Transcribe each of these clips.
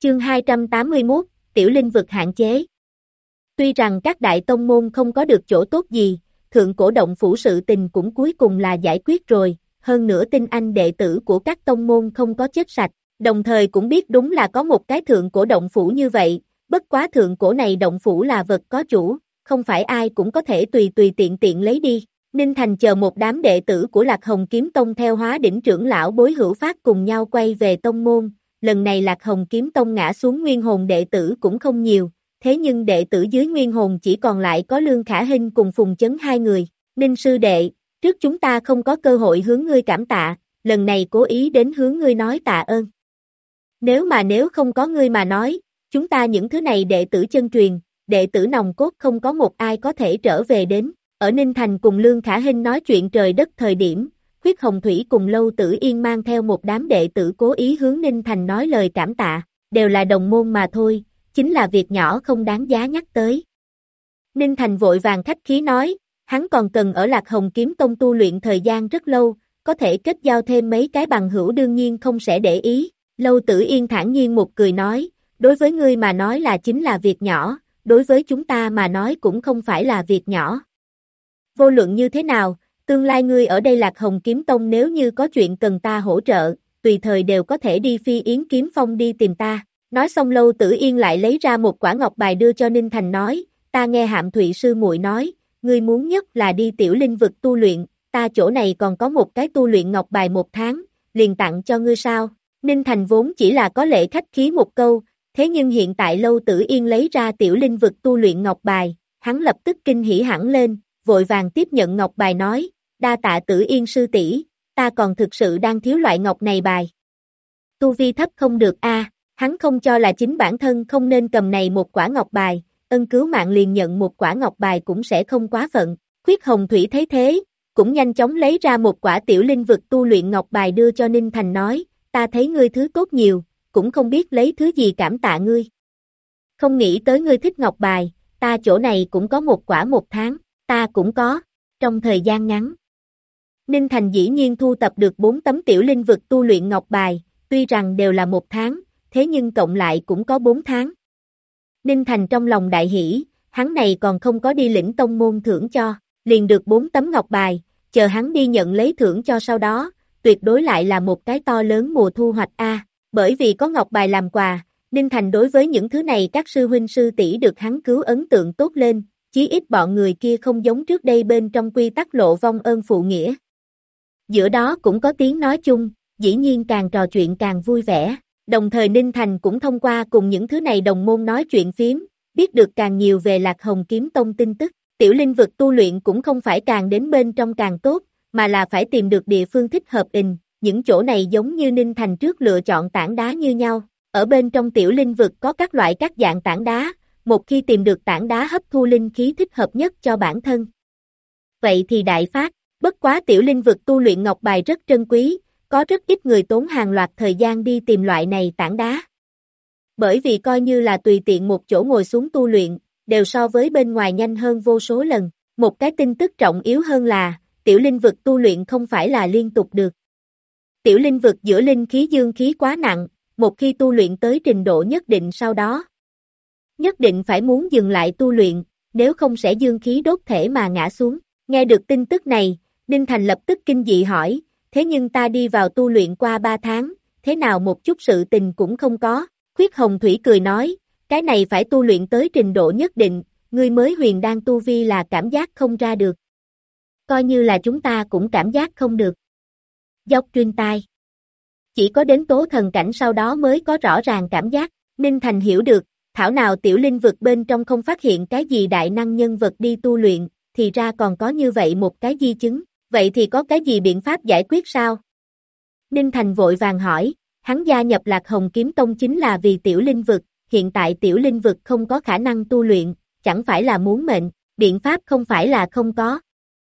Chương 281, Tiểu Linh vực hạn chế. Tuy rằng các đại tông môn không có được chỗ tốt gì, thượng cổ động phủ sự tình cũng cuối cùng là giải quyết rồi, hơn nữa tinh anh đệ tử của các tông môn không có chết sạch, đồng thời cũng biết đúng là có một cái thượng cổ động phủ như vậy, bất quá thượng cổ này động phủ là vật có chủ, không phải ai cũng có thể tùy tùy tiện tiện lấy đi. Ninh Thành chờ một đám đệ tử của Lạc Hồng Kiếm Tông theo Hóa Đỉnh trưởng lão Bối Hữu Phát cùng nhau quay về tông môn, lần này Lạc Hồng Kiếm Tông ngã xuống nguyên hồn đệ tử cũng không nhiều, thế nhưng đệ tử dưới nguyên hồn chỉ còn lại có Lương Khả Hinh cùng Phùng Chấn hai người. Ninh sư đệ, trước chúng ta không có cơ hội hướng ngươi cảm tạ, lần này cố ý đến hướng ngươi nói tạ ơn. Nếu không có ngươi mà nói, chúng ta những thứ này đệ tử chân truyền, đệ tử nòng cốt không có một ai có thể trở về đến. Ở Ninh Thành cùng Lương Khả Hinh nói chuyện trời đất thời điểm, Huyết Hồng Thủy cùng Lâu Tử Yên mang theo một đám đệ tử cố ý hướng Ninh Thành nói lời cảm tạ, đều là đồng môn mà thôi, chính là việc nhỏ không đáng giá nhắc tới. Ninh Thành vội vàng khách khí nói, hắn còn cần ở Lạc Hồng Kiếm Tông tu luyện thời gian rất lâu, có thể kết giao thêm mấy cái bằng hữu đương nhiên không sẽ để ý. Lâu Tử Yên thản nhiên một cười nói, đối với ngươi mà nói là chính là việc nhỏ, đối với chúng ta mà nói cũng không phải là việc nhỏ. Vô luận như thế nào, tương lai ngươi ở đây Lạc Hồng Kiếm Tông nếu như có chuyện cần ta hỗ trợ, tùy thời đều có thể đi Phi Yến Kiếm Phong đi tìm ta. Nói xong Lâu Tử Yên lại lấy ra một quả ngọc bài đưa cho Ninh Thành nói, ta nghe Hạm Thụy sư muội nói, ngươi muốn nhất là đi Tiểu Linh vực tu luyện, ta chỗ này còn có một cái tu luyện ngọc bài 1 tháng, liền tặng cho ngươi sao. Ninh Thành vốn chỉ là có lễ khách khí một câu, thế nhưng hiện tại Lâu Tử Yên lấy ra Tiểu Linh vực tu luyện ngọc bài, hắn lập tức kinh hỉ hẳn lên, vội vàng tiếp nhận ngọc bài nói, đa tạ Tử Yên sư tỷ, ta còn thực sự đang thiếu loại ngọc này bài. Tu vi thấp không được a, hắn không cho là chính bản thân không nên cầm này một quả ngọc bài, ân cứu mạng liền nhận một quả ngọc bài cũng sẽ không quá phận. Khuyết Hồng Thủy thấy thế, cũng nhanh chóng lấy ra một quả Tiểu Linh vực tu luyện ngọc bài đưa cho Ninh Thành nói, ta thấy ngươi thứ tốt nhiều, cũng không biết lấy thứ gì cảm tạ ngươi. Không nghĩ tới ngươi thích ngọc bài, ta chỗ này cũng có một quả 1 tháng, ta cũng có, trong thời gian ngắn. Ninh Thành dĩ nhiên thu tập được 4 tấm Tiểu Linh vực tu luyện ngọc bài, tuy rằng đều là 1 tháng, thế nhưng cộng lại cũng có 4 tháng. Ninh Thành trong lòng đại hỷ, hắn này còn không có đi lĩnh tông môn thưởng cho, liền được 4 tấm ngọc bài, chờ hắn đi nhận lấy thưởng cho sau đó, tuyệt đối lại là một cái to lớn mùa thu hoạch a. Bởi vì có ngọc bài làm quà, Ninh Thành đối với những thứ này các sư huynh sư tỷ được hắn cứu ấn tượng tốt lên, chí ít bọn người kia không giống trước đây bên trong quy tắc lộ vong ơn phụ nghĩa. Giữa đó cũng có tiếng nói chung, dĩ nhiên càng trò chuyện càng vui vẻ, đồng thời Ninh Thành cũng thông qua cùng những thứ này đồng môn nói chuyện phiếm, biết được càng nhiều về Lạc Hồng Kiếm Tông tin tức. Tiểu Linh vực tu luyện cũng không phải càng đến bên trong càng tốt, mà là phải tìm được địa phương thích hợp những chỗ này giống như Ninh Thành trước lựa chọn tảng đá như nhau, ở bên trong Tiểu Linh vực có các loại các dạng tảng đá, một khi tìm được tảng đá hấp thu linh khí thích hợp nhất cho bản thân. Vậy thì đại phát, bất quá Tiểu Linh vực tu luyện ngọc bài rất trân quý, có rất ít người tốn hàng loạt thời gian đi tìm loại này tảng đá. Bởi vì coi như là tùy tiện một chỗ ngồi xuống tu luyện, đều so với bên ngoài nhanh hơn vô số lần. Một cái tin tức trọng yếu hơn là, Tiểu Linh vực tu luyện không phải là liên tục được. Tiểu Linh vực giữa linh khí dương khí quá nặng, một khi tu luyện tới trình độ nhất định sau đó, nhất định phải muốn dừng lại tu luyện, nếu không sẽ dương khí đốt thể mà ngã xuống. Nghe được tin tức này, Ninh Thành lập tức kinh dị hỏi, thế nhưng ta đi vào tu luyện qua 3 tháng, thế nào một chút sự tình cũng không có. Khuyết Hồng Thủy cười nói, cái này phải tu luyện tới trình độ nhất định, ngươi mới huyền đan tu vi là cảm giác không ra được. Coi như là chúng ta cũng cảm giác không được. Dốc truyền tai. Chỉ có đến tố thần cảnh sau đó mới có rõ ràng cảm giác. Ninh Thành hiểu được, thảo nào Tiểu Linh vực bên trong không phát hiện cái gì đại năng nhân vật đi tu luyện, thì ra còn có như vậy một cái di chứng, vậy thì có cái gì biện pháp giải quyết sao? Ninh Thành vội vàng hỏi, hắn gia nhập Lạc Hồng Kiếm Tông chính là vì Tiểu Linh vực, hiện tại Tiểu Linh vực không có khả năng tu luyện, chẳng phải là muốn mệnh, biện pháp không phải là không có.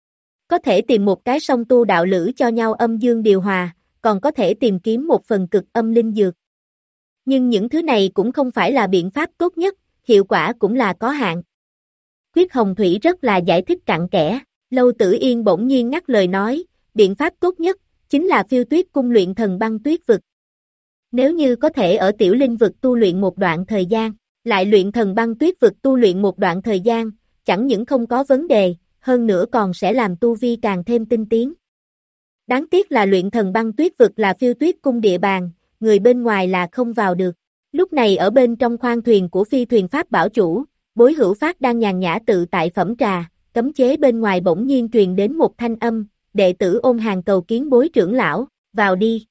Có thể tìm một cái song tu đạo lữ cho nhau âm dương điều hòa, còn có thể tìm kiếm một phần cực âm linh dược. Nhưng những thứ này cũng không phải là biện pháp tốt nhất, hiệu quả cũng là có hạn. Khuyết Hồng Thủy rất là giải thích cặn kẽ, Lâu Tử Yên bỗng nhiên ngắt lời nói, biện pháp tốt nhất, chính là Phiêu Tuyết cung luyện thần băng tuyết vực. Nếu như có thể ở tiểu linh vực tu luyện một đoạn thời gian, lại luyện thần băng tuyết vực tu luyện một đoạn thời gian, chẳng những không có vấn đề, hơn nữa còn sẽ làm tu vi càng thêm tinh tiến. Đáng tiếc là luyện thần băng tuyết vực là Phiêu Tuyết cung địa bàn, người bên ngoài là không vào được. Lúc này ở bên trong khoang thuyền của phi thuyền pháp bảo chủ, Bối Hữu Phát đang nhàn nhã tự tại phẩm trà, cấm chế bên ngoài bỗng nhiên truyền đến một thanh âm, đệ tử Ôn Hàn cầu kiến Bối trưởng lão, vào đi.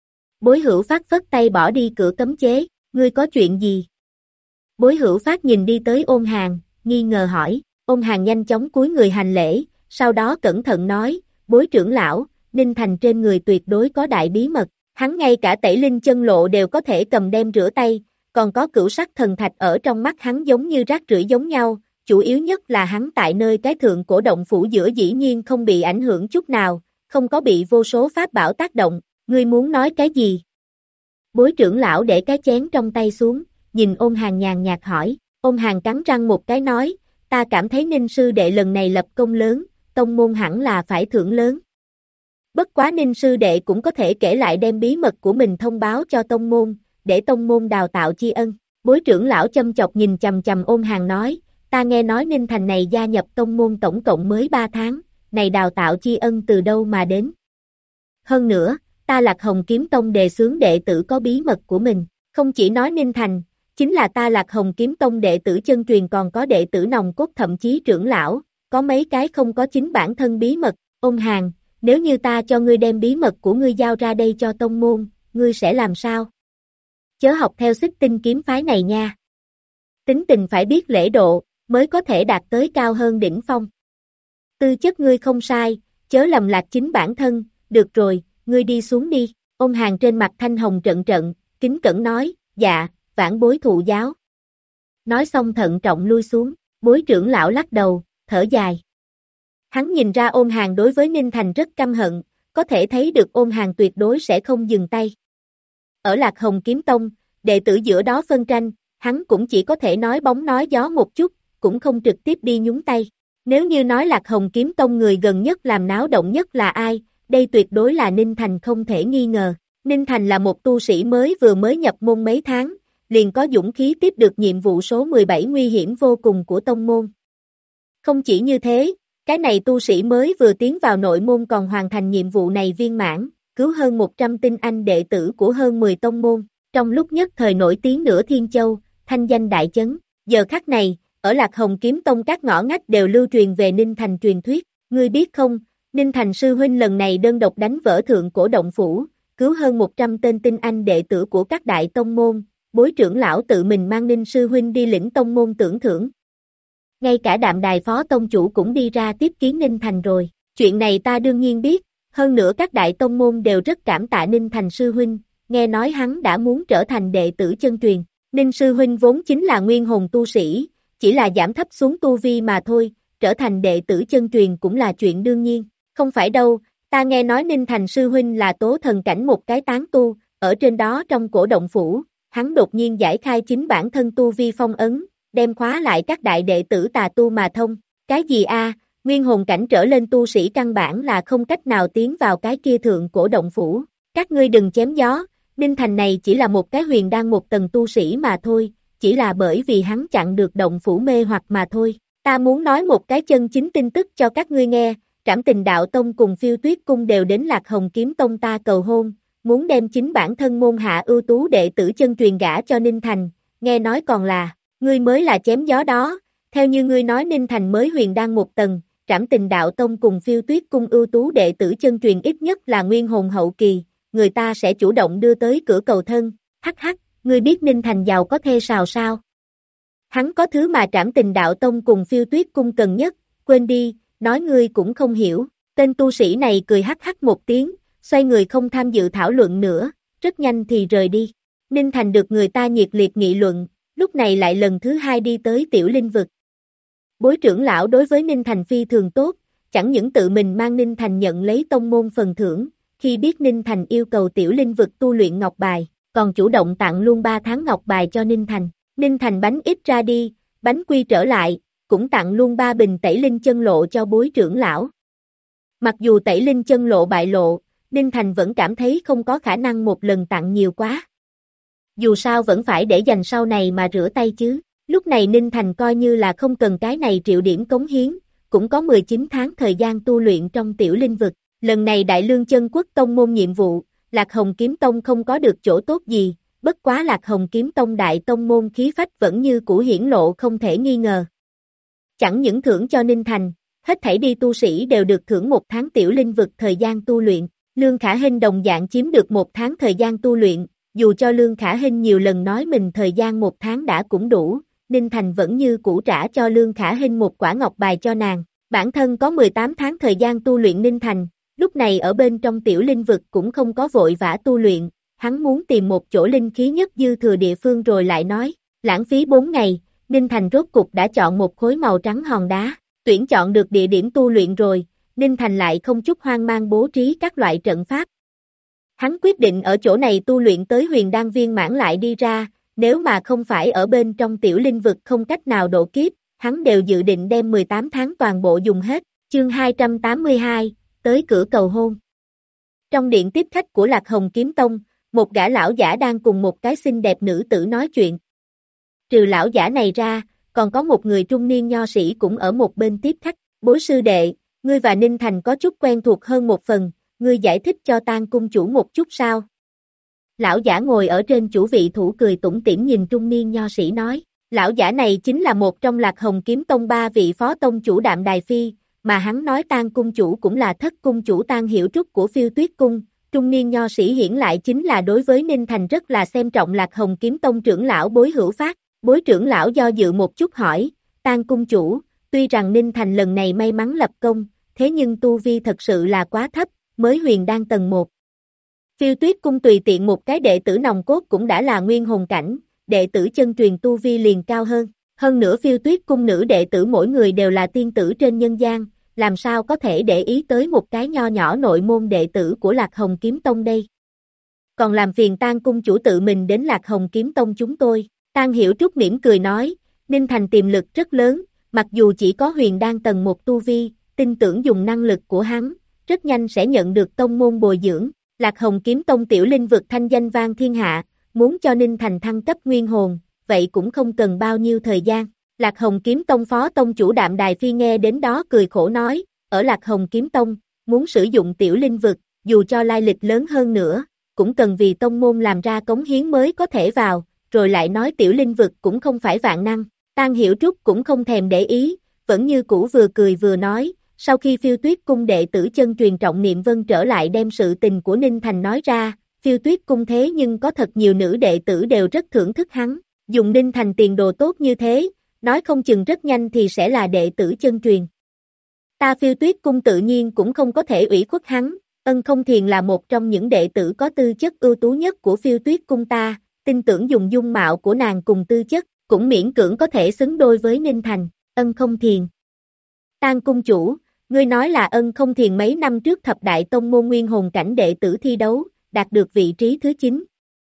Bối Hữu Phát phất tay bỏ đi cửa cấm chế, ngươi có chuyện gì? Bối Hữu Phát nhìn đi tới Ôn Hàn, nghi ngờ hỏi, Ôn Hàn nhanh chóng cúi người hành lễ, sau đó cẩn thận nói, Bối trưởng lão, Ninh Thành trên người tuyệt đối có đại bí mật, hắn ngay cả tẩy linh chân lộ đều có thể cầm đem rửa tay, còn có cửu sắc thần thạch ở trong mắt hắn giống như rác rưởi giống nhau, chủ yếu nhất là hắn tại nơi cái thượng cổ động phủ giữa dĩ nhiên không bị ảnh hưởng chút nào, không có bị vô số pháp bảo tác động, ngươi muốn nói cái gì? Bối trưởng lão để cái chén trong tay xuống, nhìn Ôn Hàn nhàn nhạt hỏi, Ôn Hàn cắn răng một cái nói, ta cảm thấy Ninh sư đệ lần này lập công lớn, tông môn hẳn là phải thưởng lớn. Bất quá Ninh sư đệ cũng có thể kể lại đem bí mật của mình thông báo cho tông môn, để tông môn đào tạo tri ân. Bối trưởng lão châm chọc nhìn chằm chằm Ôn Hàn nói, ta nghe nói Ninh Thành này gia nhập tông môn tổng cộng mới 3 tháng, này đào tạo tri ân từ đâu mà đến. Hơn nữa, ta Lạc Hồng Kiếm Tông đề xướng đệ tử có bí mật của mình, không chỉ nói Ninh Thành, chính là ta Lạc Hồng Kiếm Tông đệ tử chân truyền còn có đệ tử nòng cốt thậm chí trưởng lão, có mấy cái không có chính bản thân bí mật. Ôn Hàn, nếu như ta cho ngươi đem bí mật của ngươi giao ra đây cho tông môn, ngươi sẽ làm sao? Chớ học theo Xích Tinh kiếm phái này nha. Tính tình phải biết lễ độ, mới có thể đạt tới cao hơn đỉnh phong. Tư chất ngươi không sai, chớ lầm lạc chính bản thân, được rồi, ngươi đi xuống đi. Ôn Hàn trên mặt thanh hồng trận trận, kính cẩn nói, dạ, vãn bối thụ giáo. Nói xong thận trọng lui xuống, Bối trưởng lão lắc đầu, thở dài. Hắn nhìn ra Ôn Hàn đối với Ninh Thành rất căm hận, có thể thấy được Ôn Hàn tuyệt đối sẽ không dừng tay. Ở Lạc Hồng Kiếm Tông, đệ tử giữa đó phân tranh, hắn cũng chỉ có thể nói bóng nói gió một chút, cũng không trực tiếp đi nhúng tay. Nếu như nói Lạc Hồng Kiếm Tông người gần nhất làm náo động nhất là ai, đây tuyệt đối là Ninh Thành không thể nghi ngờ. Ninh Thành là một tu sĩ mới nhập môn mấy tháng, liền có dũng khí tiếp được nhiệm vụ số 17 nguy hiểm vô cùng của tông môn. Không chỉ như thế, cái này tu sĩ mới vừa tiến vào nội môn còn hoàn thành nhiệm vụ này viên mãn, cứu hơn 100 tinh anh đệ tử của hơn 10 tông môn, trong lúc nhất thời nổi tiếng nửa Thiên Châu, thanh danh đại chấn. Giờ khắc này, ở Lạc Hồng Kiếm Tông các ngõ ngách đều lưu truyền về Ninh Thành truyền thuyết, ngươi biết không, Ninh Thành sư huynh lần này đơn độc đánh vỡ thượng cổ động phủ, cứu hơn 100 tên tinh anh đệ tử của các đại tông môn, Bối trưởng lão tự mình mang Ninh sư huynh đi lĩnh tông môn tưởng thưởng. Ngay cả Đạm Đài phó tông chủ cũng đi ra tiếp kiến Ninh Thành rồi, chuyện này ta đương nhiên biết, hơn nữa các đại tông môn đều rất cảm tạ Ninh Thành sư huynh, nghe nói hắn đã muốn trở thành đệ tử chân truyền. Ninh sư huynh vốn chính là nguyên hồn tu sĩ, chỉ là giảm thấp xuống tu vi mà thôi, trở thành đệ tử chân truyền cũng là chuyện đương nhiên, không phải đâu, ta nghe nói Ninh Thành sư huynh là tố thần cảnh một cái tán tu, ở trên đó trong cổ động phủ, hắn đột nhiên giải khai chính bản thân tu vi phong ấn, đem khóa lại các đại đệ tử tà tu mà thông, cái gì a? Nguyên hồn cảnh trở lên tu sĩ căn bản là không cách nào tiến vào cái kia thượng cổ động phủ, các ngươi đừng chém gió, Ninh Thành này chỉ là một cái huyền đan một tầng tu sĩ mà thôi, chỉ là bởi vì hắn chặn được động phủ mê hoặc mà thôi. Ta muốn nói một cái chân chính tin tức cho các ngươi nghe, Trảm Tình Đạo Tông cùng Phiêu Tuyết Cung đều đến Lạc Hồng Kiếm Tông ta cầu hôn, muốn đem chính bản thân môn hạ ưu tú đệ tử chân truyền gả cho Ninh Thành, nghe nói còn là, ngươi mới là chém gió đó, theo như ngươi nói Ninh Thành mới huyền đan một tầng, Trảm Tình Đạo Tông cùng Phiêu Tuyết Cung ưu tú đệ tử chân truyền ít nhất là nguyên hồn hậu kỳ, người ta sẽ chủ động đưa tới cửa cầu thân, hắc hắc, ngươi biết Ninh Thành giàu có thê sào sao? Hắn có thứ mà Trảm Tình Đạo Tông cùng Phiêu Tuyết Cung cần nhất, quên đi, nói ngươi cũng không hiểu, tên tu sĩ này cười hắc hắc một tiếng, xoay người không tham dự thảo luận nữa, rất nhanh thì rời đi. Ninh Thành được người ta nhiệt liệt nghị luận, lúc này lại lần thứ hai đi tới tiểu linh vực. Bối trưởng lão đối với Ninh Thành phi thường tốt, chẳng những tự mình mang Ninh Thành nhận lấy tông môn phần thưởng, khi biết Ninh Thành yêu cầu tiểu linh vực tu luyện ngọc bài, còn chủ động tặng luôn 3 tháng ngọc bài cho Ninh Thành. Ninh Thành bánh ít ra đi, bánh quy trở lại, cũng tặng luôn 3 bình tẩy linh chân lộ cho bối trưởng lão. Mặc dù tẩy linh chân lộ bại lộ, Ninh Thành vẫn cảm thấy không có khả năng một lần tặng nhiều quá. dù sao vẫn phải để dành sau này mà rửa tay chứ. Lúc này Ninh Thành coi như là không cần cái này triệu điểm cống hiến, cũng có 19 tháng thời gian tu luyện trong tiểu linh vực. Lần này Đại Lương Chân Quốc tông môn nhiệm vụ, Lạc Hồng Kiếm Tông không có được chỗ tốt gì, bất quá Lạc Hồng Kiếm Tông đại tông môn khí phách vẫn như cũ hiển lộ không thể nghi ngờ. Chẳng những thưởng cho Ninh Thành, hết thảy đi tu sĩ đều được thưởng 1 tháng tiểu linh vực thời gian tu luyện. Lương Khả Hinh đồng dạng chiếm được 1 tháng thời gian tu luyện, dù cho Lương Khả Hinh nhiều lần nói mình thời gian 1 tháng đã cũng đủ, Ninh Thành vẫn như cũ trả cho Lương Khả Hinh một quả ngọc bài cho nàng. Bản thân có 18 tháng thời gian tu luyện Ninh Thành, lúc này ở bên trong tiểu linh vực cũng không có vội vã tu luyện, hắn muốn tìm một chỗ linh khí nhất dư thừa địa phương rồi lại nói, lãng phí 4 ngày, Ninh Thành rốt cục đã chọn một khối màu trắng hòn đá, tuyển chọn được địa điểm tu luyện rồi, Ninh Thành lại không chút hoang mang bố trí các loại trận pháp. Hắn quyết định ở chỗ này tu luyện tới huyền đan viên mãn lại đi ra, nếu mà không phải ở bên trong tiểu linh vực không cách nào độ kiếp, hắn đều dự định đem 18 tháng toàn bộ dùng hết. Chương 282, tới cửa cầu hôn. Trong điện tiếp khách của Lạc Hồng Kiếm Tông, một gã lão giả đang cùng một cái xinh đẹp nữ tử nói chuyện. Trừ lão giả này ra, còn có một người trung niên nho sĩ cũng ở một bên tiếp khách. Bối sư đệ, ngươi và Ninh Thành có chút quen thuộc hơn một phần, ngươi giải thích cho Tang cung chủ một chút sao? Lão giả ngồi ở trên chủ vị thủ cười tủm tỉm nhìn trung niên nho sĩ nói. Lão giả này chính là một trong Lạc Hồng Kiếm Tông 3 vị phó tông chủ Đạm Đài Phi, mà hắn nói Tang cung chủ cũng là thất cung chủ Tang Hiểu Trúc của Phiêu Tuyết Cung. Trung niên nho sĩ hiển lại chính là đối với Ninh Thành rất là xem trọng Lạc Hồng Kiếm Tông trưởng lão Bối Hữu Phát. Bối trưởng lão do dự một chút hỏi, Tang cung chủ, tuy rằng Ninh Thành lần này may mắn lập công, thế nhưng tu vi thật sự là quá thấp, mới huyền đan tầng 1. Phiêu Tuyết Cung tùy tiện một cái đệ tử nòng cốt cũng đã là nguyên hồn cảnh, đệ tử chân truyền tu vi liền cao hơn. Hơn nữa Phiêu Tuyết Cung nữ đệ tử mỗi người đều là tiên tử trên nhân gian, làm sao có thể để ý tới một cái nho nhỏ nội môn đệ tử của Lạc Hồng Kiếm Tông đây. Còn làm phiền Tang cung chủ tự mình đến Lạc Hồng Kiếm Tông chúng tôi. Tang Hiểu Trúc mỉm cười nói, Ninh Thành tiềm lực rất lớn, mặc dù chỉ có huyền đan tầng 1 tu vi, tin tưởng dùng năng lực của hắn, rất nhanh sẽ nhận được tông môn bồi dưỡng. Lạc Hồng Kiếm Tông tiểu linh vực thanh danh vang thiên hạ, muốn cho Ninh Thành thăng cấp nguyên hồn, vậy cũng không cần bao nhiêu thời gian. Lạc Hồng Kiếm Tông phó tông chủ Đạm Đài Phi nghe đến đó cười khổ nói, ở Lạc Hồng Kiếm Tông, muốn sử dụng tiểu linh vực, dù cho lai lịch lớn hơn nữa, cũng cần vì tông môn làm ra cống hiến mới có thể vào, rồi lại nói tiểu linh vực cũng không phải vạn năng. Tang Hiểu Trúc cũng không thèm để ý, vẫn như cũ vừa cười vừa nói, sau khi Phiêu Tuyết Cung đệ tử chân truyền Trọng Niệm Vân trở lại đem sự tình của Ninh Thành nói ra, Phiêu Tuyết Cung thế nhưng có thật nhiều nữ đệ tử đều rất thưởng thức hắn, dùng Ninh Thành tiền đồ tốt như thế, nói không chừng rất nhanh thì sẽ là đệ tử chân truyền. Ta Phiêu Tuyết Cung tự nhiên cũng không có thể ủy khuất hắn, Ân Không Thiền là một trong những đệ tử có tư chất ưu tú nhất của Phiêu Tuyết Cung ta, tin tưởng dùng dung mạo của nàng cùng tư chất, cũng miễn cưỡng có thể xứng đôi với Ninh Thành. Ân Không Thiền. Tang cung chủ, ngươi nói là Ân Không Thiền mấy năm trước thập đại tông môn nguyên hồn cảnh đệ tử thi đấu, đạt được vị trí thứ 9.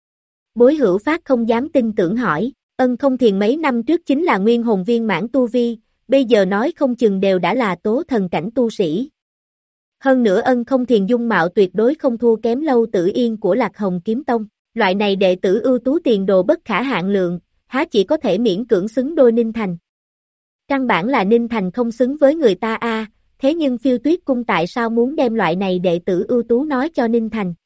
Bối Hữu Phát không dám tin tưởng hỏi, Ân Không Thiền mấy năm trước chính là nguyên hồn viên mãn tu vi, bây giờ nói không chừng đều đã là tố thần cảnh tu sĩ. Hơn nữa Ân Không Thiền dung mạo tuyệt đối không thua kém Lâu Tử Yên của Lạc Hồng Kiếm Tông, loại này đệ tử ưu tú tiền đồ bất khả hạn lượng, há chỉ có thể miễn cưỡng xứng đôi Ninh Thành. Căn bản là Ninh Thành không xứng với người ta a, thế nhưng Phiêu Tuyết Cung tại sao muốn đem loại này đệ tử ưu tú nói cho Ninh Thành?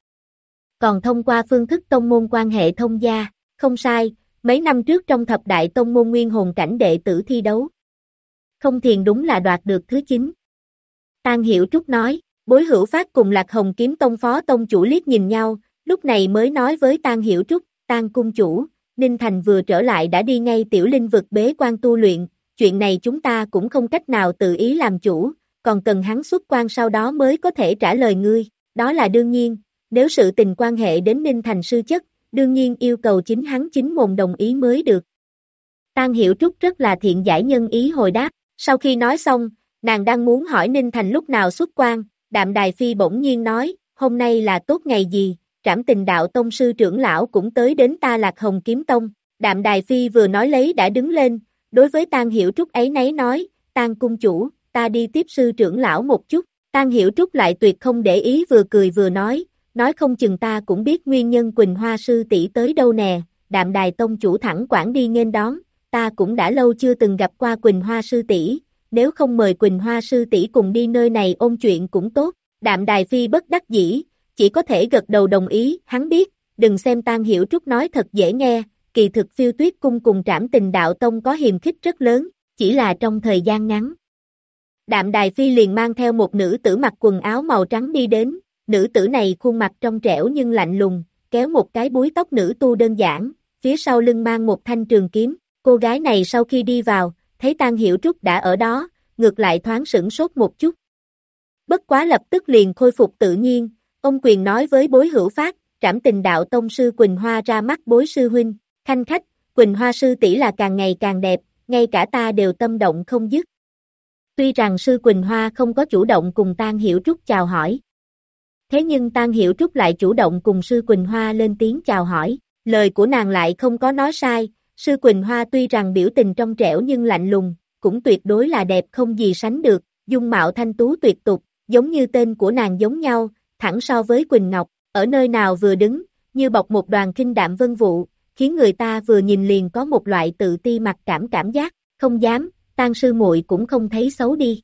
Còn thông qua phương thức tông môn quan hệ thông gia, không sai, mấy năm trước trong thập đại tông môn nguyên hồn cảnh đệ tử thi đấu. Không Thiền đúng là đoạt được thứ 9. Tang Hiểu Trúc nói, Bối Hữu Phát cùng Lạc Hồng Kiếm Tông phó tông chủ liếc nhìn nhau, lúc này mới nói với Tang Hiểu Trúc, Tang cung chủ, Ninh Thành vừa trở lại đã đi ngay tiểu linh vực bế quan tu luyện, chuyện này chúng ta cũng không cách nào tự ý làm chủ, còn cần hắn xuất quan sau đó mới có thể trả lời ngươi, đó là đương nhiên, nếu sự tình quan hệ đến Ninh Thành sư chất, đương nhiên yêu cầu chính hắn chính mồm đồng ý mới được. Tang Hiểu Trúc rất là thiện giải nhân ý hồi đáp, sau khi nói xong, nàng đang muốn hỏi Ninh Thành lúc nào xuất quan, Đạm Đài Phi bỗng nhiên nói, hôm nay là tốt ngày gì, Trảm Tình Đạo Tông sư trưởng lão cũng tới đến ta Lạc Hồng Kiếm Tông. Đạm Đài Phi vừa nói lấy đã đứng lên, đối với Tang Hiểu Trúc ấy nấy nói, Tang cung chủ, ta đi tiếp sư trưởng lão một chút. Tang Hiểu Trúc lại tuyệt không để ý vừa cười vừa nói không chừng ta cũng biết nguyên nhân Quỳnh Hoa sư tỷ tới đâu nè, Đạm Đài tông chủ thẳng quảng đi nghênh đón, ta cũng đã lâu chưa từng gặp qua Quỳnh Hoa sư tỷ, nếu không mời Quỳnh Hoa sư tỷ cùng đi nơi này ôn chuyện cũng tốt. Đạm Đài Phi bất đắc dĩ, chỉ có thể gật đầu đồng ý, hắn biết, đừng xem Tang Hiểu Trúc nói thật dễ nghe, kỳ thực Phiêu Tuyết cung cùng Trảm Tình Đạo tông có hiềm khích rất lớn, chỉ là trong thời gian ngắn. Đạm Đài Phi liền mang theo một nữ tử mặc quần áo màu trắng đi đến, nữ tử này khuôn mặt trong trẻo nhưng lạnh lùng, kéo một cái búi tóc nữ tu đơn giản, phía sau lưng mang một thanh trường kiếm, cô gái này sau khi đi vào, thấy Tang Hiểu Trúc đã ở đó, ngược lại thoáng sửng sốt một chút. Bất quá lập tức liền khôi phục tự nhiên, ông quyền nói với Bối Hữu Phát, Trảm Tình Đạo tông sư Quỳnh Hoa ra mắt Bối sư huynh, khanh khách, Quỳnh Hoa sư tỷ là càng ngày càng đẹp, ngay cả ta đều tâm động không dứt. Tuy rằng sư Quỳnh Hoa không có chủ động cùng Tang Hiểu Trúc chào hỏi. Thế nhưng Tang Hiểu Trúc lại chủ động cùng sư Quỳnh Hoa lên tiếng chào hỏi, lời của nàng lại không có nói sai, sư Quỳnh Hoa tuy rằng biểu tình trong trẻo nhưng lạnh lùng, cũng tuyệt đối là đẹp không gì sánh được, dung mạo thanh tú tuyệt tục, giống như tên của nàng giống nhau, thẳng so với Quỳnh Ngọc, ở nơi nào vừa đứng, như bọc một đoàn kinh đạm vân vụ, khiến người ta vừa nhìn liền có một loại tự ti mặc cảm giác, không dám, Tang sư muội cũng không thấy xấu đi.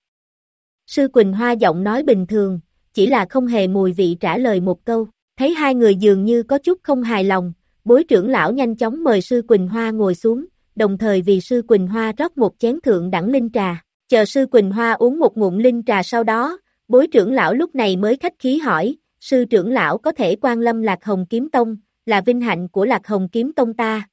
Sư Quỳnh Hoa giọng nói bình thường, chỉ là không hề mùi vị trả lời một câu, thấy hai người dường như có chút không hài lòng, Bối trưởng lão nhanh chóng mời sư Quỳnh Hoa ngồi xuống, đồng thời vì sư Quỳnh Hoa rót một chén thượng đẳng linh trà, chờ sư Quỳnh Hoa uống một ngụm linh trà sau đó, Bối trưởng lão lúc này mới khách khí hỏi, sư trưởng lão có thể quan lâm Lạc Hồng Kiếm Tông, là vinh hạnh của Lạc Hồng Kiếm Tông ta.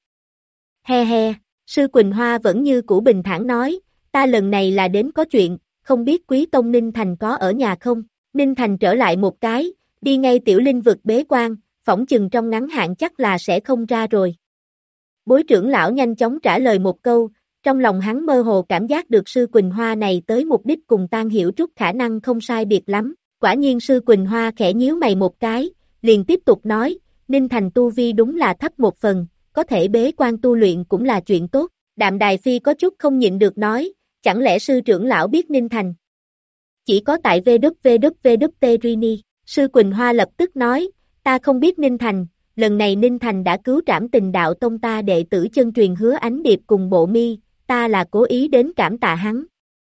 He he, sư Quỳnh Hoa vẫn như cũ bình thản nói, ta lần này là đến có chuyện, không biết Quý Tông Ninh Thành có ở nhà không? Ninh Thành trở lại một cái, đi ngay tiểu linh vực bế quan, phỏng chừng trong ngắn hạn chắc là sẽ không ra rồi. Bối trưởng lão nhanh chóng trả lời một câu, trong lòng hắn mơ hồ cảm giác được sư Quỳnh Hoa này tới mục đích cùng Tang Hiểu Trúc khả năng không sai biệt lắm, quả nhiên sư Quỳnh Hoa khẽ nhíu mày một cái, liền tiếp tục nói, Ninh Thành tu vi đúng là thấp một phần, có thể bế quan tu luyện cũng là chuyện tốt, Đạm Đài Phi có chút không nhịn được nói, chẳng lẽ sư trưởng lão biết Ninh Thành? Chỉ có tại VWVWT Rini, sư Quỳnh Hoa lập tức nói, ta không biết Ninh Thành, lần này Ninh Thành đã cứu Trảm Tình Đạo tông ta đệ tử chân truyền Hứa Ánh Điệp cùng Bộ Mi, ta là cố ý đến cảm tạ hắn.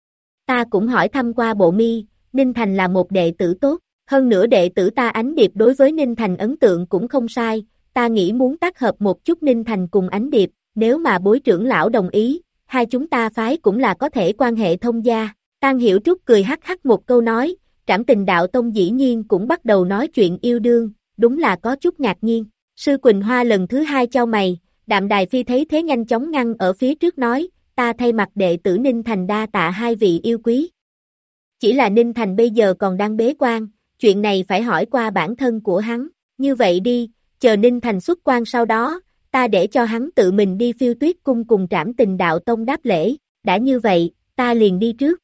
Ta cũng hỏi thăm qua Bộ Mi, Ninh Thành là một đệ tử tốt, hơn nữa đệ tử ta Ánh Điệp đối với Ninh Thành ấn tượng cũng không sai, ta nghĩ muốn tác hợp một chút Ninh Thành cùng Ánh Điệp, nếu mà Bối trưởng lão đồng ý, hai chúng ta phái cũng là có thể quan hệ thông gia. Tang Hiểu Trúc cười hắc hắc một câu nói, Trảm Tình Đạo tông dĩ nhiên cũng bắt đầu nói chuyện yêu đương, đúng là có chút ngạc nhiên. Sư Quỳnh Hoa lần thứ hai chau mày, Đạm Đài Phi thấy thế nhanh chóng ngăn ở phía trước nói, ta thay mặt đệ tử Ninh Thành đa tạ hai vị yêu quý. Chỉ là Ninh Thành bây giờ còn đang bế quan, chuyện này phải hỏi qua bản thân của hắn, như vậy đi, chờ Ninh Thành xuất quan sau đó, ta để cho hắn tự mình đi Phiêu Tuyết cung cùng Trảm Tình Đạo tông đáp lễ, đã như vậy, ta liền đi trước.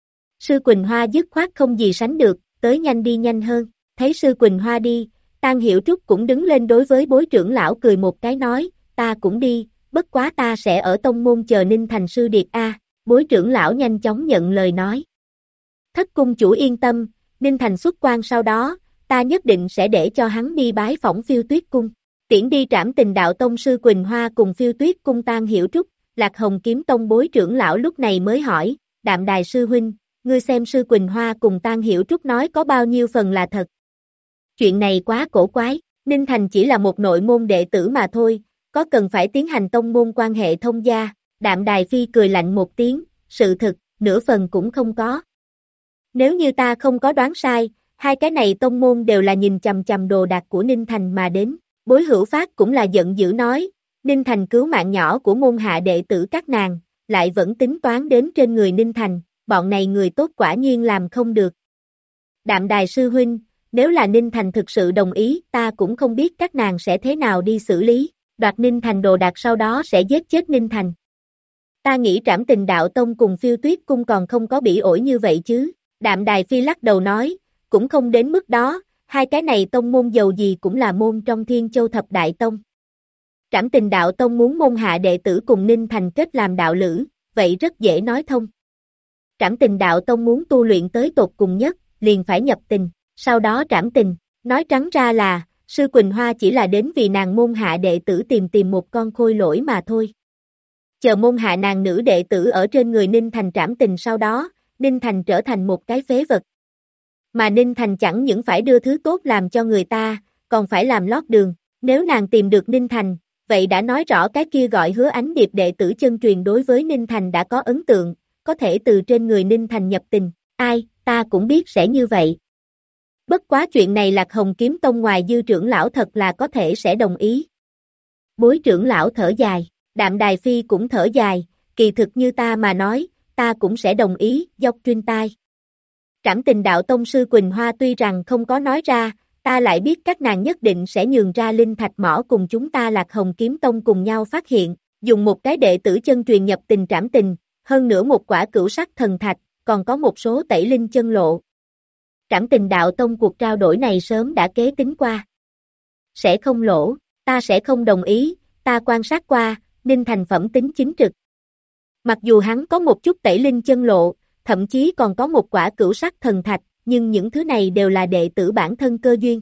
Sư Quỳnh Hoa dứt khoát không gì sánh được, tới nhanh đi nhanh hơn, thấy sư Quỳnh Hoa đi, Tang Hiểu Trúc cũng đứng lên đối với Bối trưởng lão cười một cái nói, ta cũng đi, bất quá ta sẽ ở tông môn chờ Ninh Thành sư điệt a. Bối trưởng lão nhanh chóng nhận lời nói. Thất cung chủ yên tâm, Ninh Thành xuất quan sau đó, ta nhất định sẽ để cho hắn đi bái phỏng Phiêu Tuyết cung. Tiễn đi Trảm Tình Đạo tông sư Quỳnh Hoa cùng Phiêu Tuyết cung Tang Hiểu Trúc, Lạc Hồng Kiếm tông Bối trưởng lão lúc này mới hỏi, Đạm Đài sư huynh, ngươi xem sư Quỳnh Hoa cùng Tang Hiểu Trúc nói có bao nhiêu phần là thật. Chuyện này quá cổ quái, Ninh Thành chỉ là một nội môn đệ tử mà thôi, có cần phải tiến hành tông môn quan hệ thông gia, Đạm Đài Phi cười lạnh một tiếng, sự thực, nửa phần cũng không có. Nếu như ta không có đoán sai, hai cái này tông môn đều là nhìn chằm chằm đồ đạc của Ninh Thành mà đến, Bối Hữu Phát cũng là giận dữ nói, Ninh Thành cứu mạng nhỏ của môn hạ đệ tử các nàng, lại vẫn tính toán đến trên người Ninh Thành, bọn này người tốt quả nhiên làm không được. Đạm Đài sư huynh, nếu là Ninh Thành thực sự đồng ý, ta cũng không biết các nàng sẽ thế nào đi xử lý, đoạt Ninh Thành đồ đạc sau đó sẽ giết chết Ninh Thành. Ta nghĩ Trảm Tình Đạo tông cùng Phiêu Tuyết cung còn không có bị ổi như vậy chứ, Đạm Đài Phi lắc đầu nói, cũng không đến mức đó, hai cái này tông môn dầu gì cũng là môn trong Thiên Châu Thập Đại Tông. Trảm Tình Đạo tông muốn môn hạ đệ tử cùng Ninh Thành kết làm đạo lữ, vậy rất dễ nói thông. Trảm Tình Đạo tông muốn tu luyện tới tột cùng nhất, liền phải nhập tình, sau đó trảm tình, nói trắng ra là, Sư Quỳnh Hoa chỉ là đến vì nàng môn hạ đệ tử tìm một con khôi lỗi mà thôi. Chờ môn hạ nàng nữ đệ tử ở trên người Ninh Thành trảm tình sau đó, Ninh Thành trở thành một cái phế vật. Mà Ninh Thành chẳng những phải đưa thứ tốt làm cho người ta, còn phải làm lót đường. Nếu nàng tìm được Ninh Thành, vậy đã nói rõ cái kia gọi Hứa Ánh Điệp đệ tử chân truyền đối với Ninh Thành đã có ấn tượng, có thể từ trên người Ninh Thành nhập tình. Ai, ta cũng biết sẽ như vậy. Bất quá chuyện này Lạc Hồng Kiếm Tông ngoài Dư trưởng lão thật là có thể sẽ đồng ý. Bối trưởng lão thở dài, Đạm Đài Phi cũng thở dài, kỳ thực như ta mà nói, ta cũng sẽ đồng ý, dốc trên tai. Trảm Tình đạo tông sư Quỳnh Hoa tuy rằng không có nói ra, ta lại biết các nàng nhất định sẽ nhường ra linh thạch mỏ cùng chúng ta Lạc Hồng Kiếm Tông cùng nhau phát hiện, dùng một cái đệ tử chân truyền nhập tình Trảm Tình, hơn nữa một quả cửu sắc thần thạch, còn có một số tẩy linh chân lộ. Trảm Tình đạo tông cuộc trao đổi này sớm đã kế tính qua. Sẽ không lỗ, ta sẽ không đồng ý, ta quan sát qua, Ninh Thành phẩm tính chính trực. Mặc dù hắn có một chút tẩy linh chân lộ, thậm chí còn có một quả cửu sắc thần thạch, nhưng những thứ này đều là đệ tử bản thân cơ duyên.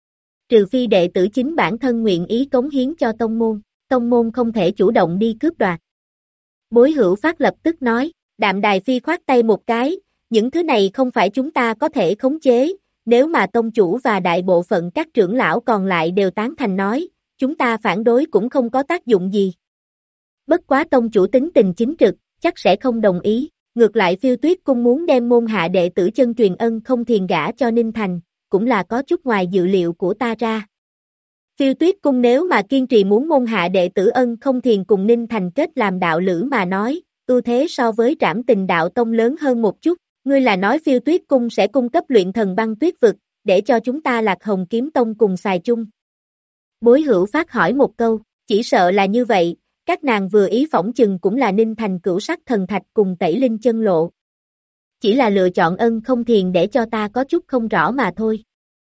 Trừ phi đệ tử chính bản thân nguyện ý cống hiến cho tông môn không thể chủ động đi cướp đoạt. Bối Hữu Phát lập tức nói, Đạm Đài Phi khoát tay một cái, những thứ này không phải chúng ta có thể khống chế, nếu mà tông chủ và đại bộ phận các trưởng lão còn lại đều tán thành nói, chúng ta phản đối cũng không có tác dụng gì. Bất quá tông chủ tính tình chính trực, chắc sẽ không đồng ý, ngược lại Phiêu Tuyết Cung muốn đem môn hạ đệ tử chân truyền Ân Không Thiền gả cho Ninh Thành, cũng là có chút ngoài dự liệu của ta ra. Phiêu Tuyết Cung nếu mà kiên trì muốn môn hạ đệ tử Ân Không Thiền cùng Ninh Thành kết làm đạo lữ mà nói, ưu thế so với Trảm Tình đạo tông lớn hơn một chút, ngươi là nói Phiêu Tuyết Cung sẽ cung cấp luyện thần băng tuyết vực, để cho chúng ta Lạc Hồng Kiếm Tông cùng xài chung. Bối Hữu Phát hỏi một câu, chỉ sợ là như vậy, các nàng vừa ý phỏng chừng cũng là Ninh Thành cửu sắc thần thạch cùng tẩy linh chân lộ. Chỉ là lựa chọn Ân Không Thiền để cho ta có chút không rõ mà thôi.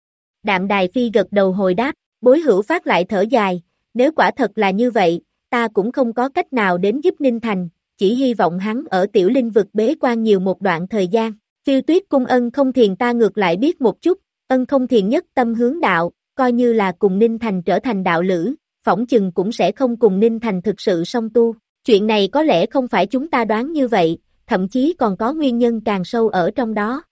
Đạm Đài Phi gật đầu hồi đáp, Bối Hữu Phát lại thở dài, nếu quả thật là như vậy, ta cũng không có cách nào đến giúp Ninh Thành, chỉ hy vọng hắn ở tiểu linh vực bế quan nhiều một đoạn thời gian. Phiêu Tuyết Cung Ân Không Thiền ta ngược lại biết một chút, Ân Không Thiền nhất tâm hướng đạo, coi như là cùng Ninh Thành trở thành đạo lữ, phỏng chừng cũng sẽ không cùng Ninh Thành thực sự song tu. Chuyện này có lẽ không phải chúng ta đoán như vậy, thậm chí còn có nguyên nhân càng sâu ở trong đó.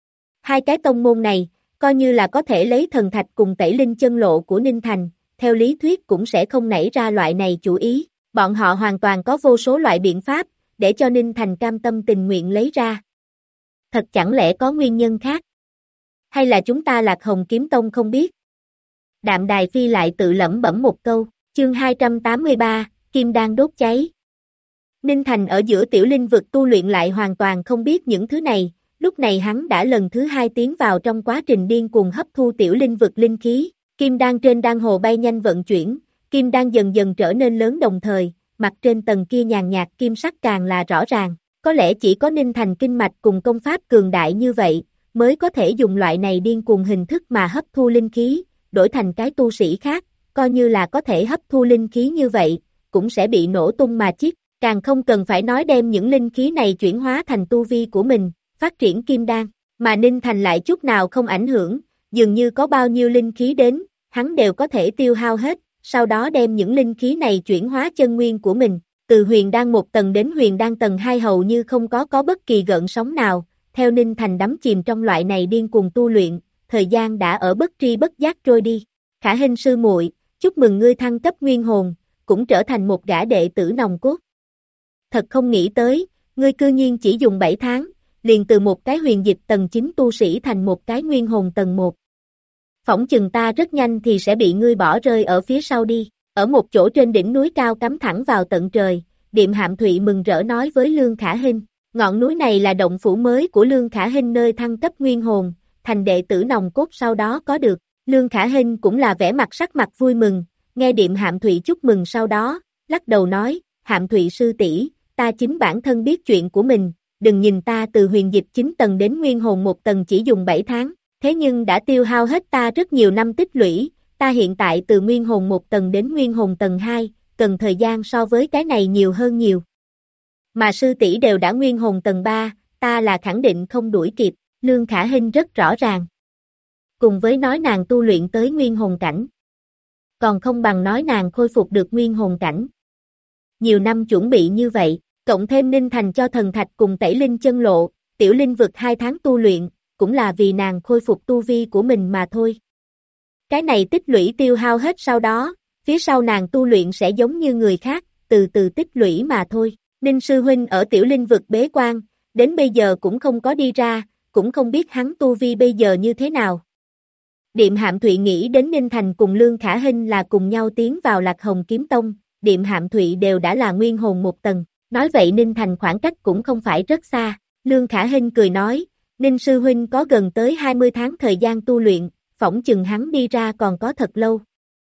Hai cái tông môn này, coi như là có thể lấy thần thạch cùng tẩy linh chân lộ của Ninh Thành, theo lý thuyết cũng sẽ không nảy ra loại này chủ ý, bọn họ hoàn toàn có vô số loại biện pháp, để cho Ninh Thành cam tâm tình nguyện lấy ra. Thật chẳng lẽ có nguyên nhân khác? Hay là chúng ta Lạc Hồng Kiếm Tông không biết? Đạm Đài Phi lại tự lẩm bẩm một câu, chương 283, Kim Đan đốt cháy. Ninh Thành ở giữa tiểu linh vực tu luyện lại hoàn toàn không biết những thứ này, lúc này hắn đã lần thứ hai tiến vào trong quá trình điên cuồng hấp thu tiểu linh vực linh khí, Kim Đan trên đan hồ bay nhanh vận chuyển, Kim Đan dần dần trở nên lớn đồng thời, mặt trên tầng kia nhàn nhạt kim sắc càng là rõ ràng, có lẽ chỉ có Ninh Thành kinh mạch cùng công pháp cường đại như vậy, mới có thể dùng loại này điên cuồng hình thức mà hấp thu linh khí, đổi thành cái tu sĩ khác, coi như là có thể hấp thu linh khí như vậy, cũng sẽ bị nổ tung mà chết, càng không cần phải nói đem những linh khí này chuyển hóa thành tu vi của mình, phát triển kim đan, mà Ninh Thành lại chút nào không ảnh hưởng, dường như có bao nhiêu linh khí đến, hắn đều có thể tiêu hao hết, sau đó đem những linh khí này chuyển hóa chân nguyên của mình, từ huyền đan 1 tầng đến huyền đan tầng 2 hầu như không có bất kỳ gợn sóng nào, theo Ninh Thành đắm chìm trong loại này điên cuồng tu luyện, thời gian đã ở bất tri bất giác trôi đi. Khả Hinh sư muội, chúc mừng ngươi thăng cấp nguyên hồn, cũng trở thành một gã đệ tử nòng cốt. Thật không nghĩ tới, ngươi cư nhiên chỉ dùng 7 tháng, liền từ một cái huyền dịch tầng 9 tu sĩ thành một cái nguyên hồn tầng 1. Phỏng chừng ta rất nhanh thì sẽ bị ngươi bỏ rơi ở phía sau đi, ở một chỗ trên đỉnh núi cao cắm thẳng vào tận trời, Điềm Hạm Thụy mừng rỡ nói với Lương Khả Hinh, ngọn núi này là động phủ mới của Lương Khả Hinh nơi thăng cấp nguyên hồn, thành đệ tử nòng cốt sau đó có được, Lương Khả Hinh cũng là vẻ mặt sắc mặt vui mừng, nghe Điềm Hạm Thụy chúc mừng sau đó, lắc đầu nói, Hạm Thụy sư tỷ, ta chính bản thân biết chuyện của mình, đừng nhìn ta từ huyền dịch 9 tầng đến nguyên hồn 1 tầng chỉ dùng 7 tháng, thế nhưng đã tiêu hao hết ta rất nhiều năm tích lũy, ta hiện tại từ nguyên hồn 1 tầng đến nguyên hồn tầng 2, cần thời gian so với cái này nhiều hơn nhiều. Mà sư tỷ đều đã nguyên hồn tầng 3, ta là khẳng định không đuổi kịp, Lương Khả Hinh rất rõ ràng. cùng với nói nàng tu luyện tới nguyên hồn cảnh. Còn không bằng nói nàng khôi phục được nguyên hồn cảnh. Nhiều năm chuẩn bị như vậy, cộng thêm Ninh Thành cho thần thạch cùng tẩy linh chân lộ, tiểu linh vực 2 tháng tu luyện, cũng là vì nàng khôi phục tu vi của mình mà thôi. Cái này tích lũy tiêu hao hết sau đó, phía sau nàng tu luyện sẽ giống như người khác, từ từ tích lũy mà thôi. Ninh sư huynh ở tiểu linh vực bế quan, đến bây giờ cũng không có đi ra, cũng không biết hắn tu vi bây giờ như thế nào. Điềm Hạm Thụy nghĩ đến Ninh Thành cùng Lương Khả Hinh là cùng nhau tiến vào Lạc Hồng Kiếm Tông, Điềm Hạm Thụy đều đã là nguyên hồn 1 tầng, nói vậy Ninh Thành khoảng cách cũng không phải rất xa. Lương Khả Hinh cười nói, Ninh sư huynh có gần tới 20 tháng thời gian tu luyện, phỏng chừng hắn đi ra còn có thật lâu.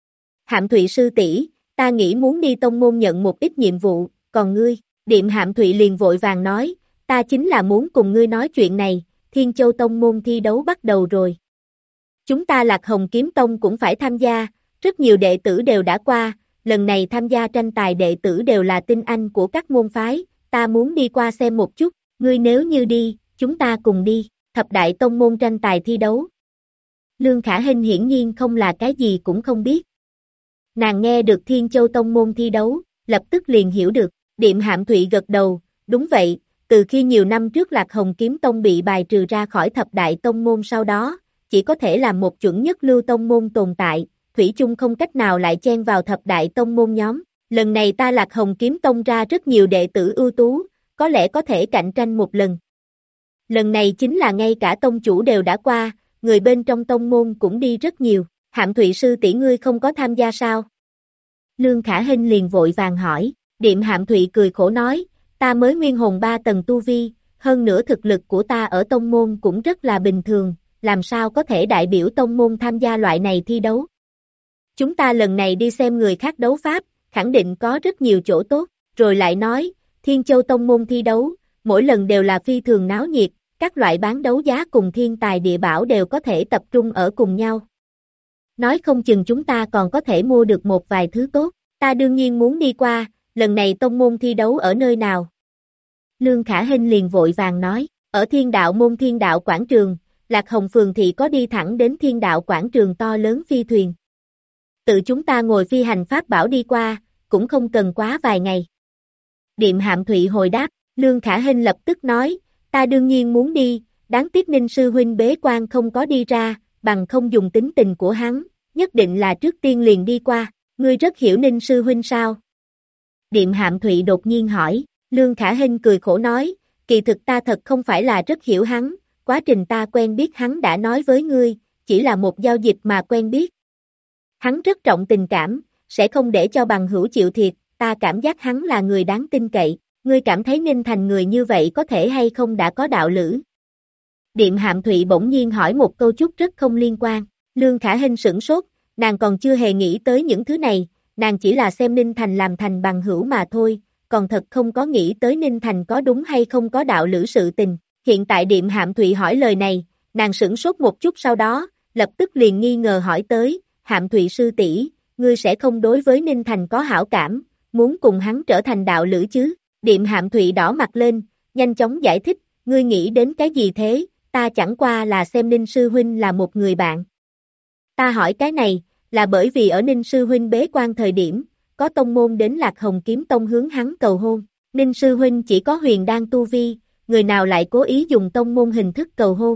Hạm Thụy sư tỷ, ta nghĩ muốn đi tông môn nhận một ít nhiệm vụ, còn ngươi? Điềm Hạm Thụy liền vội vàng nói, ta chính là muốn cùng ngươi nói chuyện này, Thiên Châu tông môn thi đấu bắt đầu rồi. Chúng ta Lạc Hồng Kiếm Tông cũng phải tham gia, rất nhiều đệ tử đều đã qua, lần này tham gia tranh tài đệ tử đều là tinh anh của các môn phái, ta muốn đi qua xem một chút, ngươi nếu như đi, chúng ta cùng đi, thập đại tông môn tranh tài thi đấu. Lương Khả Hinh hiển nhiên không là cái gì cũng không biết. Nàng nghe được Thiên Châu tông môn thi đấu, lập tức liền hiểu được, Điềm Hạm Thụy gật đầu, đúng vậy, từ khi nhiều năm trước Lạc Hồng Kiếm Tông bị bài trừ ra khỏi thập đại tông môn sau đó, chỉ có thể là một chuẩn nhất lưu tông môn tồn tại, thủy chung không cách nào lại chen vào thập đại tông môn nhóm. Lần này ta Lạc Hồng Kiếm Tông ra rất nhiều đệ tử ưu tú, có lẽ có thể cạnh tranh một lần. Lần này chính là ngay cả tông chủ đều đã qua, người bên trong tông môn cũng đi rất nhiều, Hạm Thụy sư tỷ ngươi không có tham gia sao? Lương Khả Hinh liền vội vàng hỏi, Điềm Hạm Thụy cười khổ nói, ta mới nguyên hồn 3 tầng tu vi, hơn nữa thực lực của ta ở tông môn cũng rất là bình thường, làm sao có thể đại biểu tông môn tham gia loại này thi đấu. Chúng ta lần này đi xem người khác đấu pháp, khẳng định có rất nhiều chỗ tốt, rồi lại nói, Thiên Châu tông môn thi đấu, mỗi lần đều là phi thường náo nhiệt, các loại bán đấu giá cùng thiên tài địa bảo đều có thể tập trung ở cùng nhau. Nói không chừng chúng ta còn có thể mua được một vài thứ tốt, ta đương nhiên muốn đi qua, lần này tông môn thi đấu ở nơi nào? Lương Khả Hinh liền vội vàng nói, ở Thiên Đạo môn Thiên Đạo quảng trường, Lạc Hồng phường thị có đi thẳng đến Thiên Đạo quảng trường to lớn phi thuyền. Tự chúng ta ngồi phi hành pháp bảo đi qua, cũng không cần quá vài ngày. Điềm Hạm Thụy hồi đáp, Lương Khả Hinh lập tức nói, ta đương nhiên muốn đi, đáng tiếc Ninh sư huynh bế quan không có đi ra, bằng không dùng tính tình của hắn, nhất định là trước tiên liền đi qua, ngươi rất hiểu Ninh sư huynh sao? Điềm Hạm Thụy đột nhiên hỏi, Lương Khả Hinh cười khổ nói, kỳ thực ta thật không phải là rất hiểu hắn, quá trình ta quen biết hắn đã nói với ngươi, chỉ là một giao dịch mà quen biết. Hắn rất trọng tình cảm, sẽ không để cho bằng hữu chịu thiệt, ta cảm giác hắn là người đáng tin cậy, ngươi cảm thấy Ninh Thành người như vậy có thể hay không đã có đạo lữ? Điềm Hạm Thụy bỗng nhiên hỏi một câu chút rất không liên quan, Lương Khả Hinh sửng sốt, nàng còn chưa hề nghĩ tới những thứ này, nàng chỉ là xem Ninh Thành làm thành bằng hữu mà thôi, còn thật không có nghĩ tới Ninh Thành có đúng hay không có đạo lữ sự tình. Hiện tại Điềm Hạm Thụy hỏi lời này, nàng sửng sốt một chút sau đó, lập tức liền nghi ngờ hỏi tới, Hạm Thụy sư tỷ, ngươi sẽ không đối với Ninh Thành có hảo cảm, muốn cùng hắn trở thành đạo lữ chứ? Điềm Hạm Thụy đỏ mặt lên, nhanh chóng giải thích, ngươi nghĩ đến cái gì thế, ta chẳng qua là xem Ninh sư huynh là một người bạn. Ta hỏi cái này, là bởi vì ở Ninh sư huynh bế quan thời điểm, có tông môn đến Lạc Hồng Kiếm Tông hướng hắn cầu hôn, Ninh sư huynh chỉ có huyền đan tu vi, người nào lại cố ý dùng tông môn hình thức cầu hôn.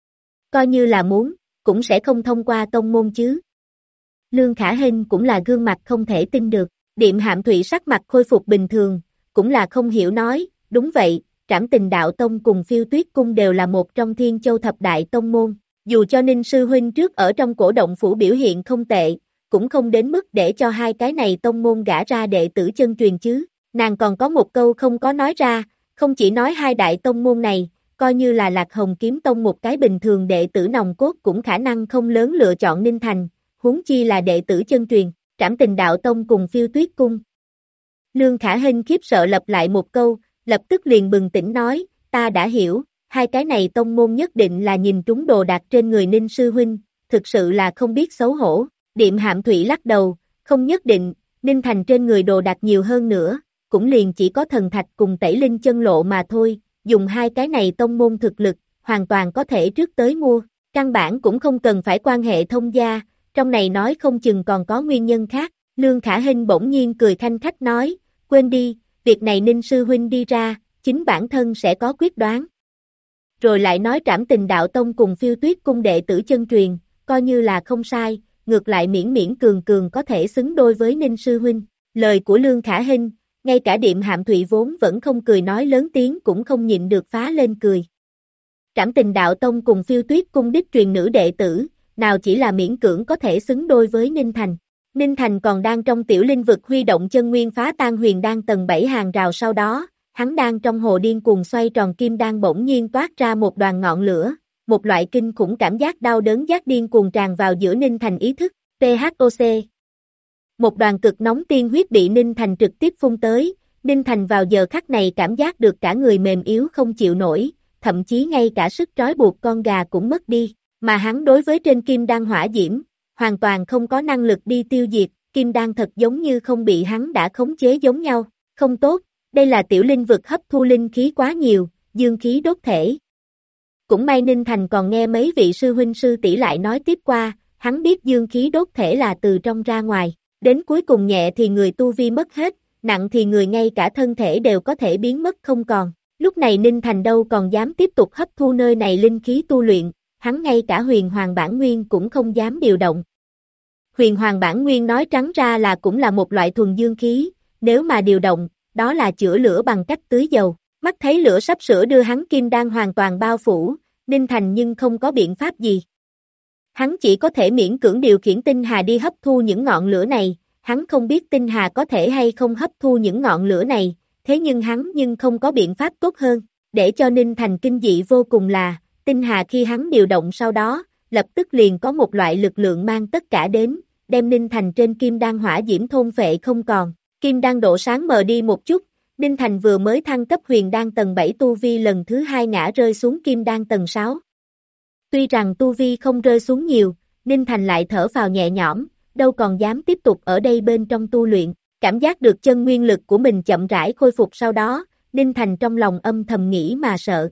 Coi như là muốn, cũng sẽ không thông qua tông môn chứ. Lương Khả Hinh cũng là gương mặt không thể tin được, Điềm Hạm Thụy sắc mặt khôi phục bình thường, cũng là không hiểu nói, đúng vậy, Trảm Tình Đạo Tông cùng Phiêu Tuyết Cung đều là một trong Thiên Châu thập đại tông môn, dù cho Ninh sư huynh trước ở trong cổ động phủ biểu hiện không tệ, cũng không đến mức để cho hai cái này tông môn gả ra đệ tử chân truyền chứ. Nàng còn có một câu không có nói ra, không chỉ nói hai đại tông môn này, coi như là Lạc Hồng Kiếm Tông một cái bình thường đệ tử nòng cốt cũng khả năng không lớn lựa chọn Ninh Thành, huống chi là đệ tử chân truyền, Trảm Tình Đạo Tông cùng Phiêu Tuyết Cung. Lương Khả Hinh khiếp sợ lặp lại một câu, lập tức liền bừng tỉnh nói, ta đã hiểu, hai cái này tông môn nhất định là nhìn trúng đồ đạc trên người Ninh sư huynh, thực sự là không biết xấu hổ. Điềm Hạm Thụy lắc đầu, không nhất định, Ninh Thành trên người đồ đạc nhiều hơn nữa, cũng liền chỉ có thần thạch cùng tẩy linh chân lộ mà thôi, dùng hai cái này tông môn thực lực, hoàn toàn có thể trước tới mua. Căn bản cũng không cần phải quan hệ thông gia, trong này nói không chừng còn có nguyên nhân khác. Lương Khả Hinh bỗng nhiên cười khanh khách nói, quên đi, việc này Ninh sư huynh đi ra, chính bản thân sẽ có quyết đoán. Rồi lại nói Trảm Tình Đạo Tông cùng Phiêu Tuyết cung đệ tử chân truyền, coi như là không sai, ngược lại miễn miễn cường cường có thể xứng đôi với Ninh sư huynh. Lời của Lương Khả Hinh, ngay cả Điềm Hạm Thụy vốn vẫn không cười nói lớn tiếng cũng không nhịn được phá lên cười. Trảm Tình Đạo Tông cùng Phiêu Tuyết cung đích truyền nữ đệ tử, nào chỉ là miễn cưỡng có thể xứng đôi với Ninh Thành. Ninh Thành còn đang trong tiểu linh vực huy động chân nguyên phá tan huyền đan tầng 7 hàng rào, sau đó, hắn đang trong hồ điên cuồng xoay tròn kim đan bỗng nhiên toát ra một đoàn ngọn lửa, một loại kinh khủng cảm giác đau đớn giác điên cuồng tràn vào giữa Ninh Thành ý thức, THOC. Một đoàn cực nóng tiên huyết bị Ninh Thành trực tiếp phun tới, Ninh Thành vào giờ khắc này cảm giác được cả người mềm yếu không chịu nổi, thậm chí ngay cả sức trói buộc con gà cũng mất đi, mà hắn đối với trên kim đan hỏa diễm, hoàn toàn không có năng lực đi tiêu diệt, kim đan thật giống như không bị hắn đã khống chế giống nhau, không tốt, đây là tiểu linh vực hấp thu linh khí quá nhiều, dương khí đốt thể. Cũng may Ninh Thành còn nghe mấy vị sư huynh sư tỷ lại nói tiếp qua, hắn biết dương khí đốt thể là từ trong ra ngoài, đến cuối cùng nhẹ thì người tu vi mất hết, nặng thì người ngay cả thân thể đều có thể biến mất không còn. Lúc này Ninh Thành đâu còn dám tiếp tục hấp thu nơi này linh khí tu luyện, hắn ngay cả huyền hoàng bản nguyên cũng không dám điều động. Huyền hoàng bản nguyên nói trắng ra là cũng là một loại thuần dương khí, nếu mà điều động, đó là chữa lửa bằng cách tưới dầu. Mắt thấy lửa sắp sửa đưa hắn kim đan hoàn toàn bao phủ, Ninh Thành nhưng không có biện pháp gì. Hắn chỉ có thể miễn cưỡng điều khiển tinh hà đi hấp thu những ngọn lửa này, hắn không biết tinh hà có thể hay không hấp thu những ngọn lửa này, thế nhưng hắn không có biện pháp tốt hơn, để cho Ninh Thành kinh dị vô cùng là, tinh hà khi hắn điều động sau đó, lập tức liền có một loại lực lượng mang tất cả đến, đem Ninh Thành trên kim đan hỏa diễm thôn phệ không còn, kim đan độ sáng mờ đi một chút, Ninh Thành vừa mới thăng cấp huyền đan tầng 7 tu vi lần thứ 2 ngã rơi xuống kim đan tầng 6. Tuy rằng tu vi không rơi xuống nhiều, Ninh Thành lại thở phào nhẹ nhõm, đâu còn dám tiếp tục ở đây bên trong tu luyện, cảm giác được chân nguyên lực của mình chậm rãi khôi phục sau đó, Ninh Thành trong lòng âm thầm nghĩ mà sợ.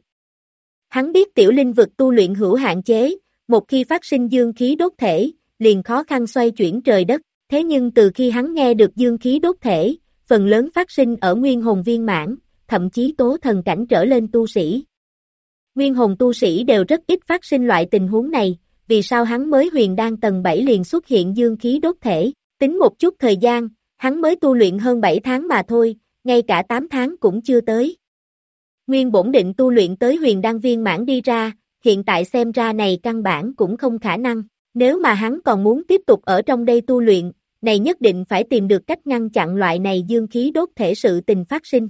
Hắn biết tiểu linh vực tu luyện hữu hạn chế, một khi phát sinh dương khí đốt thể, liền khó khăn xoay chuyển trời đất, thế nhưng từ khi hắn nghe được dương khí đốt thể, phần lớn phát sinh ở nguyên hồn viên mãn, thậm chí tố thần cảnh trở lên tu sĩ. Nguyên hồn tu sĩ đều rất ít phát sinh loại tình huống này, vì sao hắn mới huyền đan tầng 7 liền xuất hiện dương khí đốt thể, tính một chút thời gian, hắn mới tu luyện hơn 7 tháng mà thôi, ngay cả 8 tháng cũng chưa tới. Nguyên bổn định tu luyện tới huyền đan viên mãn đi ra, hiện tại xem ra này căn bản cũng không khả năng, nếu mà hắn còn muốn tiếp tục ở trong đây tu luyện, này nhất định phải tìm được cách ngăn chặn loại này dương khí đốt thể sự tình phát sinh.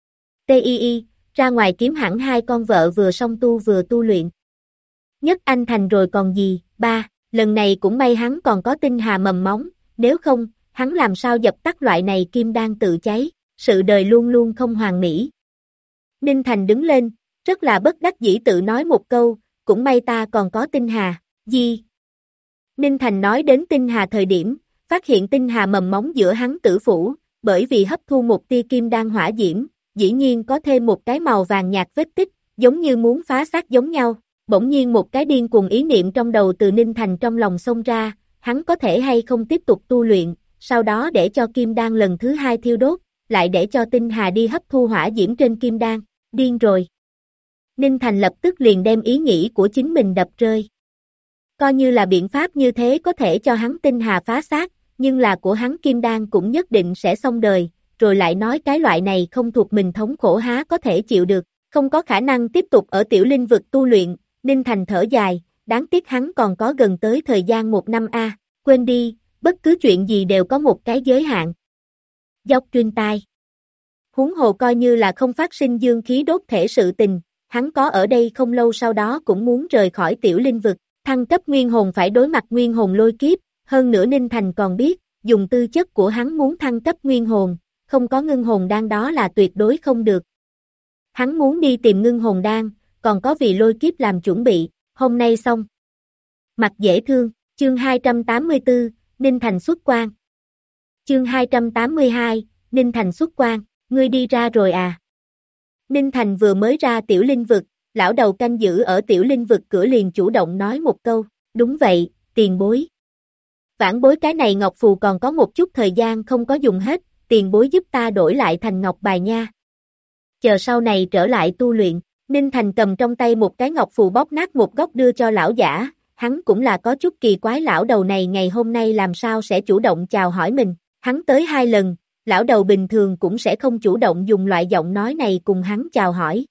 TII, ra ngoài kiếm hẳn hai con vợ vừa song tu vừa tu luyện. Nhất anh thành rồi còn gì, ba, lần này cũng may hắn còn có tinh hà mầm móng, nếu không, hắn làm sao dập tắt loại này kim đan tự cháy, sự đời luôn luôn không hoàn mỹ. Ninh Thành đứng lên, rất là bất đắc dĩ tự nói một câu, cũng may ta còn có tinh hà, gì? Ninh Thành nói đến tinh hà thời điểm, phát hiện tinh hà mầm móng giữa hắn tử phủ, bởi vì hấp thu một tia kim đan hỏa diễm, dĩ nhiên có thêm một cái màu vàng nhạt vết tích, giống như muốn phá xác giống nhau, bỗng nhiên một cái điên cuồng ý niệm trong đầu từ Ninh Thành trong lòng xông ra, hắn có thể hay không tiếp tục tu luyện, sau đó để cho kim đan lần thứ 2 thiêu đốt, lại để cho tinh hà đi hấp thu hỏa diễm trên kim đan, điên rồi. Ninh Thành lập tức liền đem ý nghĩ của chính mình đập rơi. Coi như là biện pháp như thế có thể cho hắn tinh hà phá xác, nhưng là của hắn kim đan cũng nhất định sẽ xong đời, rồi lại nói cái loại này không thuộc mình thống khổ há có thể chịu được, không có khả năng tiếp tục ở tiểu linh vực tu luyện, Ninh Thành thở dài, đáng tiếc hắn còn có gần tới thời gian 1 năm a, quên đi, bất cứ chuyện gì đều có một cái giới hạn. Dốc truyền tai. Huống hồ coi như là không phát sinh dương khí đốt thể sự tình, hắn có ở đây không lâu sau đó cũng muốn rời khỏi tiểu linh vực, thăng cấp nguyên hồn phải đối mặt nguyên hồn lôi kiếp, hơn nữa Ninh Thành còn biết, dùng tư chất của hắn muốn thăng cấp nguyên hồn, không có ngưng hồn đan đó là tuyệt đối không được. Hắn muốn đi tìm ngưng hồn đan, còn có vì lôi kiếp làm chuẩn bị, hôm nay xong. Mặt dễ thương, chương 284, Ninh Thành xuất quan. Chương 282, Ninh Thành xuất quan, ngươi đi ra rồi à? Ninh Thành vừa mới ra tiểu linh vực, lão đầu canh giữ ở tiểu linh vực cửa liền chủ động nói một câu, đúng vậy, tiền bối. Vãn bối cái này ngọc phù còn có một chút thời gian không có dùng hết, tiền bối giúp ta đổi lại thành ngọc bài nha. Chờ sau này trở lại tu luyện, Ninh Thành cầm trong tay một cái ngọc phù bóp nát một góc đưa cho lão giả, hắn cũng là có chút kỳ quái lão đầu này ngày hôm nay làm sao sẽ chủ động chào hỏi mình, hắn tới 2 lần, lão đầu bình thường cũng sẽ không chủ động dùng loại giọng nói này cùng hắn chào hỏi.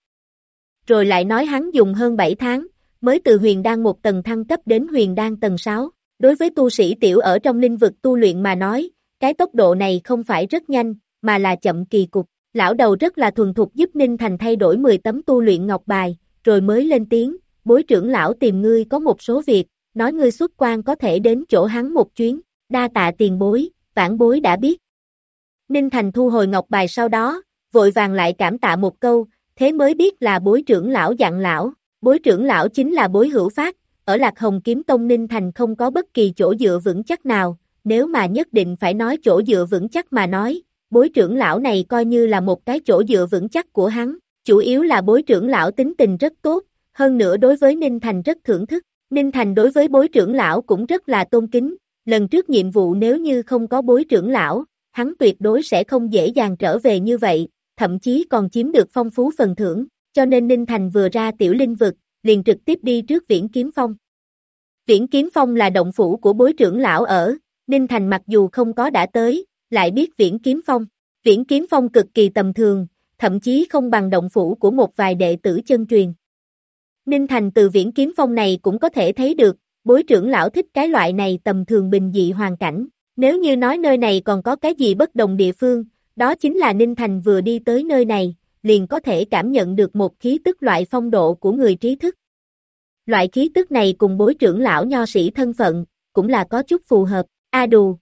Rồi lại nói hắn dùng hơn 7 tháng, mới từ huyền đan 1 tầng thăng cấp đến huyền đan tầng 6, đối với tu sĩ tiểu ở trong linh vực tu luyện mà nói, cái tốc độ này không phải rất nhanh, mà là chậm kỳ cục. Lão đầu rất là thuần thục giúp Ninh Thành thay đổi 10 tấm tu luyện ngọc bài, rồi mới lên tiếng, bối trưởng lão tìm ngươi có một số việc, nói ngươi xuất quan có thể đến chỗ hắn một chuyến, đa tạ tiền bối, vãn bối đã biết. Ninh Thành thu hồi ngọc bài sau đó, vội vàng lại cảm tạ một câu, thế mới biết là bối trưởng lão dặn lão, bối trưởng lão chính là bối hữu phát, ở Lạc Hồng Kiếm Tông Ninh Thành không có bất kỳ chỗ dựa vững chắc nào, nếu mà nhất định phải nói chỗ dựa vững chắc mà nói, bối trưởng lão này coi như là một cái chỗ dựa vững chắc của hắn, chủ yếu là bối trưởng lão tính tình rất tốt, hơn nữa đối với Ninh Thành rất thưởng thức, Ninh Thành đối với bối trưởng lão cũng rất là tôn kính, lần trước nhiệm vụ nếu như không có bối trưởng lão, hắn tuyệt đối sẽ không dễ dàng trở về như vậy, thậm chí còn chiếm được phong phú phần thưởng, cho nên Ninh Thành vừa ra tiểu linh vực, liền trực tiếp đi trước Viễn Kiếm Phong. Viễn Kiếm Phong là động phủ của bối trưởng lão ở, Ninh Thành mặc dù không có đã tới, lại biết Viễn Kiếm Phong. Viễn Kiếm Phong cực kỳ tầm thường, thậm chí không bằng động phủ của một vài đệ tử chân truyền. Ninh Thành từ Viễn Kiếm Phong này cũng có thể thấy được, bối trưởng lão thích cái loại này tầm thường bình dị hoàn cảnh. Nếu như nói nơi này còn có cái gì bất đồng địa phương, đó chính là Ninh Thành vừa đi tới nơi này, liền có thể cảm nhận được một khí tức loại phong độ của người trí thức. Loại khí tức này cùng bối trưởng lão nho sĩ thân phận, cũng là có chút phù hợp. A đù.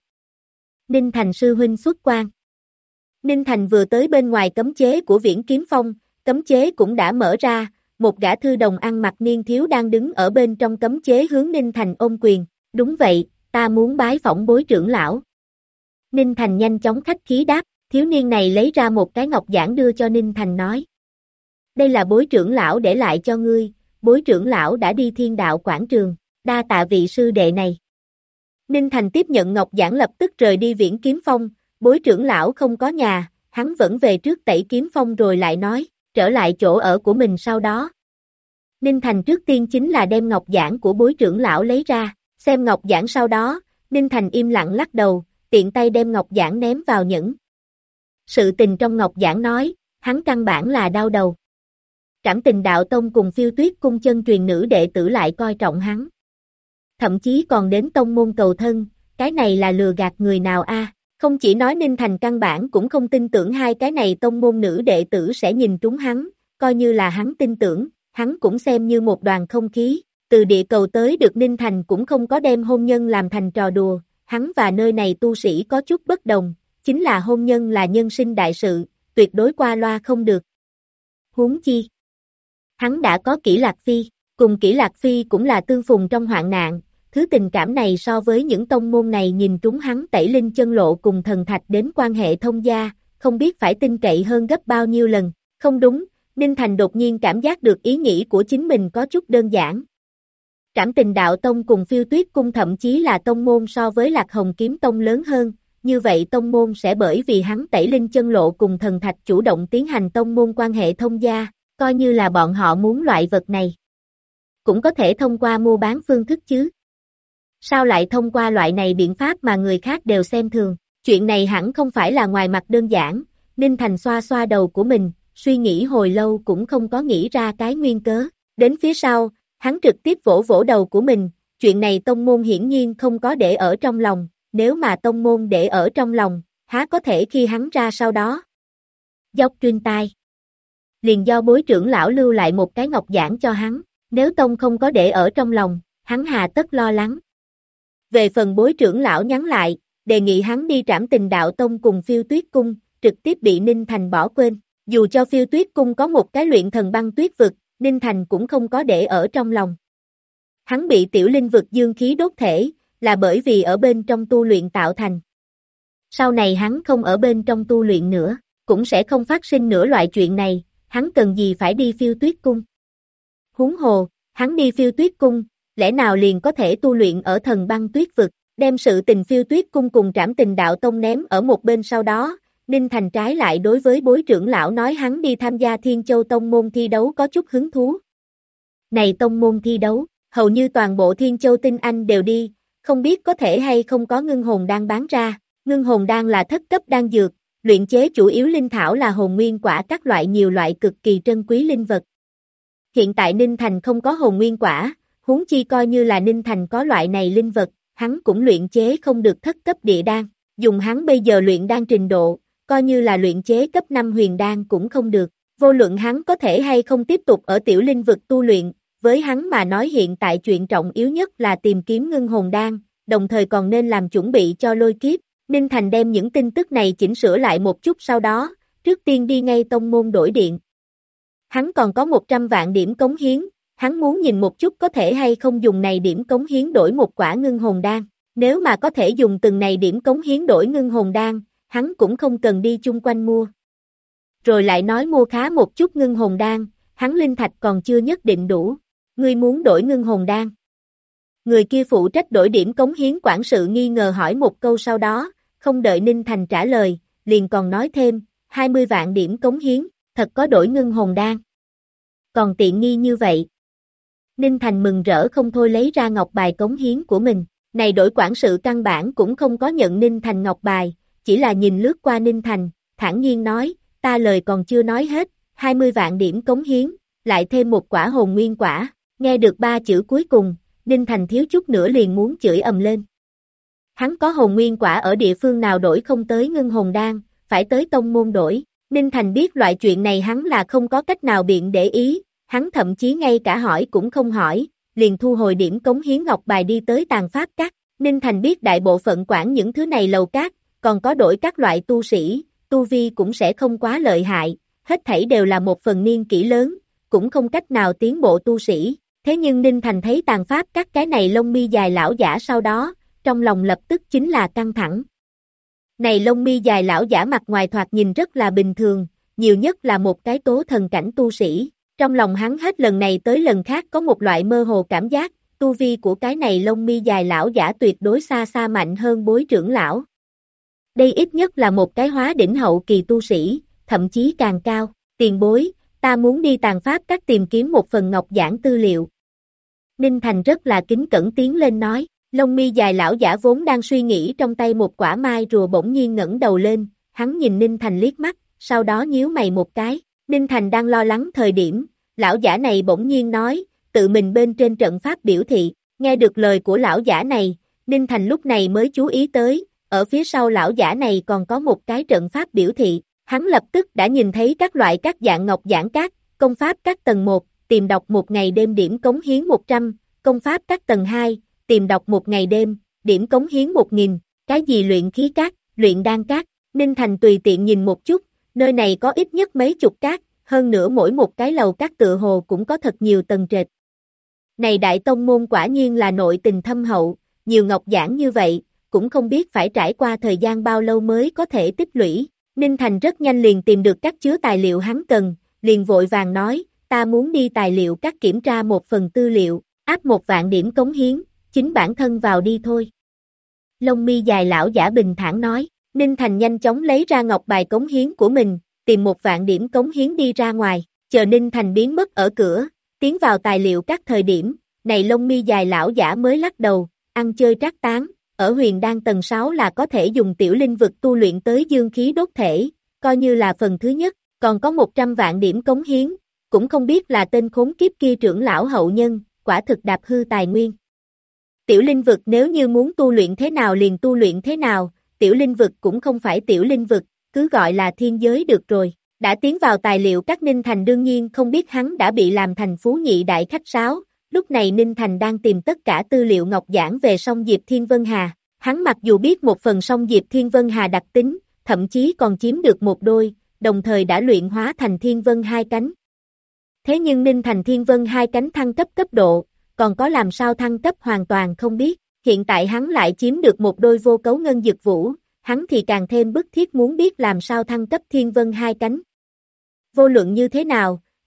Ninh Thành sư huynh xuất quan. Ninh Thành vừa tới bên ngoài cấm chế của Viễn Kiếm Phong, cấm chế cũng đã mở ra, một gã thư đồng ăn mặc niên thiếu đang đứng ở bên trong cấm chế hướng Ninh Thành ôm quyền, đúng vậy, ta muốn bái phỏng bối trưởng lão. Ninh Thành nhanh chóng khách khí đáp, thiếu niên này lấy ra một cái ngọc giản đưa cho Ninh Thành nói. Đây là bối trưởng lão để lại cho ngươi, bối trưởng lão đã đi Thiên Đạo Quảng Trường, đa tạ vị sư đệ này. Ninh Thành tiếp nhận ngọc giản lập tức rời đi Viễn Kiếm Phong, bối trưởng lão không có nhà, hắn vẫn về trước Tẩy Kiếm Phong rồi lại nói, trở lại chỗ ở của mình sau đó. Ninh Thành trước tiên chính là đem ngọc giản của bối trưởng lão lấy ra, xem ngọc giản sau đó, Ninh Thành im lặng lắc đầu, tiện tay đem ngọc giản ném vào nhẫn. Sự tình trong ngọc giản nói, hắn căn bản là đau đầu. Trảm Tình Đạo Tông cùng Phiêu Tuyết Cung chân truyền nữ đệ tử lại coi trọng hắn. Thậm chí còn đến tông môn cầu thân, cái này là lừa gạt người nào a? Không chỉ nói Ninh Thành căn bản cũng không tin tưởng hai cái này tông môn nữ đệ tử sẽ nhìn trúng hắn, coi như là hắn tin tưởng, hắn cũng xem như một đoàn không khí, từ địa cầu tới được Ninh Thành cũng không có đem hôn nhân làm thành trò đùa, hắn và nơi này tu sĩ có chút bất đồng, chính là hôn nhân là nhân sinh đại sự, tuyệt đối qua loa không được. Huống chi, hắn đã có Kỷ Lạc Phi, cùng Kỷ Lạc Phi cũng là tương phùng trong hoạn nạn, thứ tình cảm này so với những tông môn này nhìn trúng hắn Tẩy Linh Chân Lộ cùng thần thạch đến quan hệ thông gia, không biết phải tin cậy hơn gấp bao nhiêu lần, không đúng, Ninh Thành đột nhiên cảm giác được ý nghĩ của chính mình có chút đơn giản. Trảm Tình Đạo Tông cùng Phiêu Tuyết Cung thậm chí là tông môn so với Lạc Hồng Kiếm Tông lớn hơn, như vậy tông môn sẽ bởi vì hắn Tẩy Linh Chân Lộ cùng thần thạch chủ động tiến hành tông môn quan hệ thông gia, coi như là bọn họ muốn loại vật này. Cũng có thể thông qua mua bán phương thức chứ. Sao lại thông qua loại này biện pháp mà người khác đều xem thường, chuyện này hẳn không phải là ngoài mặt đơn giản, Ninh Thành xoa xoa đầu của mình, suy nghĩ hồi lâu cũng không có nghĩ ra cái nguyên cớ, đến phía sau, hắn trực tiếp vỗ vỗ đầu của mình, chuyện này tông môn hiển nhiên không có để ở trong lòng, nếu mà tông môn để ở trong lòng, há có thể khi hắn ra sau đó. Dốc truyền tai. Liền do bối trưởng lão lưu lại một cái ngọc giản cho hắn, nếu tông không có để ở trong lòng, hắn hà tất lo lắng. Về phần bối trưởng lão nhắn lại, đề nghị hắn đi Trảm Tình Đạo Tông cùng Phiêu Tuyết Cung, trực tiếp bị Ninh Thành bỏ quên, dù cho Phiêu Tuyết Cung có một cái luyện thần băng tuyết vực, Ninh Thành cũng không có để ở trong lòng. Hắn bị tiểu linh vực dương khí đốt thể, là bởi vì ở bên trong tu luyện tạo thành. Sau này hắn không ở bên trong tu luyện nữa, cũng sẽ không phát sinh nữa loại chuyện này, hắn cần gì phải đi Phiêu Tuyết Cung. Huống hồ, hắn đi Phiêu Tuyết Cung, lẽ nào liền có thể tu luyện ở Thần Băng Tuyết Vực, đem sự tình Phiêu Tuyết Cung cùng Trảm Tình Đạo Tông ném ở một bên sau đó, Ninh Thành trái lại đối với Bối trưởng lão nói hắn đi tham gia Thiên Châu Tông môn thi đấu có chút hứng thú. Này tông môn thi đấu, hầu như toàn bộ Thiên Châu tinh anh đều đi, không biết có thể hay không có ngưng hồn đan bán ra, ngưng hồn đan là thất cấp đan dược, luyện chế chủ yếu linh thảo là hồn nguyên quả các loại nhiều loại cực kỳ trân quý linh vật. Hiện tại Ninh Thành không có hồn nguyên quả, huống chi coi như là Ninh Thành có loại này linh vật, hắn cũng luyện chế không được thất cấp địa đan, dùng hắn bây giờ luyện đan trình độ, coi như là luyện chế cấp 5 huyền đan cũng không được, vô luận hắn có thể hay không tiếp tục ở tiểu linh vực tu luyện, với hắn mà nói hiện tại chuyện trọng yếu nhất là tìm kiếm ngưng hồn đan, đồng thời còn nên làm chuẩn bị cho lôi kiếp. Ninh Thành đem những tin tức này chỉnh sửa lại một chút sau đó, trước tiên đi ngay tông môn đổi điện. Hắn còn có 100 vạn điểm cống hiến, hắn muốn nhìn một chút có thể hay không dùng này điểm cống hiến đổi một quả ngưng hồn đan, nếu mà có thể dùng từng này điểm cống hiến đổi ngưng hồn đan, hắn cũng không cần đi chung quanh mua. Rồi lại nói mua khá một chút ngưng hồn đan, hắn linh thạch còn chưa nhất định đủ, ngươi muốn đổi ngưng hồn đan. Người kia phụ trách đổi điểm cống hiến quản sự nghi ngờ hỏi một câu sau đó, không đợi Ninh Thành trả lời, liền còn nói thêm, 20 vạn điểm cống hiến, thật có đổi ngưng hồn đan. Còn tiện nghi như vậy. Ninh Thành mừng rỡ không thôi lấy ra ngọc bài cống hiến của mình, này đổi quản sự căn bản cũng không có nhận Ninh Thành ngọc bài, chỉ là nhìn lướt qua Ninh Thành, thản nhiên nói, ta lời còn chưa nói hết, 20 vạn điểm cống hiến, lại thêm một quả hồn nguyên quả, nghe được 3 chữ cuối cùng, Ninh Thành thiếu chút nữa liền muốn chửi ầm lên. Hắn có hồn nguyên quả ở địa phương nào đổi không tới ngưng hồn đan, phải tới tông môn đổi. Ninh Thành biết loại chuyện này hắn là không có cách nào biện để ý, hắn thậm chí ngay cả hỏi cũng không hỏi, liền thu hồi điểm cống hiến ngọc bài đi tới Tàn Pháp Các. Ninh Thành biết đại bộ phận quản những thứ này lầu cát, còn có đổi các loại tu sĩ, tu vi cũng sẽ không quá lợi hại, hết thảy đều là một phần niên kỷ lớn, cũng không cách nào tiến bộ tu sĩ. Thế nhưng Ninh Thành thấy Tàn Pháp Các cái này lông mi dài lão giả sau đó, trong lòng lập tức chính là căng thẳng. Này lông mi dài lão giả mặt ngoài thoạt nhìn rất là bình thường, nhiều nhất là một cái tố thần cảnh tu sĩ, trong lòng hắn hết lần này tới lần khác có một loại mơ hồ cảm giác, tu vi của cái này lông mi dài lão giả tuyệt đối xa xa mạnh hơn Bối trưởng lão. Đây ít nhất là một cái hóa đỉnh hậu kỳ tu sĩ, thậm chí càng cao, tiền bối, ta muốn đi Tàn Pháp Các tìm kiếm một phần ngọc giảng tư liệu. Ninh Thành rất là kính cẩn tiến lên nói. Lông mi dài lão giả vốn đang suy nghĩ trong tay một quả mai rùa bỗng nhiên ngẩng đầu lên, hắn nhìn Ninh Thành liếc mắt, sau đó nhíu mày một cái, Ninh Thành đang lo lắng thời điểm, lão giả này bỗng nhiên nói, tự mình bên trên trận pháp biểu thị, nghe được lời của lão giả này, Ninh Thành lúc này mới chú ý tới, ở phía sau lão giả này còn có một cái trận pháp biểu thị, hắn lập tức đã nhìn thấy các loại các dạng ngọc giảng các, công pháp các tầng 1, tìm đọc một ngày đêm điểm cống hiến 100, công pháp các tầng 2, tìm đọc một ngày đêm, điểm cống hiến 1000, cái gì luyện khí các, luyện đan các, Ninh Thành tùy tiện nhìn một chút, nơi này có ít nhất mấy chục các, hơn nữa mỗi một cái lầu các tựa hồ cũng có thật nhiều tầng trệt. Này đại tông môn quả nhiên là nội tình thâm hậu, nhiều ngọc giảng như vậy, cũng không biết phải trải qua thời gian bao lâu mới có thể tích lũy. Ninh Thành rất nhanh liền tìm được các chứa tài liệu hắn cần, liền vội vàng nói, ta muốn đi tài liệu các kiểm tra một phần tư liệu, áp 1 vạn điểm cống hiến, chính bản thân vào đi thôi. Lông mi dài lão giả bình thản nói, Ninh Thành nhanh chóng lấy ra ngọc bài cống hiến của mình, tìm 1 vạn điểm cống hiến đi ra ngoài, chờ Ninh Thành biến mất ở cửa, tiến vào tài liệu các thời điểm, này lông mi dài lão giả mới lắc đầu, ăn chơi trác tán, ở huyền đan tầng 6 là có thể dùng tiểu linh vực tu luyện tới dương khí đốt thể, coi như là phần thứ nhất, còn có 100 vạn điểm cống hiến, cũng không biết là tên khốn kiếp kia trưởng lão hậu nhân, quả thực đạp hư tài nguyên. Tiểu linh vực nếu như muốn tu luyện thế nào liền tu luyện thế nào, tiểu linh vực cũng không phải tiểu linh vực, cứ gọi là thiên giới được rồi. Đã tiến vào tài liệu các Ninh Thành đương nhiên không biết hắn đã bị làm thành phú nhị đại khách sáo, lúc này Ninh Thành đang tìm tất cả tư liệu ngọc giảng về song Diệp Thiên Vân Hà. Hắn mặc dù biết một phần song Diệp Thiên Vân Hà đặc tính, thậm chí còn chiếm được một đôi, đồng thời đã luyện hóa thành Thiên Vân hai cánh. Thế nhưng Ninh Thành Thiên Vân hai cánh thăng cấp cấp độ, còn có làm sao thăng cấp hoàn toàn không biết, hiện tại hắn lại chiếm được một đôi vô cấu ngân dực vũ, hắn thì càng thêm bức thiết muốn biết làm sao thăng cấp Thiên Vân hai cánh. Vô luận như thế nào,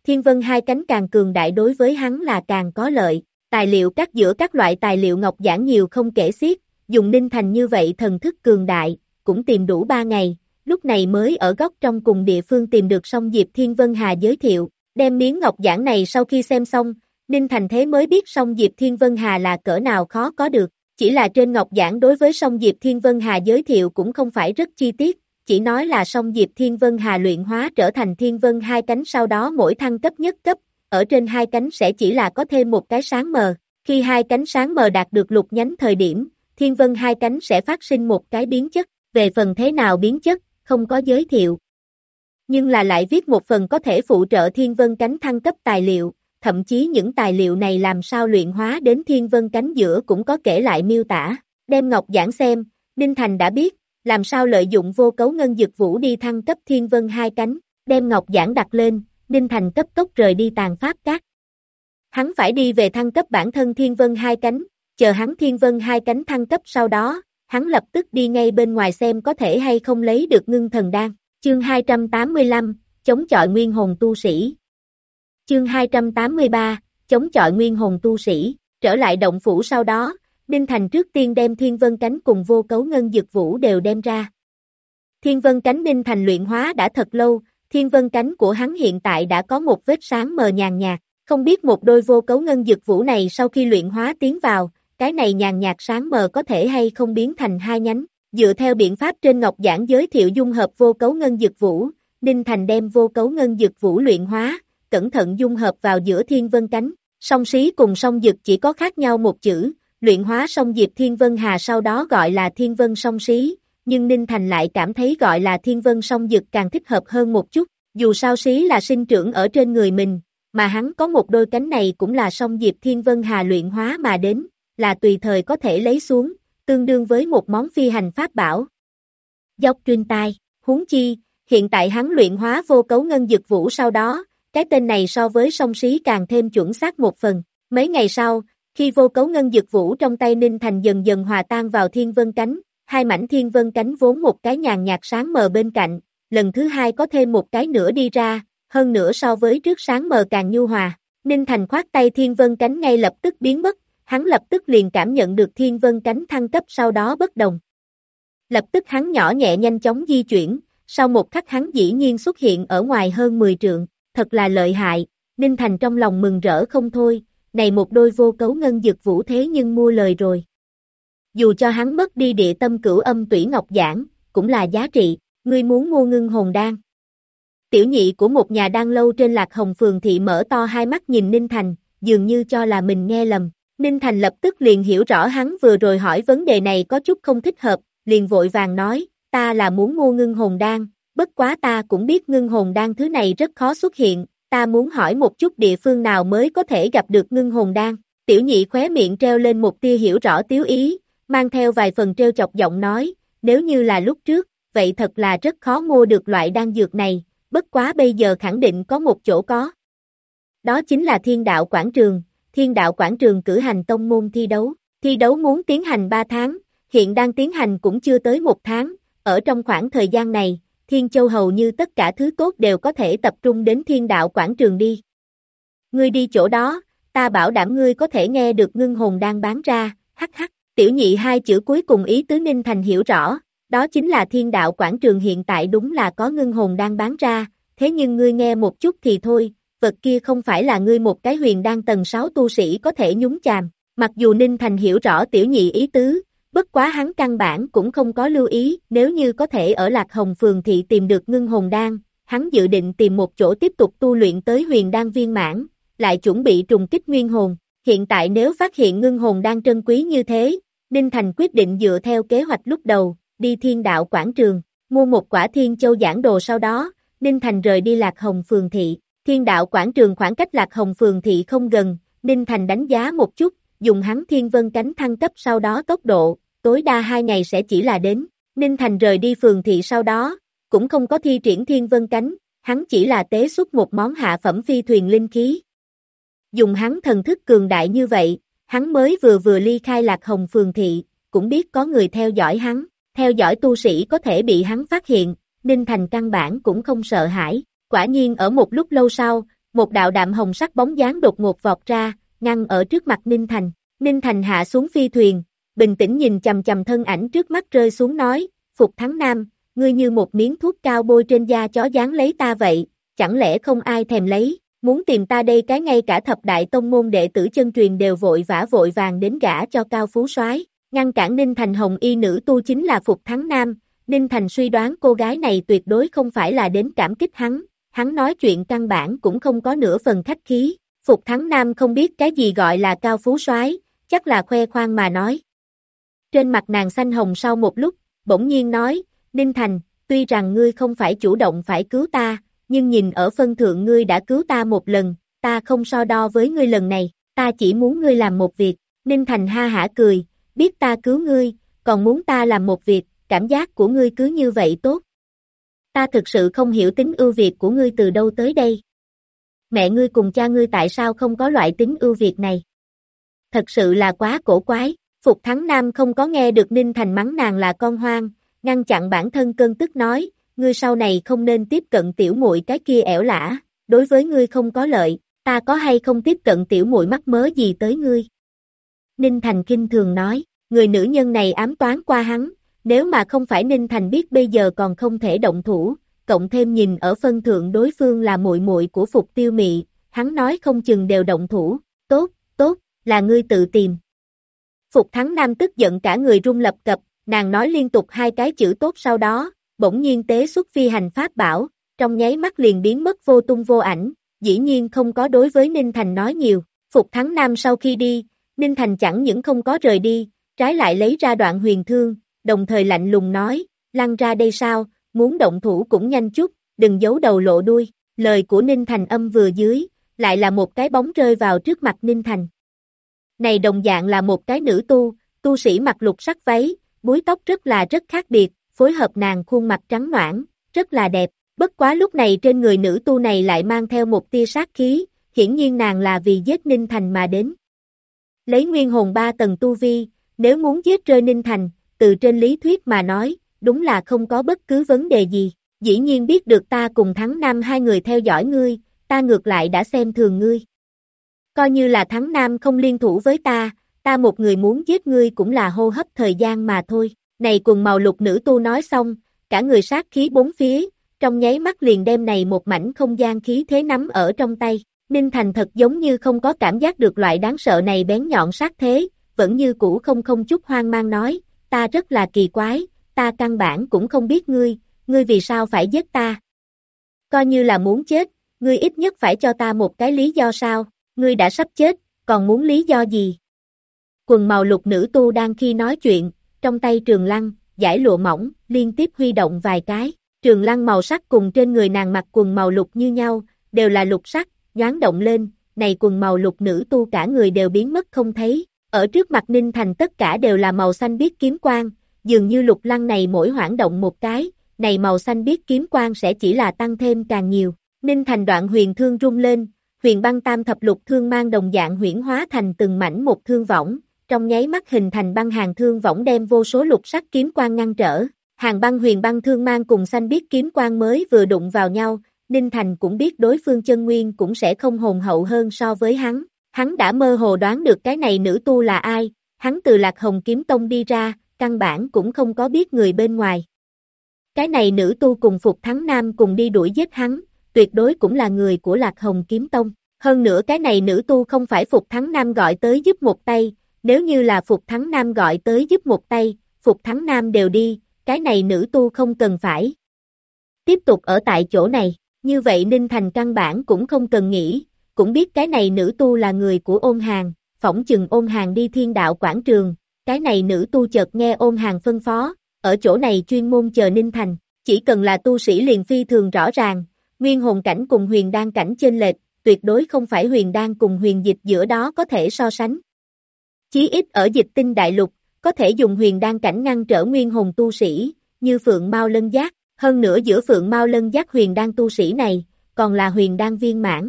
Thiên Vân hai cánh càng cường đại đối với hắn là càng có lợi, tài liệu cắt giữa các loại tài liệu ngọc giản nhiều không kể xiết, dùng Ninh Thành như vậy thần thức cường đại, cũng tìm đủ 3 ngày, lúc này mới ở góc trong cùng địa phương tìm được song Diệp Thiên Vân Hà giới thiệu, đem miếng ngọc giản này sau khi xem xong, Ninh Thành thế mới biết song Diệp Thiên Vân Hà là cỡ nào khó có được, chỉ là trên ngọc giản đối với song Diệp Thiên Vân Hà giới thiệu cũng không phải rất chi tiết, chỉ nói là song Diệp Thiên Vân Hà luyện hóa trở thành Thiên Vân hai cánh sau đó mỗi thăng cấp nhất cấp, ở trên hai cánh sẽ chỉ là có thêm một cái sáng mờ, khi hai cánh sáng mờ đạt được lục nhánh thời điểm, Thiên Vân hai cánh sẽ phát sinh một cái biến chất, về phần thế nào biến chất, không có giới thiệu. Nhưng là lại viết một phần có thể phụ trợ Thiên Vân cánh thăng cấp tài liệu, thậm chí những tài liệu này làm sao luyện hóa đến Thiên Vân cánh giữa cũng có kể lại miêu tả, đem ngọc giản xem, Ninh Thành đã biết, làm sao lợi dụng vô cấu ngân dực vũ đi thăng cấp Thiên Vân hai cánh, đem ngọc giản đặt lên, Ninh Thành cấp tốc rời đi tàn pháp các. Hắn phải đi về thăng cấp bản thân Thiên Vân hai cánh, chờ hắn Thiên Vân hai cánh thăng cấp sau đó, hắn lập tức đi ngay bên ngoài xem có thể hay không lấy được ngưng thần đan. Chương 285, chống chọi nguyên hồn tu sĩ. Chương 283, chống chọi nguyên hồn tu sĩ, trở lại động phủ sau đó, Ninh Thành trước tiên đem Thiên Vân cánh cùng vô cấu ngân dực vũ đều đem ra. Thiên Vân cánh Ninh Thành luyện hóa đã thật lâu, Thiên Vân cánh của hắn hiện tại đã có một vết sáng mờ nhàn nhạt, không biết một đôi vô cấu ngân dực vũ này sau khi luyện hóa tiến vào, cái này nhàn nhạt sáng mờ có thể hay không biến thành hai nhánh. Dựa theo biện pháp trên ngọc giản giới thiệu dung hợp vô cấu ngân dực vũ, Ninh Thành đem vô cấu ngân dực vũ luyện hóa, cẩn thận dung hợp vào giữa Thiên Vân cánh. Song xí cùng song dực chỉ có khác nhau một chữ, luyện hóa song Diệp Thiên Vân Hà sau đó gọi là Thiên Vân song xí, nhưng Ninh Thành lại cảm thấy gọi là Thiên Vân song dực càng thích hợp hơn một chút, dù sao xí là sinh trưởng ở trên người mình, mà hắn có một đôi cánh này cũng là song Diệp Thiên Vân Hà luyện hóa mà đến, là tùy thời có thể lấy xuống, tương đương với một món phi hành pháp bảo. Dốc truyền tai, huống chi, hiện tại hắn luyện hóa vô cấu ngân dực vũ sau đó, cái tên này so với song xí càng thêm chuẩn xác một phần. Mấy ngày sau, khi vô cấu ngân dực vũ trong tay Ninh Thành dần dần hòa tan vào Thiên Vân cánh, hai mảnh Thiên Vân cánh vốn một cái nhàn nhạt sáng mờ bên cạnh, lần thứ hai có thêm một cái nữa đi ra, hơn nữa so với trước sáng mờ càng nhu hòa. Ninh Thành khoát tay Thiên Vân cánh ngay lập tức biến mất, hắn lập tức liền cảm nhận được Thiên Vân cánh thăng cấp sau đó bất đồng. Lập tức hắn nhỏ nhẹ nhanh chóng di chuyển, sau một khắc hắn dĩ nhiên xuất hiện ở ngoài hơn 10 trượng, thật là lợi hại, Ninh Thành trong lòng mừng rỡ không thôi, này một đôi vô cấu ngân dực vũ thế nhưng mua lời rồi. Dù cho hắn mất đi địa tâm cửu âm tủy ngọc giản, cũng là giá trị, ngươi muốn mua ngưng hồn đan. Tiểu nhị của một nhà đan lâu trên Lạc Hồng phường thị mở to hai mắt nhìn Ninh Thành, dường như cho là mình nghe lầm. Ninh Thành lập tức liền hiểu rõ hắn vừa rồi hỏi vấn đề này có chút không thích hợp, liền vội vàng nói, ta là muốn mua ngưng hồn đan, bất quá ta cũng biết ngưng hồn đan thứ này rất khó xuất hiện, ta muốn hỏi một chút địa phương nào mới có thể gặp được ngưng hồn đan. Tiểu nhị khóe miệng treo lên một tia hiểu rõ tiếu ý, mang theo vài phần treo chọc giọng nói, nếu như là lúc trước, vậy thật là rất khó mua được loại đan dược này, bất quá bây giờ khẳng định có một chỗ có. Đó chính là Thiên Đạo Quảng Trường. Thiên Đạo Quảng Trường cử hành tông môn thi đấu muốn tiến hành 3 tháng, hiện đang tiến hành cũng chưa tới 1 tháng, ở trong khoảng thời gian này, Thiên Châu hầu như tất cả thứ tốt đều có thể tập trung đến Thiên Đạo Quảng Trường đi. Ngươi đi chỗ đó, ta bảo đảm ngươi có thể nghe được ngưng hồn đang bán ra, hắc hắc, tiểu nhị hai chữ cuối cùng ý tứ Ninh Thành hiểu rõ, đó chính là Thiên Đạo Quảng Trường hiện tại đúng là có ngưng hồn đang bán ra, thế nhưng ngươi nghe một chút thì thôi. Vật kia không phải là ngươi một cái huyền đan tầng 6 tu sĩ có thể nhúng chàm, mặc dù Ninh Thành hiểu rõ tiểu nhị ý tứ, bất quá hắn căn bản cũng không có lưu ý, nếu như có thể ở Lạc Hồng phường thị tìm được ngưng hồn đan, hắn dự định tìm một chỗ tiếp tục tu luyện tới huyền đan viên mãn, lại chuẩn bị trùng kích nguyên hồn, hiện tại nếu phát hiện ngưng hồn đan trân quý như thế, Ninh Thành quyết định dựa theo kế hoạch lúc đầu, đi Thiên Đạo Quảng Trường, mua một quả Thiên Châu giảng đồ sau đó, Ninh Thành rời đi Lạc Hồng phường thị. Thiên Đạo Quảng Trường khoảng cách Lạc Hồng phường thị không gần, Ninh Thành đánh giá một chút, dùng hắn Thiên Vân cánh thăng cấp sau đó tốc độ, tối đa 2 ngày sẽ chỉ là đến. Ninh Thành rời đi phường thị sau đó, cũng không có thi triển Thiên Vân cánh, hắn chỉ là tế xuất một món hạ phẩm phi thuyền linh khí. Dùng hắn thần thức cường đại như vậy, hắn mới vừa ly khai Lạc Hồng phường thị, cũng biết có người theo dõi hắn, theo dõi tu sĩ có thể bị hắn phát hiện, Ninh Thành căn bản cũng không sợ hãi. Quả nhiên ở một lúc lâu sau, một đạo đạm hồng sắc bóng dáng đột ngột vọt ra, ngăn ở trước mặt Ninh Thành. Ninh Thành hạ xuống phi thuyền, bình tĩnh nhìn chằm chằm thân ảnh trước mắt rơi xuống nói, Phục Thắng Nam, ngươi như một miếng thuốc cao bôi trên da chó dán lấy ta vậy, chẳng lẽ không ai thèm lấy, muốn tìm ta đây cái ngay cả thập đại tông môn đệ tử chân truyền đều vội vàng đến gả cho Cao Phú Soái. Ngăn cản Ninh Thành hồng y nữ tu chính là Phục Thắng Nam, Ninh Thành suy đoán cô gái này tuyệt đối không phải là đến cảm kích hắn nói chuyện căn bản cũng không có nửa phần khách khí, Phục Thắng Nam không biết cái gì gọi là Cao Phú Soái, chắc là khoe khoang mà nói. Trên mặt nàng xanh hồng sau một lúc, bỗng nhiên nói, Ninh Thành, tuy rằng ngươi không phải chủ động phải cứu ta, nhưng nhìn ở phân thượng ngươi đã cứu ta một lần, ta không so đo với ngươi lần này, ta chỉ muốn ngươi làm một việc. Ninh Thành ha hả cười, biết ta cứu ngươi, còn muốn ta làm một việc, cảm giác của ngươi cứ như vậy tốt. Ta thực sự không hiểu tính ưu việt của ngươi từ đâu tới đây. Mẹ ngươi cùng cha ngươi tại sao không có loại tính ưu việt này? Thật sự là quá cổ quái. Phục Thắng Nam không có nghe được Ninh Thành mắng nàng là con hoang, ngăn chặn bản thân cơn tức nói, ngươi sau này không nên tiếp cận tiểu muội cái kia ẻo lả, đối với ngươi không có lợi, ta có hay không tiếp cận tiểu muội mắc mớ gì tới ngươi? Ninh Thành khinh thường nói, người nữ nhân này ám toán qua hắn, nếu mà không phải Ninh Thành biết bây giờ còn không thể động thủ, cộng thêm nhìn ở phân thượng đối phương là muội muội của Phục Tiêu Mị, hắn nói không chừng đều động thủ, tốt, là ngươi tự tìm. Phục Thắng Nam tức giận cả người run lập cập, nàng nói liên tục hai cái chữ tốt sau đó, bỗng nhiên tế xuất phi hành pháp bảo, trong nháy mắt liền biến mất vô tung vô ảnh, dĩ nhiên không có đối với Ninh Thành nói nhiều. Phục Thắng Nam sau khi đi, Ninh Thành chẳng những không có rời đi, trái lại lấy ra đoạn huyền thương, đồng thời lạnh lùng nói, lăn ra đây sao, muốn động thủ cũng nhanh chút, đừng giấu đầu lộ đuôi. Lời của Ninh Thành âm vừa dưới, lại là một cái bóng rơi vào trước mặt Ninh Thành. Này đồng dạng là một cái nữ tu sĩ mặc lục sắc váy, búi tóc rất khác biệt, phối hợp nàng khuôn mặt trắng nõn, rất là đẹp. Bất quá lúc này trên người nữ tu này lại mang theo một tia sát khí, hiển nhiên nàng là vì giết Ninh Thành mà đến. Lấy nguyên hồn 3 tầng tu vi, nếu muốn giết rơi Ninh Thành, từ trên lý thuyết mà nói, đúng là không có bất cứ vấn đề gì. Dĩ nhiên biết được ta cùng Thắng Nam hai người theo dõi ngươi, ta ngược lại đã xem thường ngươi. Coi như là Thắng Nam không liên thủ với ta một người muốn giết ngươi cũng là hô hấp thời gian mà thôi. Này quần màu lục nữ tu nói xong, cả người sát khí bốn phía, trong nháy mắt liền đem này một mảnh không gian khí thế nắm ở trong tay. Ninh Thành thật giống như không có cảm giác được loại đáng sợ này bén nhọn sát thế, vẫn như cũ không chút hoang mang nói, ta rất là kỳ quái, ta căn bản cũng không biết ngươi vì sao phải giết ta? Coi như là muốn chết, ngươi ít nhất phải cho ta một cái lý do sao, ngươi đã sắp chết, còn muốn lý do gì? Quần màu lục nữ tu đang khi nói chuyện, trong tay trường lăng, dải lụa mỏng, liên tiếp huy động vài cái, trường lăng màu sắc cùng trên người nàng mặc quần màu lục như nhau, đều là lục sắc, nhoáng động lên, này quần màu lục nữ tu cả người đều biến mất không thấy, ở trước mặt Ninh Thành tất cả đều là màu xanh biếc kiếm quang, dường như lục lăng này mỗi hoảng động một cái, này màu xanh biếc kiếm quang sẽ chỉ là tăng thêm càng nhiều. Ninh Thành đoạn huyền thương rung lên, huyền băng tam thập lục thương mang đồng dạng huyễn hóa thành từng mảnh một thương võng, trong nháy mắt hình thành băng hàng thương võng đem vô số lục sắc kiếm quang ngăn trở. Hàng băng huyền băng thương mang cùng xanh biếc kiếm quang mới vừa đụng vào nhau, Ninh Thành cũng biết đối phương chân nguyên cũng sẽ không hồn hậu hơn so với hắn đã mơ hồ đoán được cái này nữ tu là ai, hắn từ Lạc Hồng Kiếm Tông đi ra, căn bản cũng không có biết người bên ngoài. Cái này nữ tu cùng Phục Thắng Nam cùng đi đuổi giết hắn, tuyệt đối cũng là người của Lạc Hồng Kiếm Tông. Hơn nữa cái này nữ tu không phải Phục Thắng Nam gọi tới giúp một tay, nếu như là Phục Thắng Nam gọi tới giúp một tay, Phục Thắng Nam đều đi, cái này nữ tu không cần phải tiếp tục ở tại chỗ này. Như vậy Ninh Thành căn bản cũng không cần nghĩ, cũng biết cái này nữ tu là người của Ôn Hàn, phỏng chừng Ôn Hàn đi Thiên Đạo Quảng Trường, cái này nữ tu chợt nghe Ôn Hàn phân phó, ở chỗ này chuyên môn chờ Ninh Thành, chỉ cần là tu sĩ liền phi thường rõ ràng, nguyên hồn cảnh cùng huyền đan cảnh chênh lệch, tuyệt đối không phải huyền đan cùng huyền dịch giữa đó có thể so sánh. Chí ít ở Dịch Tinh Đại Lục, có thể dùng huyền đan cảnh ngăn trở nguyên hồn tu sĩ, như Phượng Mao Lân Giác. Hơn nữa giữa Phượng Mao Lân Giác huyền đan tu sĩ này, còn là huyền đan viên mãn.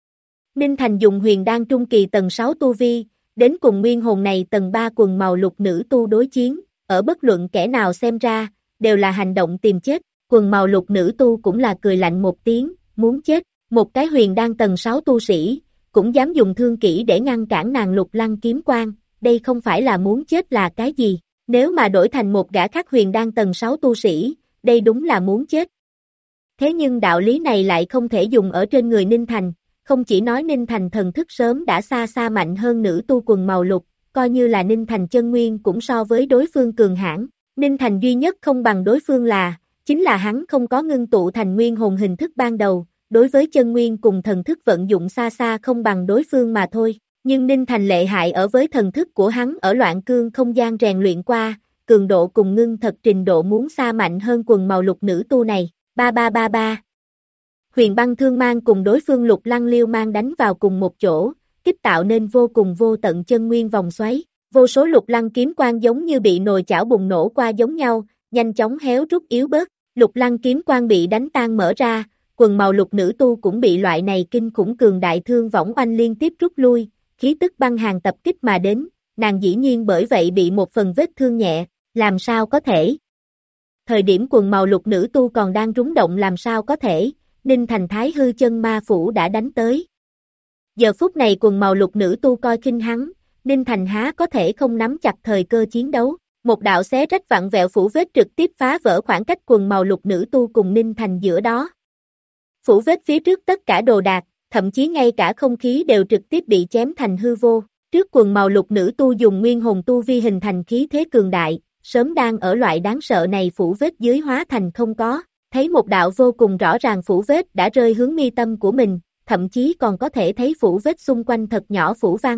Ninh Thành dùng huyền đan trung kỳ tầng 6 tu vi, đến cùng nguyên hồn này tầng 3 quần màu lục nữ tu đối chiến, ở bất luận kẻ nào xem ra, đều là hành động tìm chết, quần màu lục nữ tu cũng là cười lạnh một tiếng, muốn chết, Một cái huyền đan tầng 6 tu sĩ, cũng dám dùng thương kỹ để ngăn cản nàng Lục Lăng kiếm quang, đây không phải là muốn chết là cái gì, nếu mà đổi thành một gã khác huyền đan tầng 6 tu sĩ, đây đúng là muốn chết. Thế nhưng đạo lý này lại không thể dùng ở trên người Ninh Thành, không chỉ nói Ninh Thành thần thức sớm đã xa xa mạnh hơn nữ tu quần màu lục, coi như là Ninh Thành chân nguyên cũng so với đối phương cường hãn. Ninh Thành duy nhất không bằng đối phương chính là hắn không có ngưng tụ thành nguyên hồn hình thức ban đầu, đối với chân nguyên cùng thần thức vận dụng xa xa không bằng đối phương mà thôi. Nhưng Ninh Thành lợi hại ở với thần thức của hắn ở loạn cương không gian rèn luyện qua, cường độ cùng ngưng thật trình độ muốn xa mạnh hơn quần màu lục nữ tu này. Ba. Huyền băng thương mang cùng đối phương Lục Lăng liêu mang đánh vào cùng một chỗ, kích tạo nên vô cùng vô tận chân nguyên vòng xoáy. Vô số Lục Lăng kiếm quang giống như bị nồi chảo bùng nổ qua giống nhau, nhanh chóng héo rút yếu bớt. Lục Lăng kiếm quang bị đánh tan mở ra, quần màu lục nữ tu cũng bị loại này kinh khủng cường đại thương võng oanh liên tiếp rút lui, khí tức băng hàn tập kích mà đến, nàng dĩ nhiên bởi vậy bị một phần vết thương nhẹ, làm sao có thể? Thời điểm quần màu lục nữ tu còn đang rúng động làm sao có thể, Ninh Thành Thái hư chân ma phủ đã đánh tới. Giờ phút này quần màu lục nữ tu coi khinh hắn, Ninh Thành há có thể không nắm chặt thời cơ chiến đấu, một đạo xé rách vặn vẹo phủ vết trực tiếp phá vỡ khoảng cách quần màu lục nữ tu cùng Ninh Thành giữa đó. Phủ vết phía trước tất cả đồ đạc, thậm chí ngay cả không khí đều trực tiếp bị chém thành hư vô, trước quần màu lục nữ tu dùng nguyên hồn tu vi hình thành khí thế cường đại, sớm đang ở loại đáng sợ này phủ vết dưới hóa thành không có, thấy một đạo vô cùng rõ ràng phủ vết đã rơi hướng mi tâm của mình, thậm chí còn có thể thấy phủ vết xung quanh thật nhỏ phủ văn.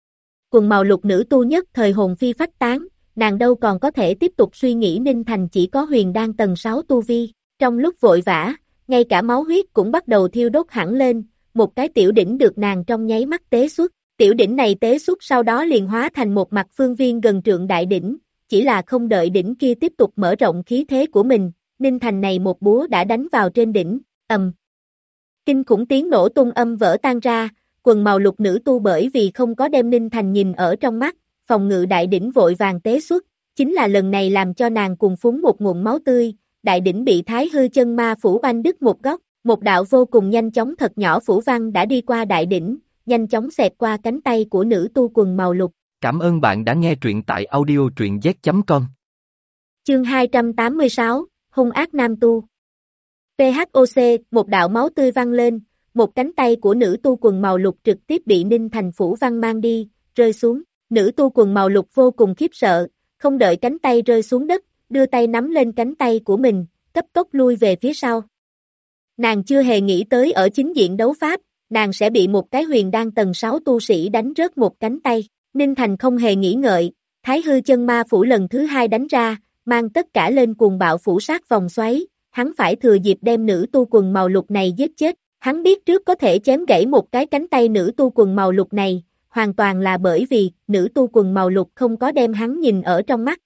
Quần màu lục nữ tu nhất thời hồn phi phách tán, nàng đâu còn có thể tiếp tục suy nghĩ Ninh Thành chỉ có huyền đan tầng 6 tu vi, trong lúc vội vã, ngay cả máu huyết cũng bắt đầu thiêu đốt hẳn lên, một cái tiểu đỉnh được nàng trong nháy mắt tế xuất, tiểu đỉnh này tế xuất sau đó liền hóa thành một mặt phương viên gần trượng đại đỉnh, chỉ là không đợi đỉnh kia tiếp tục mở rộng khí thế của mình, Ninh Thành này một búa đã đánh vào trên đỉnh, kinh khủng tiếng nổ tung âm vỡ tan ra, quần màu lục nữ tu bởi vì không có đem Ninh Thành nhìn ở trong mắt, phòng ngự đại đỉnh vội vàng tế xuất, chính là lần này làm cho nàng cùng phúng một ngụm máu tươi, đại đỉnh bị Thái hư chân ma phủ oanh đứt một góc, một đạo vô cùng nhanh chóng thật nhỏ phủ văn đã đi qua đại đỉnh, nhanh chóng xẹt qua cánh tay của nữ tu quần màu lục. Cảm ơn bạn đã nghe truyện tại audio.z.com. Chương 286, hung ác nam tu. PHOC, một đạo máu tươi văng lên, một cánh tay của nữ tu quần màu lục trực tiếp bị Ninh Thành phủ văn mang đi, rơi xuống, nữ tu quần màu lục vô cùng khiếp sợ, không đợi cánh tay rơi xuống đất, đưa tay nắm lên cánh tay của mình, cấp tốc lui về phía sau. Nàng chưa hề nghĩ tới ở chính diện đấu pháp, nàng sẽ bị một cái huyền đan tầng 6 tu sĩ đánh rớt một cánh tay, Ninh Thành không hề nghĩ ngợi, Thái hư chân ma phủ lần thứ hai đánh ra, mang tất cả lên cuồng bạo phủ sát vòng xoáy, hắn phải thừa dịp đem nữ tu quần màu lục này giết chết, hắn biết trước có thể chém gãy một cái cánh tay nữ tu quần màu lục này, hoàn toàn là bởi vì nữ tu quần màu lục không có đem hắn nhìn ở trong mắt.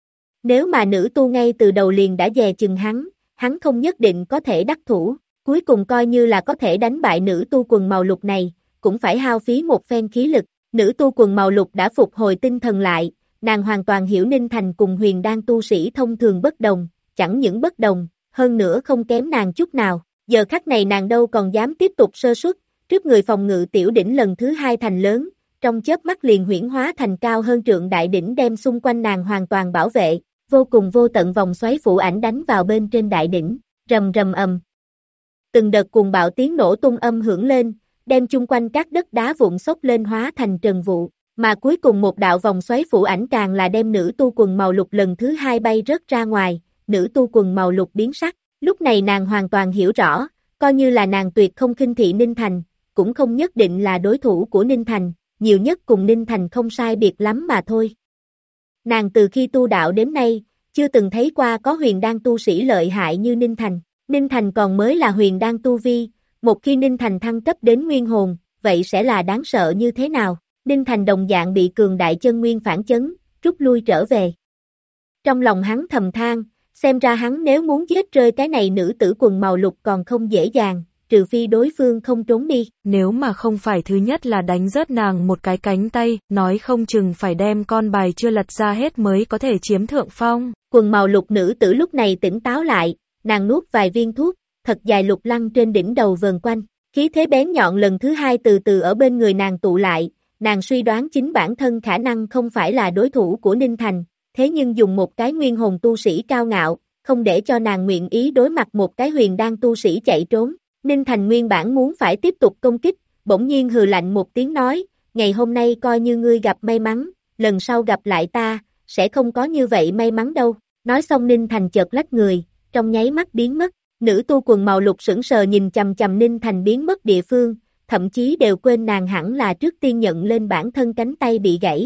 Nếu mà nữ tu ngay từ đầu liền đã dè chừng hắn không nhất định có thể đắc thủ, cuối cùng coi như là có thể đánh bại nữ tu quần màu lục này, cũng phải hao phí một phen khí lực, nữ tu quần màu lục đã phục hồi tinh thần lại, nàng hoàn toàn hiểu Ninh Thành cùng huyền đan tu sĩ thông thường bất đồng, chẳng những bất đồng, hơn nữa không kém nàng chút nào, giờ khắc này nàng đâu còn dám tiếp tục sơ suất, trước người phòng ngự tiểu đỉnh lần thứ hai thành lớn, trong chớp mắt liền huyễn hóa thành cao hơn trượng đại đỉnh đem xung quanh nàng hoàn toàn bảo vệ, vô cùng vô tận vòng xoáy phủ ảnh đánh vào bên trên đại đỉnh, rầm rầm ầm. Từng đợt cuồng bạo tiếng nổ tung âm hưởng lên, đem chung quanh các đất đá vụn xốc lên hóa thành trần vụ, mà cuối cùng một đạo vòng xoáy phủ ảnh càng là đem nữ tu quần màu lục lần thứ hai bay rớt ra ngoài, nữ tu quần màu lục biến sắc, lúc này nàng hoàn toàn hiểu rõ, coi như là nàng tuyệt không khinh thị Ninh Thành, cũng không nhất định là đối thủ của Ninh Thành, nhiều nhất cùng Ninh Thành không sai biệt lắm mà thôi. Nàng từ khi tu đạo đến nay, chưa từng thấy qua có huyền đan tu sĩ lợi hại như Ninh Thành. Ninh Thành còn mới là huyền đan tu vi, một khi Ninh Thành thăng cấp đến nguyên hồn, vậy sẽ là đáng sợ như thế nào? Ninh Thành đồng dạng bị cường đại chân nguyên phản chấn, rút lui trở về. Trong lòng hắn thầm than, xem ra hắn nếu muốn giết rơi cái này nữ tử quần màu lục còn không dễ dàng, trừ phi đối phương không trốn đi. Nếu mà không phải thứ nhất là đánh rớt nàng một cái cánh tay, nói không chừng phải đem con bài chưa lật ra hết mới có thể chiếm thượng phong. Quần màu lục nữ tử lúc này tỉnh táo lại, nàng nuốt vài viên thuốc, thật dài lục lăng trên đỉnh đầu vờn quanh. Khí thế bén nhọn lần thứ hai từ từ ở bên người nàng tụ lại, nàng suy đoán chính bản thân khả năng không phải là đối thủ của Ninh Thành, thế nhưng dùng một cái nguyên hồn tu sĩ cao ngạo, không để cho nàng nguyện ý đối mặt một cái huyền đan tu sĩ chạy trốn. Ninh Thành nguyên bản muốn phải tiếp tục công kích, bỗng nhiên hừ lạnh một tiếng nói, ngày hôm nay coi như ngươi gặp may mắn, lần sau gặp lại ta, sẽ không có như vậy may mắn đâu. Nói xong Ninh Thành chợt lách người, trong nháy mắt biến mất. Nữ tu quần màu lục sững sờ nhìn chằm chằm Ninh Thành biến mất địa phương, thậm chí đều quên nàng hẳn là trước tiên nhận lên bản thân cánh tay bị gãy.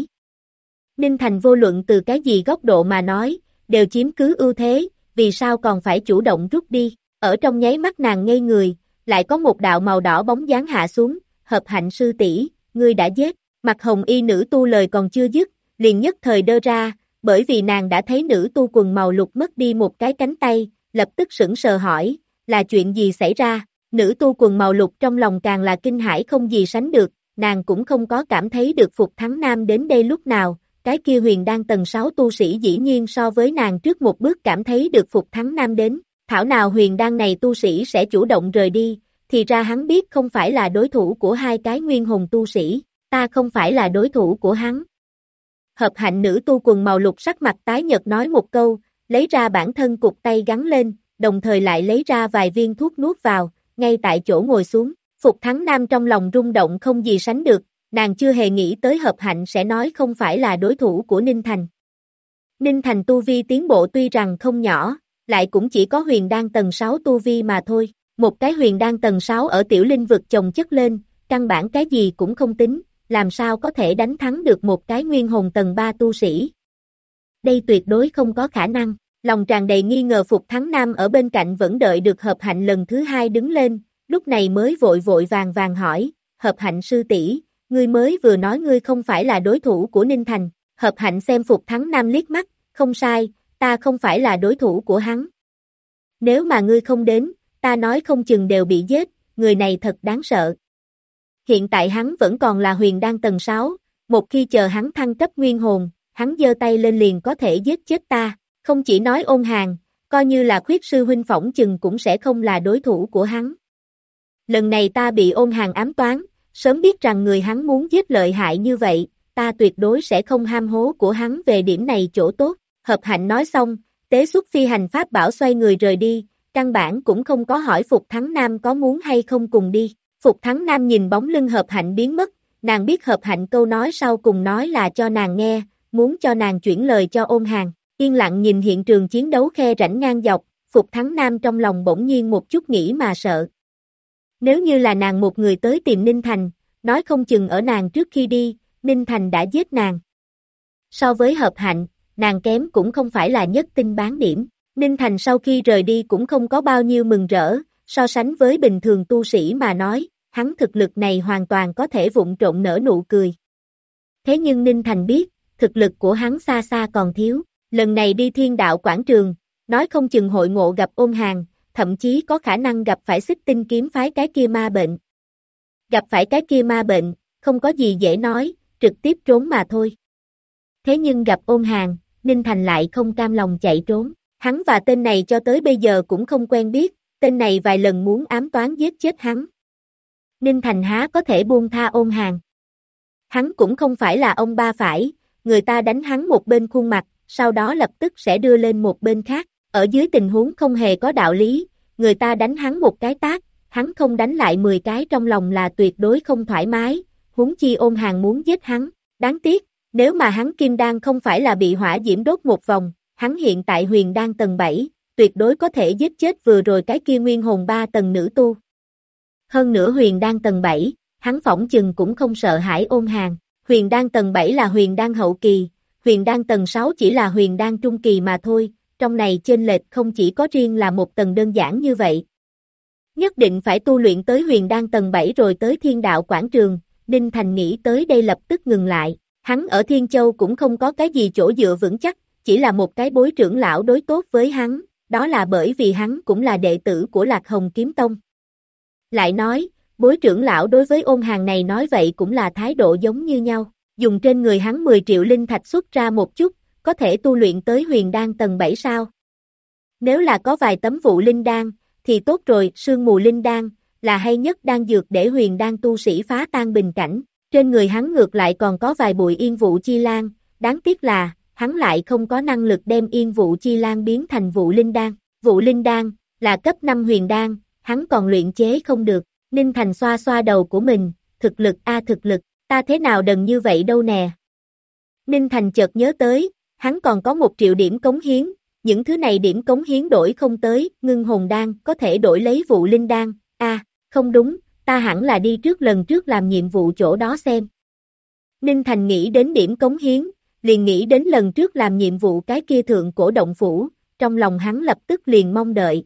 Ninh Thành vô luận từ cái gì góc độ mà nói, đều chiếm cứ ưu thế, vì sao còn phải chủ động rút đi. Ở trong nháy mắt nàng ngây người, lại có một đạo màu đỏ bóng dáng hạ xuống, Hợp Hạnh sư tỷ, ngươi đã giết. Mặt hồng y nữ tu lời còn chưa dứt, liền nhất thời đơ ra, bởi vì nàng đã thấy nữ tu quần màu lục mất đi một cái cánh tay, lập tức sững sờ hỏi, là chuyện gì xảy ra? Nữ tu quần màu lục trong lòng càng là kinh hãi không gì sánh được, nàng cũng không có cảm thấy được Phục Thắng Nam đến đây lúc nào, cái kia huyền đan tầng 6 tu sĩ dĩ nhiên so với nàng trước một bước cảm thấy được Phục Thắng Nam đến, thảo nào huyền đan này tu sĩ sẽ chủ động rời đi, thì ra hắn biết không phải là đối thủ của hai cái nguyên hồn tu sĩ, ta không phải là đối thủ của hắn. Hợp Hạnh nữ tu quần màu lục sắc mặt tái nhợt nói một câu, lấy ra bản thân cục tay gắn lên, đồng thời lại lấy ra vài viên thuốc nuốt vào, ngay tại chỗ ngồi xuống. Phục Thắng Nam trong lòng rung động không gì sánh được, nàng chưa hề nghĩ tới Hợp Hạnh sẽ nói không phải là đối thủ của Ninh Thành. Ninh Thành tu vi tiến bộ tuy rằng không nhỏ, lại cũng chỉ có huyền đan tầng 6 tu vi mà thôi. Một cái huyền đan tầng 6 ở tiểu linh vực chồng chất lên, căn bản cái gì cũng không tính, làm sao có thể đánh thắng được một cái nguyên hồn tầng 3 tu sĩ. Đây tuyệt đối không có khả năng, lòng tràn đầy nghi ngờ. Phục Thắng Nam ở bên cạnh vẫn đợi được Hợp Hạnh lần thứ hai đứng lên, lúc này mới vội vội vàng vàng hỏi, Hợp Hạnh sư tỷ, ngươi mới vừa nói ngươi không phải là đối thủ của Ninh Thành. Hợp Hạnh xem Phục Thắng Nam liếc mắt, không sai, ta không phải là đối thủ của hắn. Nếu mà ngươi không đến, ta nói không chừng đều bị giết, người này thật đáng sợ. Hiện tại hắn vẫn còn là huyền đan tầng 6, một khi chờ hắn thăng cấp nguyên hồn, hắn giơ tay lên liền có thể giết chết ta, không chỉ nói Ôn Hàn, coi như là Khuyết sư huynh phỏng chừng cũng sẽ không là đối thủ của hắn. Lần này ta bị Ôn Hàn ám toán, sớm biết rằng người hắn muốn giết lợi hại như vậy, ta tuyệt đối sẽ không ham hố của hắn về điểm này chỗ tốt. Hợp Hạnh nói xong, tế xuất phi hành pháp bảo xoay người rời đi, căn bản cũng không có hỏi Phục Thắng Nam có muốn hay không cùng đi. Phục Thắng Nam nhìn bóng lưng Hợp Hạnh biến mất, nàng biết Hợp Hạnh câu nói sau cùng nói là cho nàng nghe, muốn cho nàng chuyển lời cho Ôn Hàn. Yên lặng nhìn hiện trường chiến đấu khe rãnh ngang dọc, Phục Thắng Nam trong lòng bỗng nhiên một chút nghĩ mà sợ. Nếu như là nàng một người tới tìm Ninh Thành, nói không chừng ở nàng trước khi đi, Ninh Thành đã giết nàng. So với Hợp Hạnh, nàng kém cũng không phải là nhất tinh bán điểm. Ninh Thành sau khi rời đi cũng không có bao nhiêu mừng rỡ, so sánh với bình thường tu sĩ mà nói, hắn thực lực này hoàn toàn có thể vụng trộn nở nụ cười. Thế nhưng Ninh Thành biết, thực lực của hắn xa xa còn thiếu, lần này đi Thiên Đạo Quảng Trường, nói không chừng hội ngộ gặp Ôn Hàn, thậm chí có khả năng gặp phải Xích Tinh kiếm phái cái kia ma bệnh. Gặp phải cái kia ma bệnh, không có gì dễ nói, trực tiếp trốn mà thôi. Thế nhưng gặp Ôn Hàn, Ninh Thành lại không cam lòng chạy trốn, hắn và tên này cho tới bây giờ cũng không quen biết, tên này vài lần muốn ám toán giết chết hắn. Ninh Thành há có thể buông tha Ôn Hàn. Hắn cũng không phải là ông ba phải, người ta đánh hắn một bên khuôn mặt, sau đó lập tức sẽ đưa lên một bên khác, ở dưới tình huống không hề có đạo lý, người ta đánh hắn một cái tát, hắn không đánh lại 10 cái trong lòng là tuyệt đối không thoải mái, huống chi Ôn Hàn muốn giết hắn, đáng tiếc, nếu mà hắn kim đan không phải là bị hỏa diễm đốt một vòng, hắn hiện tại huyền đan tầng 7, tuyệt đối có thể giết chết vừa rồi cái kia nguyên hồn 3 tầng nữ tu. Hơn nữa huyền đan tầng 7, hắn phỏng chừng cũng không sợ hãi Ôn Hàn, huyền đan tầng 7 là huyền đan hậu kỳ, huyền đan tầng 6 chỉ là huyền đan trung kỳ mà thôi, trong này chênh lệch không chỉ có riêng là một tầng đơn giản như vậy. Nhất định phải tu luyện tới huyền đan tầng 7 rồi tới Thiên Đạo Quảng Trường, Ninh Thành nghĩ tới đây lập tức ngừng lại, hắn ở Thiên Châu cũng không có cái gì chỗ dựa vững chắc, chỉ là một cái bối trưởng lão đối tốt với hắn, đó là bởi vì hắn cũng là đệ tử của Lạc Hồng Kiếm Tông. Lại nói, bối trưởng lão đối với Ôn Hàn này nói vậy cũng là thái độ giống như nhau, dùng trên người hắn 10 triệu linh thạch xuất ra một chút, có thể tu luyện tới huyền đan tầng 7 sao? Nếu là có vài tấm vụ linh đan, thì tốt rồi, sương mù linh đan, là hay nhất đan dược để huyền đan tu sĩ phá tan bình cảnh. Trên người hắn ngược lại còn có vài bụi yên vụ chi lan, đáng tiếc là, hắn lại không có năng lực đem yên vụ chi lan biến thành vụ linh đan. Vụ linh đan, là cấp 5 huyền đan, hắn còn luyện chế không được. Ninh Thành xoa xoa đầu của mình, thực lực thực lực, ta thế nào đần như vậy đâu nè. Ninh Thành chợt nhớ tới, hắn còn có 1 triệu điểm cống hiến, những thứ này điểm cống hiến đổi không tới, ngưng hồn đan có thể đổi lấy vụ linh đan, không đúng, ta hẳn là đi lần trước làm nhiệm vụ chỗ đó xem. Ninh Thành nghĩ đến điểm cống hiến, liền nghĩ đến lần trước làm nhiệm vụ cái kia thượng cổ động phủ, trong lòng hắn lập tức liền mong đợi.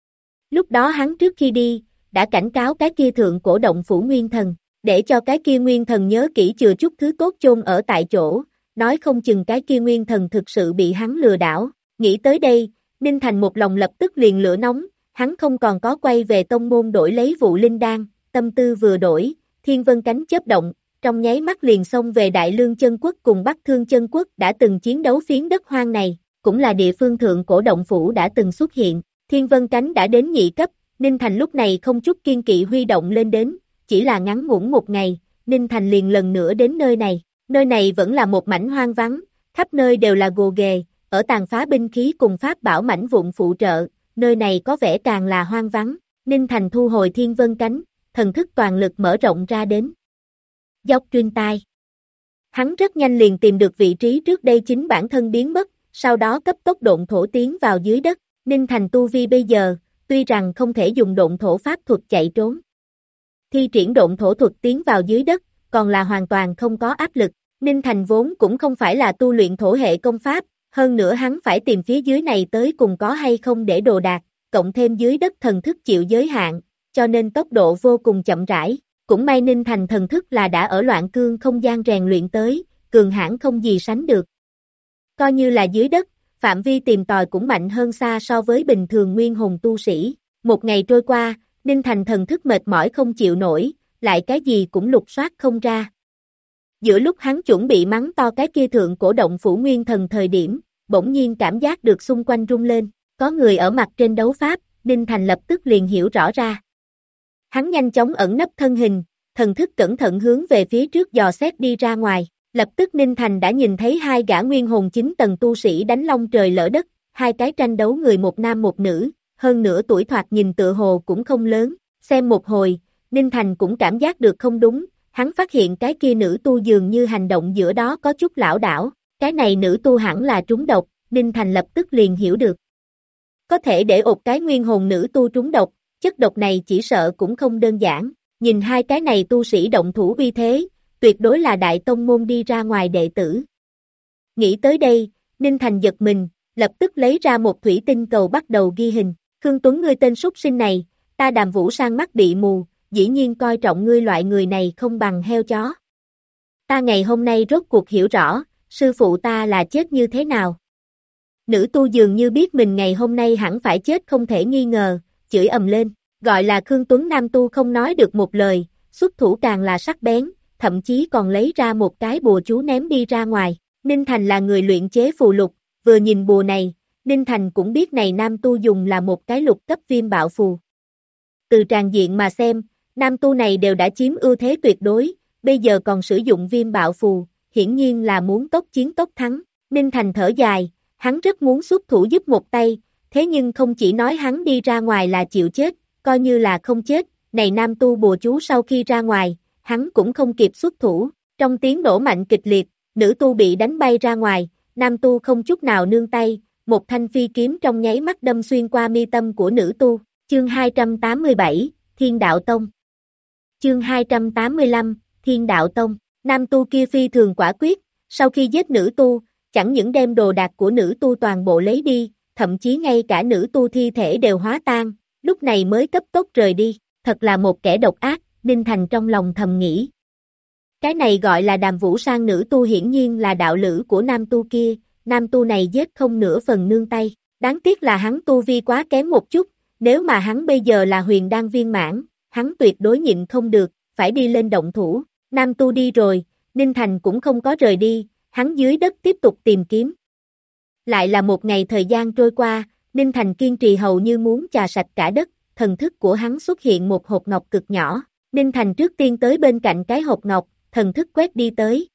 Lúc đó hắn trước khi đi, đã cảnh cáo cái kia thượng cổ động phủ nguyên thần, để cho cái kia nguyên thần nhớ kỹ chừa chút thứ tốt chôn ở tại chỗ, nói không chừng cái kia nguyên thần thực sự bị hắn lừa đảo. Nghĩ tới đây, Ninh Thành một lòng lập tức liền lửa nóng, hắn không còn có quay về tông môn đổi lấy vụ linh đan, tâm tư vừa đổi, thiên vân cánh chớp động, trong nháy mắt liền xông về Đại Lương Chân Quốc cùng Bắc Thương Chân Quốc đã từng chiến đấu phiến đất hoang này, cũng là địa phương thượng cổ động phủ đã từng xuất hiện. Thiên vân cánh đã đến nhị cấp, Ninh Thành lúc này không chút kiên kỵ huy động lên đến, chỉ là ngắn ngủn 1 ngày, Ninh Thành liền lần nữa đến nơi này vẫn là một mảnh hoang vắng, khắp nơi đều là gồ ghề, ở tàn phá binh khí cùng pháp bảo mảnh vụn phụ trợ, nơi này có vẻ càng là hoang vắng. Ninh Thành thu hồi thiên vân cánh, thần thức toàn lực mở rộng ra đến. Dốc truyền tai. Hắn rất nhanh liền tìm được vị trí trước đây chính bản thân biến mất, sau đó cấp tốc độn thổ tiến vào dưới đất. Ninh Thành tu vi bây giờ, tuy rằng không thể dùng độn thổ pháp thuật chạy trốn. Thi triển độn thổ thuật tiến vào dưới đất, còn là hoàn toàn không có áp lực. Ninh Thành vốn cũng không phải là tu luyện thổ hệ công pháp, hơn nữa hắn phải tìm phía dưới này tới cùng có hay không để đồ đạc, cộng thêm dưới đất thần thức chịu giới hạn, cho nên tốc độ vô cùng chậm rãi. Cũng may Ninh Thành thần thức là đã ở loạn cương không gian rèn luyện tới, cường hãn không gì sánh được. Coi như là dưới đất, phạm vi tìm tòi cũng mạnh hơn xa so với bình thường nguyên hồn tu sĩ. 1 ngày trôi qua, Ninh Thành thần thức mệt mỏi không chịu nổi, lại cái gì cũng lục soát không ra. Giữa lúc hắn chuẩn bị mắng to cái kia thượng cổ động phủ nguyên thần thời điểm, bỗng nhiên cảm giác được xung quanh rung lên, có người ở mặt trên đấu pháp, Ninh Thành lập tức liền hiểu rõ ra. Hắn nhanh chóng ẩn nấp thân hình, thần thức cẩn thận hướng về phía trước dò xét đi ra ngoài, lập tức Ninh Thành đã nhìn thấy 2 gã nguyên hồn 9 tầng tu sĩ đánh long trời lỡ đất, 2 cái tranh đấu người một nam một nữ, hơn nữa tuổi thoạt nhìn tựa hồ cũng không lớn, xem một hồi, Ninh Thành cũng cảm giác được không đúng, hắn phát hiện cái kia nữ tu dường như hành động giữa đó có chút lảo đảo, cái này nữ tu hẳn là trúng độc, Ninh Thành lập tức liền hiểu được. Có thể để một cái nguyên hồn nữ tu trúng độc, chất độc này chỉ sợ cũng không đơn giản, nhìn 2 cái này tu sĩ động thủ uy thế, tuyệt đối là đại tông môn đi ra ngoài đệ tử. Nghĩ tới đây, Ninh Thành giật mình, lập tức lấy ra một thủy tinh cầu bắt đầu ghi hình, Khương Tuấn ngươi tên súc sinh này, ta Đàm Vũ Sang mắt bị mù, dĩ nhiên coi trọng ngươi loại người này không bằng heo chó. Ta ngày hôm nay rốt cuộc hiểu rõ, sư phụ ta là chết như thế nào. Nữ tu dường như biết mình ngày hôm nay hẳn phải chết không thể nghi ngờ, chửi ầm lên, gọi là Khương Tuấn nam tu không nói được một lời, xuất thủ càng là sắc bén, thậm chí còn lấy ra một cái bùa chú ném đi ra ngoài. Ninh Thành là người luyện chế phù lục, vừa nhìn bùa này, Ninh Thành cũng biết này nam tu dùng là một cái lục cấp viêm bạo phù. Từ tràng diện mà xem, nam tu này đều đã chiếm ưu thế tuyệt đối, bây giờ còn sử dụng viêm bạo phù, hiển nhiên là muốn tốc chiến tốc thắng. Ninh Thành thở dài, hắn rất muốn xuất thủ giúp một tay, thế nhưng không chỉ nói hắn đi ra ngoài là chịu chết, coi như là không chết, này nam tu bùa chú sau khi ra ngoài, hắn cũng không kịp xuất thủ, trong tiếng nổ mạnh kịch liệt, nữ tu bị đánh bay ra ngoài, nam tu không chút nào nương tay, một thanh phi kiếm trong nháy mắt đâm xuyên qua mi tâm của nữ tu. Chương 287, Thiên Đạo Tông. Chương 285, Thiên Đạo Tông. Nam tu kia phi thường quả quyết, sau khi giết nữ tu, chẳng những đem đồ đạc của nữ tu toàn bộ lấy đi, thậm chí ngay cả nữ tu thi thể đều hóa tan, lúc này mới cấp tốc rời đi, thật là một kẻ độc ác, Ninh Thành trong lòng thầm nghĩ. Cái này gọi là Đàm Vũ Sang nữ tu hiển nhiên là đạo lữ của nam tu kia, nam tu này giết không nửa phần nương tay, đáng tiếc là hắn tu vi quá kém một chút, nếu mà hắn bây giờ là huyền đan viên mãn, hắn tuyệt đối nhịn không được, phải đi lên động thủ, nam tu đi rồi, Ninh Thành cũng không có rời đi, hắn dưới đất tiếp tục tìm kiếm. Lại là một ngày thời gian trôi qua, Ninh Thành kiên trì hầu như muốn chà sạch cả đất, thần thức của hắn xuất hiện một hộp ngọc cực nhỏ. Ninh Thành trước tiên tới bên cạnh cái hộp ngọc, thần thức quét đi tới.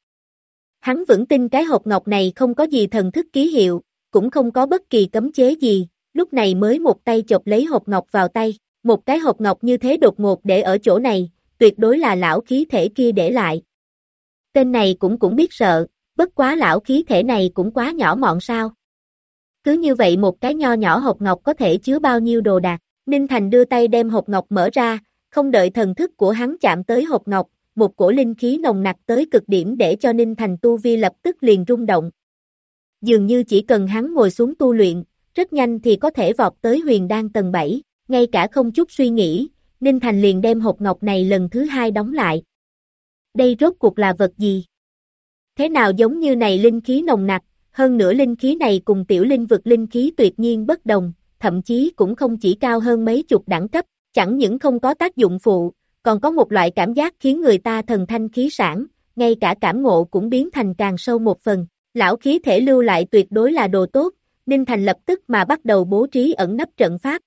Hắn vững tin cái hộp ngọc này không có gì thần thức ký hiệu, cũng không có bất kỳ cấm chế gì, lúc này mới một tay chộp lấy hộp ngọc vào tay. Một cái hộp ngọc như thế đột ngột để ở chỗ này, tuyệt đối là lão khí thể kia để lại. Tên này cũng biết sợ, bất quá lão khí thể này cũng quá nhỏ mọn sao. Cứ như vậy một cái nho nhỏ hộp ngọc có thể chứa bao nhiêu đồ đạc. Ninh Thành đưa tay đem hộp ngọc mở ra, không đợi thần thức của hắn chạm tới hộp ngọc, một cổ linh khí nồng nặc tới cực điểm để cho Ninh Thành tu vi lập tức liền rung động. Dường như chỉ cần hắn ngồi xuống tu luyện, rất nhanh thì có thể vọt tới huyền đan tầng 7, ngay cả không chút suy nghĩ, Ninh Thành liền đem hộp ngọc này lần thứ 2 đóng lại. Đây rốt cuộc là vật gì? Thế nào giống như này linh khí nồng nặc, hơn nữa linh khí này cùng tiểu linh vực linh khí tuyệt nhiên bất đồng, thậm chí cũng không chỉ cao hơn mấy chục đẳng cấp, chẳng những không có tác dụng phụ, còn có một loại cảm giác khiến người ta thần thanh khí sảng, ngay cả cảm ngộ cũng biến thành càng sâu một phần. Lão khí thể lưu lại tuyệt đối là đồ tốt, Ninh Thành lập tức mà bắt đầu bố trí ẩn nấp trận pháp.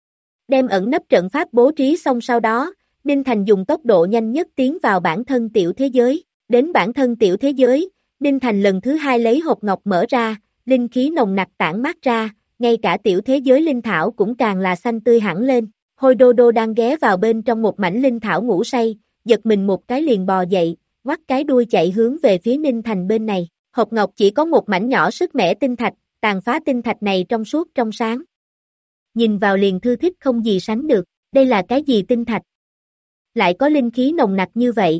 Đem ẩn nấp trận pháp bố trí xong sau đó, Ninh Thành dùng tốc độ nhanh nhất tiến vào bản thân tiểu thế giới. Đến bản thân tiểu thế giới, Ninh Thành lần thứ 2 lấy hộp ngọc mở ra, linh khí nồng nặc tản mát ra, ngay cả tiểu thế giới linh thảo cũng càng là xanh tươi hẳn lên. Hôi Đô Đô đang ghé vào bên trong một mảnh linh thảo ngủ say, giật mình một cái liền bò dậy, ngoắt cái đuôi chạy hướng về phía Ninh Thành bên này. Hộp ngọc chỉ có một mảnh nhỏ sức mẻ tinh thạch, tàn phá tinh thạch này trong suốt trong sáng. Nhìn vào liền thư thích không gì sánh được, đây là cái gì tinh thạch? Lại có linh khí nồng nặc như vậy.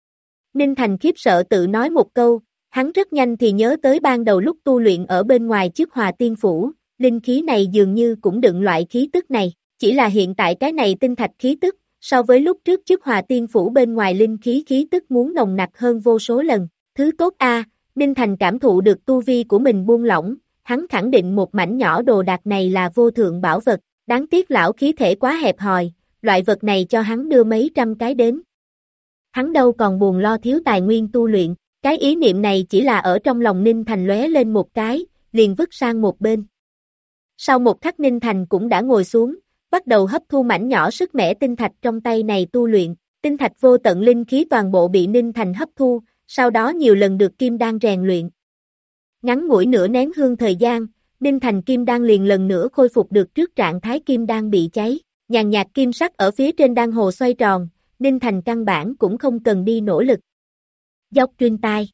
Ninh Thành khiếp sợ tự nói một câu, hắn rất nhanh thì nhớ tới ban đầu lúc tu luyện ở bên ngoài trước Hòa Tiên Phủ, linh khí này dường như cũng đựng loại khí tức này, chỉ là hiện tại cái này tinh thạch khí tức, so với lúc trước trước Hòa Tiên Phủ bên ngoài linh khí tức muốn nồng nặc hơn vô số lần, thứ tốt a. Ninh Thành cảm thụ được tu vi của mình buông lỏng, hắn khẳng định một mảnh nhỏ đồ đạc này là vô thượng bảo vật, đáng tiếc lão khí thể quá hẹp hòi, loại vật này cho hắn đưa mấy trăm cái đến. Hắn đâu còn buồn lo thiếu tài nguyên tu luyện, cái ý niệm này chỉ là ở trong lòng Ninh Thành lóe lên một cái, liền vứt sang một bên. Sau một khắc Ninh Thành cũng đã ngồi xuống, bắt đầu hấp thu mảnh nhỏ sức mẻ tinh thạch trong tay này tu luyện, tinh thạch vô tận linh khí toàn bộ bị Ninh Thành hấp thu, sau đó nhiều lần được kim đan rèn luyện. Ngắn ngủi nửa nén hương thời gian, Ninh Thành kim đan liền lần nữa khôi phục được trước trạng thái kim đan bị cháy, nhàn nhạt kim sắc ở phía trên đan hồ xoay tròn, Ninh Thành căn bản cũng không cần đi nỗ lực. Dốc truyền tai.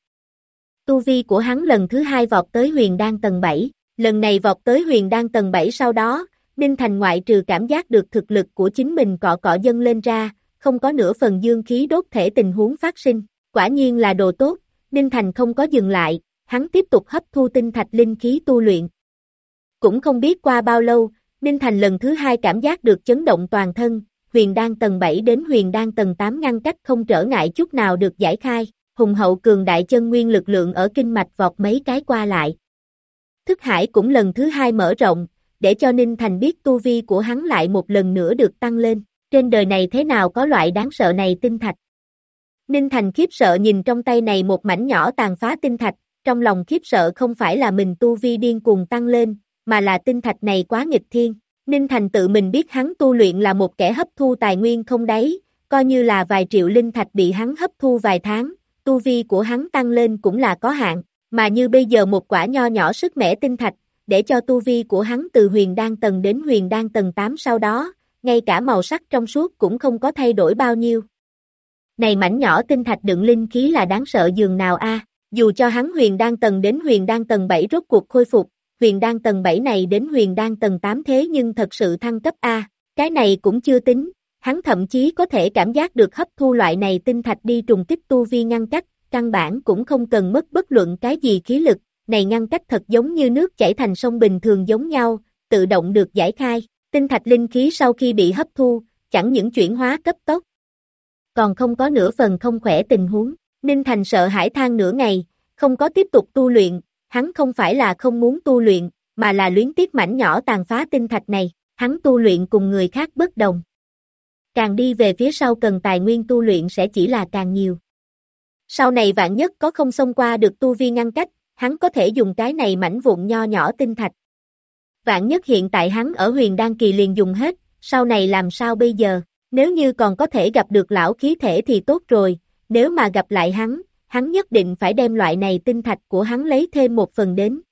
Tu vi của hắn lần thứ 2 vọt tới huyền đan tầng 7, lần này vọt tới huyền đan tầng 7 sau đó, Ninh Thành ngoại trừ cảm giác được thực lực của chính mình cọ cọ dâng lên ra, không có nửa phần dương khí đốt thể tình huống phát sinh, quả nhiên là đồ tốt, Ninh Thành không có dừng lại, hắn tiếp tục hấp thu tinh thạch linh khí tu luyện. Cũng không biết qua bao lâu, Ninh Thành lần thứ 2 cảm giác được chấn động toàn thân, huyền đan tầng 7 đến huyền đan tầng 8 ngăn cách không trở ngại chút nào được giải khai, hùng hậu cường đại chân nguyên lực lượng ở kinh mạch vọt mấy cái qua lại. Thức hải cũng lần thứ 2 mở rộng, để cho Ninh Thành biết tu vi của hắn lại một lần nữa được tăng lên, trên đời này thế nào có loại đáng sợ này tinh thạch. Ninh Thành khiếp sợ nhìn trong tay này một mảnh nhỏ tàn phá tinh thạch, trong lòng khiếp sợ không phải là mình tu vi điên cuồng tăng lên, mà là tinh thạch này quá nghịch thiên. Ninh Thành tự mình biết hắn tu luyện là một kẻ hấp thu tài nguyên không đáy, coi như là vài triệu linh thạch bị hắn hấp thu vài tháng, tu vi của hắn tăng lên cũng là có hạn, mà như bây giờ một quả nho nhỏ sức mẻ tinh thạch, để cho tu vi của hắn từ huyền đan tầng đến huyền đan tầng 8 sau đó, ngay cả màu sắc trong suốt cũng không có thay đổi bao nhiêu. Này mảnh nhỏ tinh thạch đựng linh khí là đáng sợ dường nào a, dù cho hắn huyền đan tầng đến huyền đan tầng 7 rốt cuộc khôi phục, huyền đan tầng 7 này đến huyền đan tầng 8 thế nhưng thật sự thăng cấp a, cái này cũng chưa tính, hắn thậm chí có thể cảm giác được hấp thu loại này tinh thạch đi trùng kích tu vi ngăn cách, căn bản cũng không cần mất bất luận cái gì khí lực, này ngăn cách thật giống như nước chảy thành sông bình thường giống nhau, tự động được giải khai, tinh thạch linh khí sau khi bị hấp thu, chẳng những chuyển hóa cấp tốc, còn không có nửa phần không khỏe tình huống, Ninh Thành sợ hãi than nửa ngày, không có tiếp tục tu luyện, hắn không phải là không muốn tu luyện, mà là luyến tiếc mảnh nhỏ tàn phá tinh thạch này, hắn tu luyện cùng người khác bất đồng. Càng đi về phía sau cần tài nguyên tu luyện sẽ chỉ là càng nhiều. Sau này vạn nhất có không xông qua được tu vi ngăn cách, hắn có thể dùng cái này mảnh vụn nho nhỏ tinh thạch. Vạn nhất hiện tại hắn ở huyền đan kỳ liền dùng hết, sau này làm sao bây giờ? Nếu như còn có thể gặp được lão khí thể thì tốt rồi, nếu mà gặp lại hắn nhất định phải đem loại này tinh thạch của hắn lấy thêm một phần đến.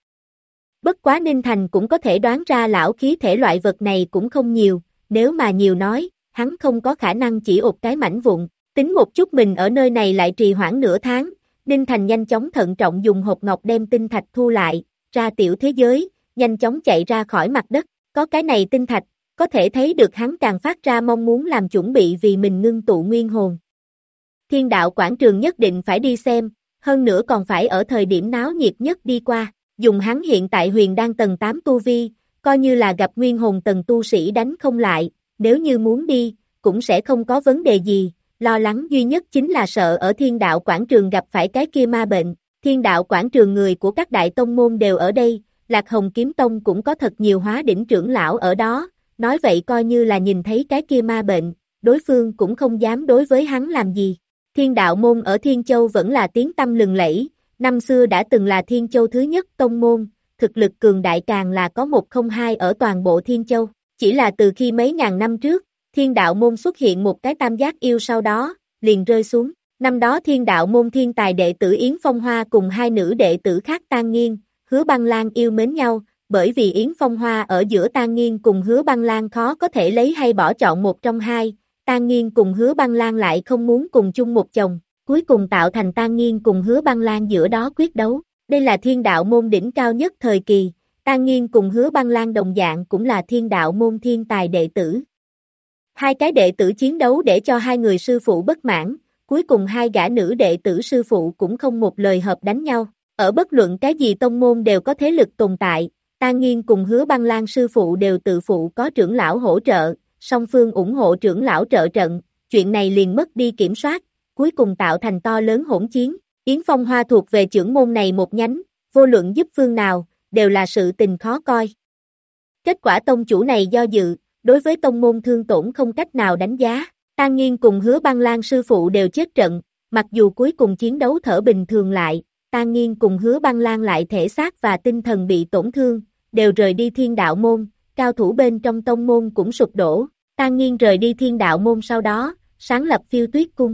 Bất quá Ninh Thành cũng có thể đoán ra lão khí thể loại vật này cũng không nhiều, nếu mà nhiều nói, hắn không có khả năng chỉ một cái mảnh vụn. Tính một chút mình ở nơi này lại trì hoãn nửa tháng, Ninh Thành nhanh chóng thận trọng dùng hộp ngọc đem tinh thạch thu lại, ra tiểu thế giới, nhanh chóng chạy ra khỏi mặt đất. Có cái này tinh thạch, có thể thấy được hắn càng phát ra mong muốn làm chuẩn bị vì mình ngưng tụ nguyên hồn. Thiên đạo quảng trường nhất định phải đi xem, hơn nữa còn phải ở thời điểm náo nhiệt nhất đi qua. Dùng hắn hiện tại huyền đan tầng 8 tu vi, coi như là gặp nguyên hồn tầng tu sĩ đánh không lại, nếu như muốn đi, cũng sẽ không có vấn đề gì, lo lắng duy nhất chính là sợ ở thiên đạo quảng trường gặp phải cái kia ma bệnh. Thiên đạo quảng trường người của các đại tông môn đều ở đây, Lạc Hồng Kiếm Tông cũng có thật nhiều hóa đỉnh trưởng lão ở đó, nói vậy coi như là nhìn thấy cái kia ma bệnh, đối phương cũng không dám đối với hắn làm gì. Thiên đạo môn ở Thiên Châu vẫn là tiếng tăm lừng lẫy, năm xưa đã từng là Thiên Châu thứ nhất tông môn, thực lực cường đại càng là có một không hai ở toàn bộ Thiên Châu. Chỉ là từ khi mấy ngàn năm trước, Thiên đạo môn xuất hiện một cái tam giác yêu sau đó, liền rơi xuống. Năm đó Thiên đạo môn thiên tài đệ tử Yến Phong Hoa cùng hai nữ đệ tử khác Tan Nghiên, Hứa Băng Lan yêu mến nhau, bởi vì Yến Phong Hoa ở giữa Tan Nghiên cùng Hứa Băng Lan khó có thể lấy hay bỏ chọn một trong hai, Tan Nghiên cùng Hứa Băng Lan lại không muốn cùng chung một chồng, cuối cùng tạo thành Tan Nghiên cùng Hứa Băng Lan giữa đó quyết đấu. Đây là thiên đạo môn đỉnh cao nhất thời kỳ, Tan Nghiên cùng Hứa Băng Lan đồng dạng cũng là thiên đạo môn thiên tài đệ tử. Hai cái đệ tử chiến đấu để cho hai người sư phụ bất mãn, cuối cùng hai gã nữ đệ tử sư phụ cũng không một lời hợp đánh nhau. Ở bất luận cái gì tông môn đều có thế lực tồn tại, Tan Nghiên cùng Hứa Băng Lan sư phụ đều tự phụ có trưởng lão hỗ trợ, song phương ủng hộ trưởng lão trợ trận, chuyện này liền mất đi kiểm soát, cuối cùng tạo thành to lớn hỗn chiến. Yến Phong Hoa thuộc về trưởng môn này một nhánh, vô luận giúp phương nào, đều là sự tình khó coi. Kết quả tông chủ này do dự, đối với tông môn thương tổn không cách nào đánh giá, Tan Nghiên cùng Hứa Băng Lan sư phụ đều chết trận, mặc dù cuối cùng chiến đấu thở bình thường lại, Tan Nghiên cùng Hứa Băng Lan lại thể xác và tinh thần bị tổn thương, đều rời đi thiên đạo môn, cao thủ bên trong tông môn cũng sụp đổ, Tan Nghiên rời đi thiên đạo môn sau đó, sáng lập Phiêu Tuyết Cung.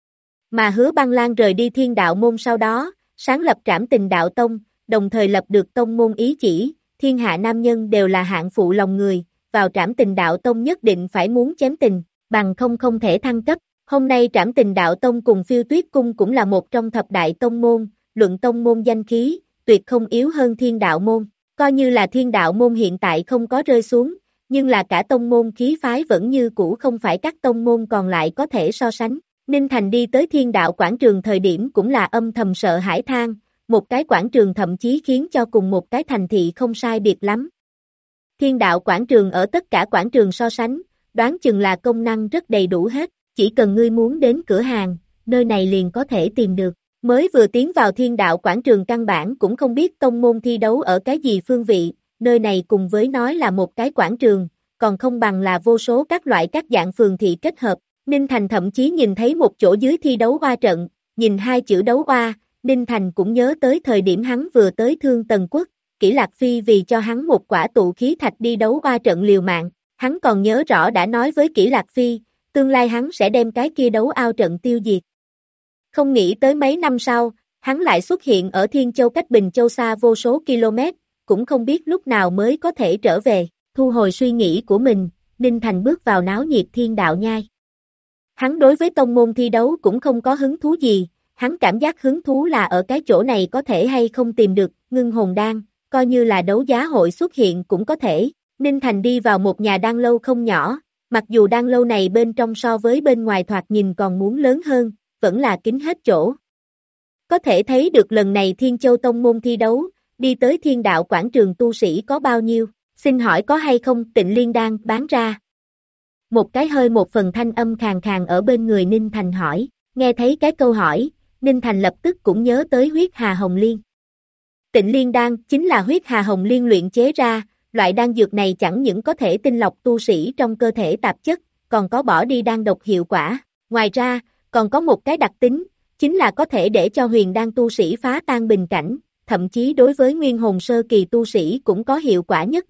Mà Hứa Băng Lan rời đi thiên đạo môn sau đó, sáng lập Trảm Tình Đạo Tông, đồng thời lập được tông môn ý chỉ, thiên hạ nam nhân đều là hạng phụ lòng người, vào Trảm Tình Đạo Tông nhất định phải muốn chém tình, bằng không thể thăng cấp. Hôm nay Trảm Tình Đạo Tông cùng Phiêu Tuyết Cung cũng là một trong thập đại tông môn, luận tông môn danh khí, tuyệt không yếu hơn thiên đạo môn, coi như là thiên đạo môn hiện tại không có rơi xuống, nhưng là cả tông môn khí phái vẫn như cũ không phải các tông môn còn lại có thể so sánh. Ninh Thành đi tới thiên đạo quảng trường thời điểm cũng là âm thầm sợ hãi than, một cái quảng trường thậm chí khiến cho cùng một cái thành thị không sai biệt lắm. Thiên đạo quảng trường ở tất cả quảng trường so sánh, đoán chừng là công năng rất đầy đủ hết, chỉ cần ngươi muốn đến cửa hàng, nơi này liền có thể tìm được. Mới vừa tiến vào thiên đạo quảng trường căn bản cũng không biết tông môn thi đấu ở cái gì phương vị, nơi này cùng với nói là một cái quảng trường, còn không bằng là vô số các loại các dạng phường thị kết hợp. Ninh Thành thậm chí nhìn thấy một chỗ dưới thi đấu oa trận, nhìn hai chữ đấu oa, Ninh Thành cũng nhớ tới thời điểm hắn vừa tới Thương Tần Quốc, Kỷ Lạc Phi vì cho hắn một quả tụ khí thạch đi đấu oa trận liều mạng, hắn còn nhớ rõ đã nói với Kỷ Lạc Phi, tương lai hắn sẽ đem cái kia đấu ao trận tiêu diệt. Không nghĩ tới mấy năm sau, hắn lại xuất hiện ở Thiên Châu cách Bình Châu xa vô số km, cũng không biết lúc nào mới có thể trở về, thu hồi suy nghĩ của mình, Ninh Thành bước vào náo nhiệt thiên đạo nhai. Hắn đối với tông môn thi đấu cũng không có hứng thú gì, hắn cảm giác hứng thú là ở cái chỗ này có thể hay không tìm được, ngưng hồn đan, coi như là đấu giá hội xuất hiện cũng có thể. Ninh Thành đi vào một nhà đan lâu không nhỏ, mặc dù đan lâu này bên trong so với bên ngoài thoạt nhìn còn muốn lớn hơn, vẫn là kín hết chỗ. Có thể thấy được lần này Thiên Châu tông môn thi đấu, đi tới thiên đạo quảng trường tu sĩ có bao nhiêu, xin hỏi có hay không Tịnh Liên đan bán ra? Một cái hơi một phần thanh âm khàn khàn ở bên người Ninh Thành hỏi, nghe thấy cái câu hỏi, Ninh Thành lập tức cũng nhớ tới huyết hà hồng liên. Tịnh Liên đan chính là huyết hà hồng liên luyện chế ra, loại đan dược này chẳng những có thể tinh lọc tu sĩ trong cơ thể tạp chất, còn có bỏ đi đan độc hiệu quả. Ngoài ra, còn có một cái đặc tính, chính là có thể để cho huyền đan tu sĩ phá tan bình cảnh, thậm chí đối với nguyên hồn sơ kỳ tu sĩ cũng có hiệu quả nhất định.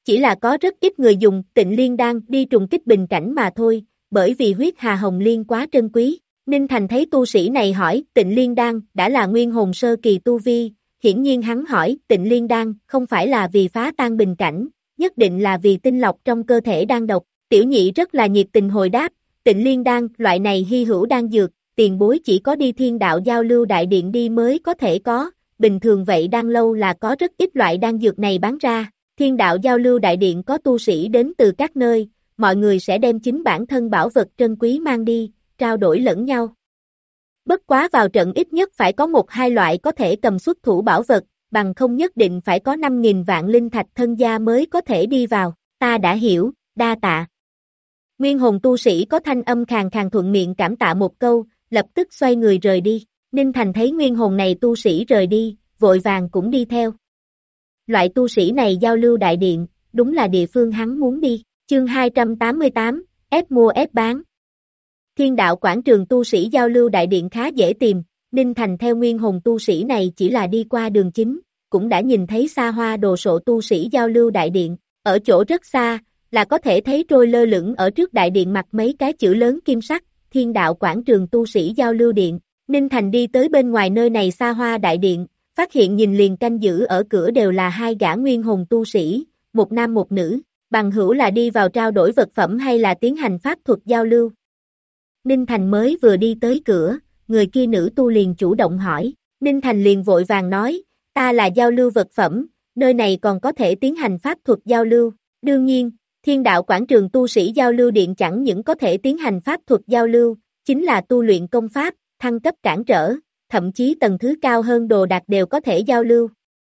chỉ là có rất ít người dùng Tịnh Liên Đan đi trùng kích bình cảnh mà thôi, bởi vì huyết hà hồng liên quá trân quý. Ninh Thành thấy tu sĩ này hỏi Tịnh Liên Đan đã là nguyên hồn sơ kỳ tu vi, hiển nhiên hắn hỏi Tịnh Liên Đan không phải là vì phá tan bình cảnh, nhất định là vì tinh lọc trong cơ thể đan độc. Tiểu nhị rất là nhiệt tình hồi đáp, Tịnh Liên Đan loại này hy hữu đan dược, tiền bối chỉ có đi Thiên Đạo Giao Lưu Đại Điện đi mới có thể có, bình thường vậy đan lâu là có rất ít loại đan dược này bán ra. Thiên Đạo Giao Lưu Đại Điện có tu sĩ đến từ các nơi, mọi người sẽ đem chính bản thân bảo vật trân quý mang đi, trao đổi lẫn nhau. Bất quá vào trận ít nhất phải có 1-2 loại có thể cầm xuất thủ bảo vật, bằng không nhất định phải có 5.000 vạn linh thạch thân gia mới có thể đi vào. Ta đã hiểu, đa tạ. Nguyên hồn tu sĩ có thanh âm khàn khàn thuận miệng cảm tạ một câu, lập tức xoay người rời đi. Ninh Thành thấy nguyên hồn này tu sĩ rời đi, vội vàng cũng đi theo. Loại tu sĩ này giao lưu đại điện, đúng là địa phương hắn muốn đi. Chương 288, ép mua ép bán. Thiên đạo quảng trường tu sĩ giao lưu đại điện khá dễ tìm, Ninh Thành theo nguyên hồn tu sĩ này chỉ là đi qua đường chính, cũng đã nhìn thấy xa hoa đồ sộ tu sĩ giao lưu đại điện, ở chỗ rất xa, là có thể thấy trôi lơ lửng ở trước đại điện mặt mấy cái chữ lớn kim sắc, Thiên đạo quảng trường tu sĩ giao lưu điện. Ninh Thành đi tới bên ngoài nơi này xa hoa đại điện, phát hiện nhìn liền canh giữ ở cửa đều là 2 gã nguyên hồn tu sĩ, một nam một nữ, bằng hữu là đi vào trao đổi vật phẩm hay là tiến hành pháp thuật giao lưu. Ninh Thành mới vừa đi tới cửa, người kia nữ tu liền chủ động hỏi, Ninh Thành liền vội vàng nói, ta là giao lưu vật phẩm, nơi này còn có thể tiến hành pháp thuật giao lưu. Đương nhiên, Thiên đạo quảng trường tu sĩ giao lưu điện chẳng những có thể tiến hành pháp thuật giao lưu, chính là tu luyện công pháp, thăng cấp cản trở, thậm chí tầng thứ cao hơn đồ đạc đều có thể giao lưu.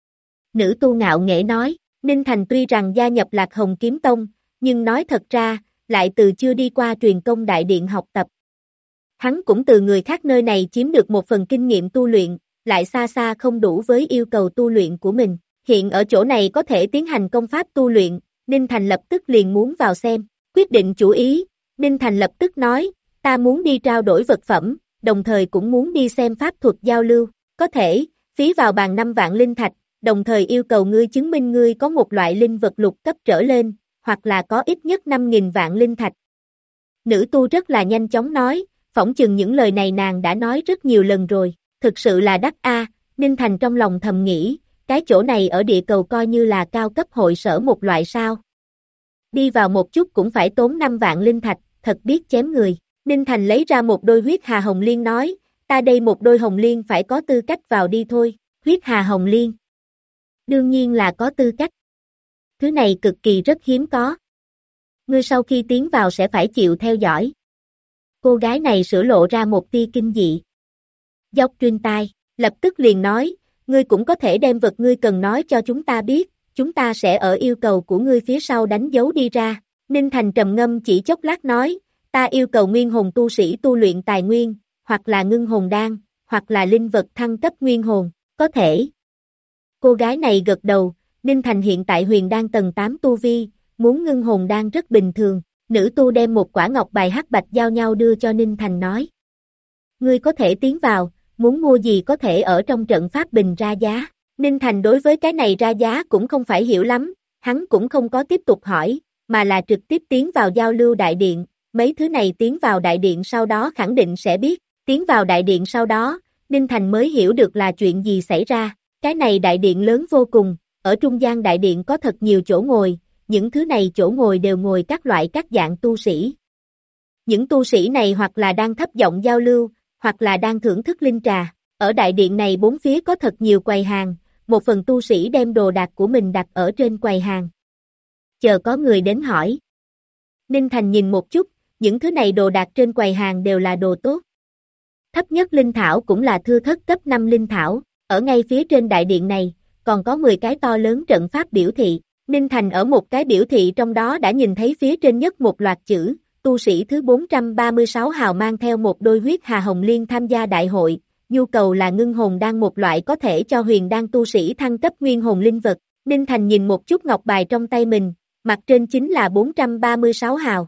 Nữ tu ngạo nghễ nói, Ninh Thành tuy rằng gia nhập Lạc Hồng Kiếm Tông, nhưng nói thật ra, lại từ chưa đi qua truyền công đại điện học tập. Hắn cũng từ người khác nơi này chiếm được một phần kinh nghiệm tu luyện, lại xa xa không đủ với yêu cầu tu luyện của mình. Hiện ở chỗ này có thể tiến hành công pháp tu luyện, Ninh Thành lập tức liền muốn vào xem. Quyết định chủ ý, Ninh Thành lập tức nói, ta muốn đi trao đổi vật phẩm, đồng thời cũng muốn đi xem pháp thuật giao lưu. Có thể, phí vào bàn 5 vạn linh thạch, đồng thời yêu cầu ngươi chứng minh ngươi có một loại linh vật lục cấp trở lên, hoặc là có ít nhất 5.000 vạn linh thạch. Nữ tu rất là nhanh chóng nói, phỏng chừng những lời này nàng đã nói rất nhiều lần rồi, thực sự là đắt a. Ninh Thành trong lòng thầm nghĩ, cái chỗ này ở địa cầu coi như là cao cấp hội sở một loại sao. Đi vào một chút cũng phải tốn 5 vạn linh thạch, thật biết chém người. Ninh Thành lấy ra một đôi huyết hà hồng liên nói, ta đây một đôi hồng liên phải có tư cách vào đi thôi. Huyết hà hồng liên. Đương nhiên là có tư cách. Thứ này cực kỳ rất hiếm có. Ngươi sau khi tiến vào sẽ phải chịu theo dõi. Cô gái này sửa lộ ra một tia kinh dị. Dốc truyền tai, lập tức liền nói, ngươi cũng có thể đem vật ngươi cần nói cho chúng ta biết, chúng ta sẽ ở yêu cầu của ngươi phía sau đánh dấu đi ra. Ninh Thành trầm ngâm chỉ chốc lát nói, ta yêu cầu nguyên hồn tu sĩ tu luyện tài nguyên, hoặc là ngưng hồn đan, hoặc là linh vật thăng cấp nguyên hồn, có thể. Cô gái này gật đầu, Ninh Thành hiện tại huyền đan tầng 8 tu vi, muốn ngưng hồn đan rất bình thường. Nữ tu đem một quả ngọc bài hắc bạch giao nhau đưa cho Ninh Thành nói. Ngươi có thể tiến vào, muốn mua gì có thể ở trong trận pháp bình ra giá. Ninh Thành đối với cái này ra giá cũng không phải hiểu lắm, hắn cũng không có tiếp tục hỏi, mà là trực tiếp tiến vào giao lưu đại điện. Mấy thứ này tiến vào đại điện sau đó khẳng định sẽ biết. Tiến vào đại điện sau đó, Ninh Thành mới hiểu được là chuyện gì xảy ra. Cái này đại điện lớn vô cùng, ở trung gian đại điện có thật nhiều chỗ ngồi. Những thứ này chỗ ngồi đều ngồi các loại các dạng tu sĩ. Những tu sĩ này hoặc là đang thấp giọng giao lưu, hoặc là đang thưởng thức linh trà. Ở đại điện này bốn phía có thật nhiều quầy hàng, một phần tu sĩ đem đồ đạc của mình đặt ở trên quầy hàng. Chờ có người đến hỏi. Ninh Thành nhìn một chút, những thứ này đồ đạc trên quầy hàng đều là đồ tốt. Thấp nhất linh thảo cũng là thưa thất cấp 5 linh thảo, ở ngay phía trên đại điện này, còn có 10 cái to lớn trận pháp biểu thị. Ninh Thành ở một cái biểu thị trong đó đã nhìn thấy phía trên nhất một loạt chữ, tu sĩ thứ 436 hào mang theo một đôi huyết hà hồng liên tham gia đại hội, nhu cầu là ngưng hồn đan một loại có thể cho huyền đan tu sĩ thăng cấp nguyên hồn linh vật. Ninh Thành nhìn một chút ngọc bài trong tay mình, mặt trên chính là 436 hào.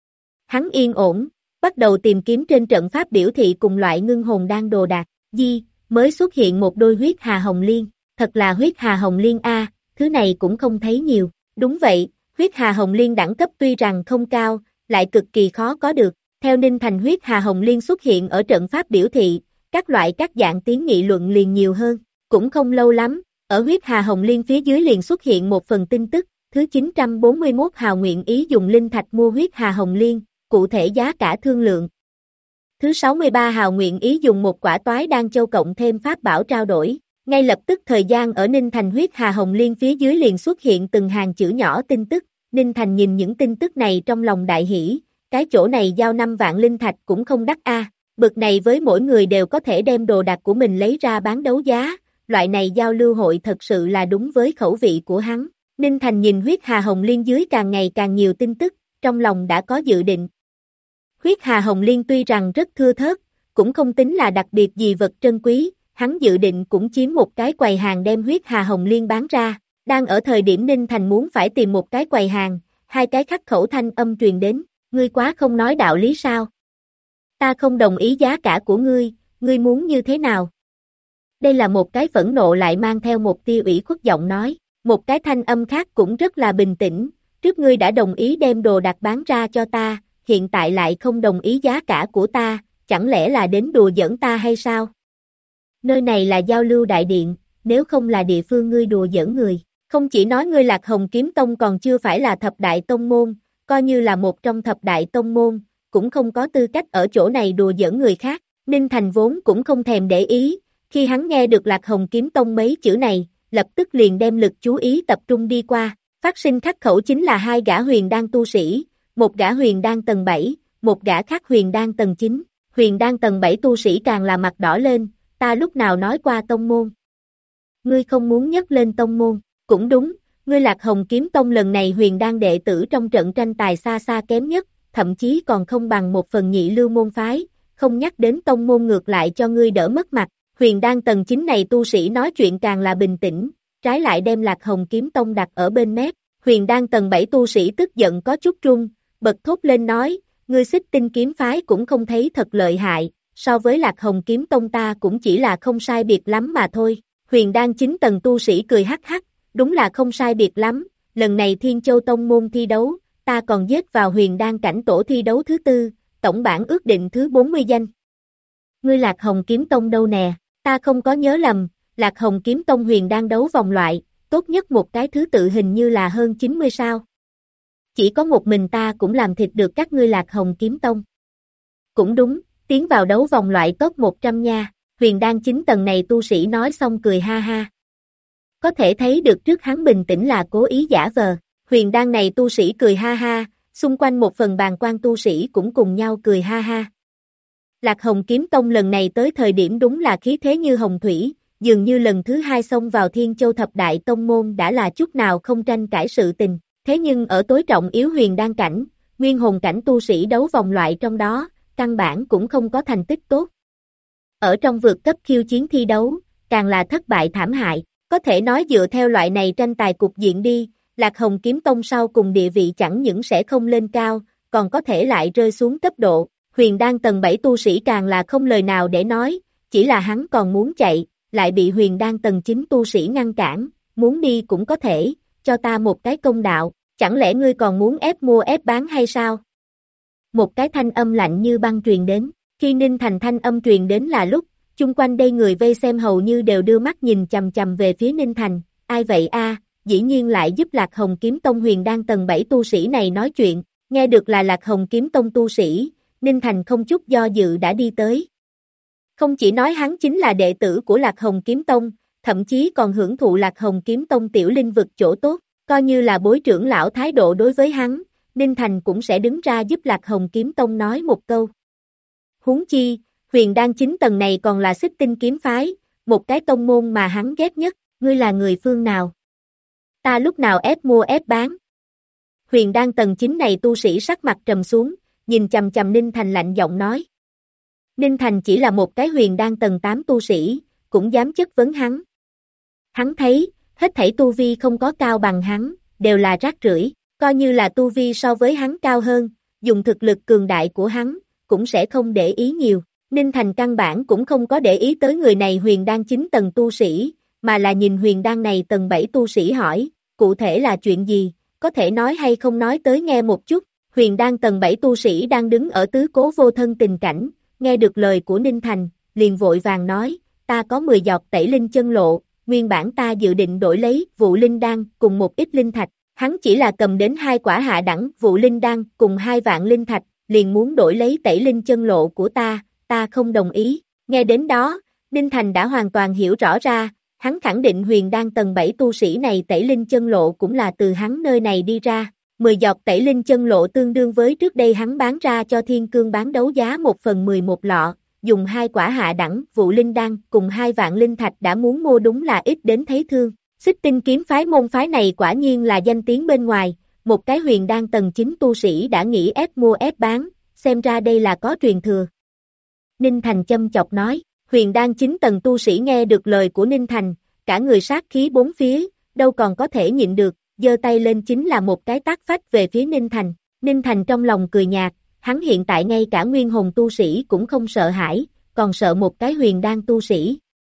Hắn yên ổn, bắt đầu tìm kiếm trên trận pháp biểu thị cùng loại ngưng hồn đan đồ đạc, mới xuất hiện một đôi huyết hà hồng liên, thật là huyết hà hồng liên a. Thứ này cũng không thấy nhiều, Đúng vậy, huyết hà hồng liên đẳng cấp tuy rằng không cao, lại cực kỳ khó có được. Theo Ninh Thành huyết hà hồng liên xuất hiện ở trận pháp biểu thị, các dạng tiếng nghị luận liền nhiều hơn. Cũng không lâu lắm, ở huyết hà hồng liên phía dưới liền xuất hiện một phần tin tức, thứ 941 hào nguyện ý dùng linh thạch mua huyết hà hồng liên, cụ thể giá cả thương lượng. Thứ 63 hào nguyện ý dùng một quả toái đan châu cộng thêm pháp bảo trao đổi. Ngay lập tức thời gian ở Ninh Thành huyết hà hồng liên phía dưới liền xuất hiện từng hàng chữ nhỏ tin tức. Ninh Thành nhìn những tin tức này trong lòng đại hỷ, cái chỗ này giao 5 vạn linh thạch cũng không đắt a. Bực này với mỗi người đều có thể đem đồ đạc của mình lấy ra bán đấu giá, loại này giao lưu hội thật sự là đúng với khẩu vị của hắn. Ninh Thành nhìn huyết hà hồng liên dưới càng ngày càng nhiều tin tức, trong lòng đã có dự định. Huyết hà hồng liên tuy rằng rất thưa thớt, cũng không tính là đặc biệt gì vật trân quý, hắn dự định cũng chiếm một cái quầy hàng đem huyết hà hồng liên bán ra. Đang ở thời điểm Ninh Thành muốn phải tìm một cái quầy hàng, hai cái khắc khẩu thanh âm truyền đến, ngươi quá không nói đạo lý sao? Ta không đồng ý giá cả của ngươi muốn như thế nào? Đây là một cái phẫn nộ lại mang theo một tia ủy khuất giọng nói, một cái thanh âm khác cũng rất là bình tĩnh, trước ngươi đã đồng ý đem đồ đạc bán ra cho ta, hiện tại lại không đồng ý giá cả của ta, chẳng lẽ là đến đùa giỡn ta hay sao? Nơi này là giao lưu đại điện, nếu không là địa phương ngươi đùa giỡn người, không chỉ nói ngươi Lạc Hồng Kiếm Tông còn chưa phải là thập đại tông môn, coi như là một trong thập đại tông môn, cũng không có tư cách ở chỗ này đùa giỡn người khác. Ninh Thành vốn cũng không thèm để ý, khi hắn nghe được Lạc Hồng Kiếm Tông mấy chữ này, lập tức liền đem lực chú ý tập trung đi qua, phát sinh khắc khẩu chính là hai gã huyền đan tu sĩ, một gã huyền đan tầng 7, một gã khác huyền đan tầng 9, huyền đan tầng 7 tu sĩ càng là mặt đỏ lên, ta lúc nào nói qua tông môn. Ngươi không muốn nhắc lên tông môn, cũng đúng, ngươi Lạc Hồng Kiếm Tông lần này huyền đan đệ tử trong trận tranh tài xa xa kém nhất, thậm chí còn không bằng một phần nhị lưu môn phái, không nhắc đến tông môn ngược lại cho ngươi đỡ mất mặt. Huyền đan tầng 9 này tu sĩ nói chuyện càng là bình tĩnh, trái lại đem Lạc Hồng Kiếm Tông đặt ở bên mép. Huyền đan tầng 7 tu sĩ tức giận có chút run, bật thốt lên nói, ngươi Xích Tinh kiếm phái cũng không thấy thật lợi hại, so với Lạc Hồng Kiếm Tông ta cũng chỉ là không sai biệt lắm mà thôi. Huyền đan 9 tầng tu sĩ cười hắc hắc, đúng là không sai biệt lắm, lần này Thiên Châu Tông môn thi đấu, ta còn giết vào huyền đan cảnh tổ thi đấu thứ 4, tổng bảng ước định thứ 40 danh. Ngươi Lạc Hồng Kiếm Tông đâu nè, ta không có nhớ lầm, Lạc Hồng Kiếm Tông huyền đan đấu vòng loại, tốt nhất một cái thứ tự hình như là hơn 90 sao. Chỉ có một mình ta cũng làm thịt được các ngươi Lạc Hồng Kiếm Tông. Cũng đúng, tiến vào đấu vòng loại top 100 nha, huyền đan 9 tầng này tu sĩ nói xong cười ha ha. Có thể thấy được trước hắn bình tĩnh là cố ý giả vờ, huyền đan này tu sĩ cười ha ha, xung quanh một phần bàn quan tu sĩ cũng cùng nhau cười ha ha. Lạc Hồng Kiếm Tông lần này tới thời điểm đúng là khí thế như hồng thủy, dường như lần thứ 2 xông vào Thiên Châu thập đại tông môn đã là chút nào không tranh cãi sự tình, thế nhưng ở tối trọng yếu huyền đan cảnh, nguyên hồn cảnh tu sĩ đấu vòng loại trong đó, căn bản cũng không có thành tích tốt. Ở trong vượt cấp khiêu chiến thi đấu, càng là thất bại thảm hại, có thể nói dựa theo loại này tranh tài cục diện đi, Lạc Hồng Kiếm Tông sau cùng địa vị chẳng những sẽ không lên cao, còn có thể lại rơi xuống cấp độ. Huyền đan tầng 7 tu sĩ càng là không lời nào để nói, chỉ là hắn còn muốn chạy, lại bị huyền đan tầng 9 tu sĩ ngăn cản, muốn đi cũng có thể, cho ta một cái công đạo, chẳng lẽ ngươi còn muốn ép mua ép bán hay sao? Một cái thanh âm lạnh như băng truyền đến, khi Ninh Thành thanh âm truyền đến là lúc, chung quanh đây người vây xem hầu như đều đưa mắt nhìn chằm chằm về phía Ninh Thành, ai vậy a? Dĩ nhiên lại giúp Lạc Hồng Kiếm Tông huyền đan tầng 7 tu sĩ này nói chuyện, nghe được là Lạc Hồng Kiếm Tông tu sĩ, Ninh Thành không chút do dự đã đi tới. Không chỉ nói hắn chính là đệ tử của Lạc Hồng Kiếm Tông, thậm chí còn hưởng thụ Lạc Hồng Kiếm Tông tiểu linh vực chỗ tốt, coi như là bối trưởng lão thái độ đối với hắn, Ninh Thành cũng sẽ đứng ra giúp Lạc Hồng Kiếm Tông nói một câu. Huống chi, huyền đan 9 tầng này còn là Xích Tinh kiếm phái, một cái tông môn mà hắn ghét nhất, ngươi là người phương nào? Ta lúc nào ép mua ép bán? Huyền đan tầng 9 này tu sĩ sắc mặt trầm xuống, nhìn chằm chằm Ninh Thành lạnh giọng nói. Ninh Thành chỉ là một cái huyền đan tầng 8 tu sĩ, cũng dám chất vấn hắn. Hắn thấy, hết thảy tu vi không có cao bằng hắn, đều là rác rưởi, coi như là tu vi so với hắn cao hơn, dùng thực lực cường đại của hắn, cũng sẽ không để ý nhiều. Ninh Thành căn bản cũng không có để ý tới người này huyền đan 9 tầng tu sĩ, mà là nhìn huyền đan này tầng 7 tu sĩ hỏi, cụ thể là chuyện gì, có thể nói hay không nói tới nghe một chút. Huyền đan tầng 7 tu sĩ đang đứng ở tứ cố vô thân tình cảnh, nghe được lời của Ninh Thành, liền vội vàng nói, ta có 10 giọt tẩy linh chân lộ, nguyên bản ta dự định đổi lấy vụ linh đan cùng một ít linh thạch, hắn chỉ là cầm đến 2 quả hạ đẳng vụ linh đan cùng 2 vạn linh thạch, liền muốn đổi lấy tẩy linh chân lộ của ta không đồng ý. Nghe đến đó, Ninh Thành đã hoàn toàn hiểu rõ ra, hắn khẳng định huyền đan tầng 7 tu sĩ này tẩy linh chân lộ cũng là từ hắn nơi này đi ra. 10 giọt tẩy linh chân lộ tương đương với trước đây hắn bán ra cho Thiên Cương bán đấu giá 1/11 lọ, dùng 2 quả hạ đẳng vụ linh đan cùng 2 vạn linh thạch đã muốn mua đúng là ít đến thấy thương. Xích Tinh kiếm phái môn phái này quả nhiên là danh tiếng bên ngoài, một cái huyền đan tầng 9 tu sĩ đã nghĩ ép mua ép bán, xem ra đây là có truyền thừa. Ninh Thành châm chọc nói, huyền đan 9 tầng tu sĩ nghe được lời của Ninh Thành, cả người sát khí bốn phía, đâu còn có thể nhịn được, giơ tay lên chính là một cái tát phách về phía Ninh Thành. Ninh Thành trong lòng cười nhạt, hắn hiện tại ngay cả nguyên hồn tu sĩ cũng không sợ hãi, còn sợ một cái huyền đan tu sĩ.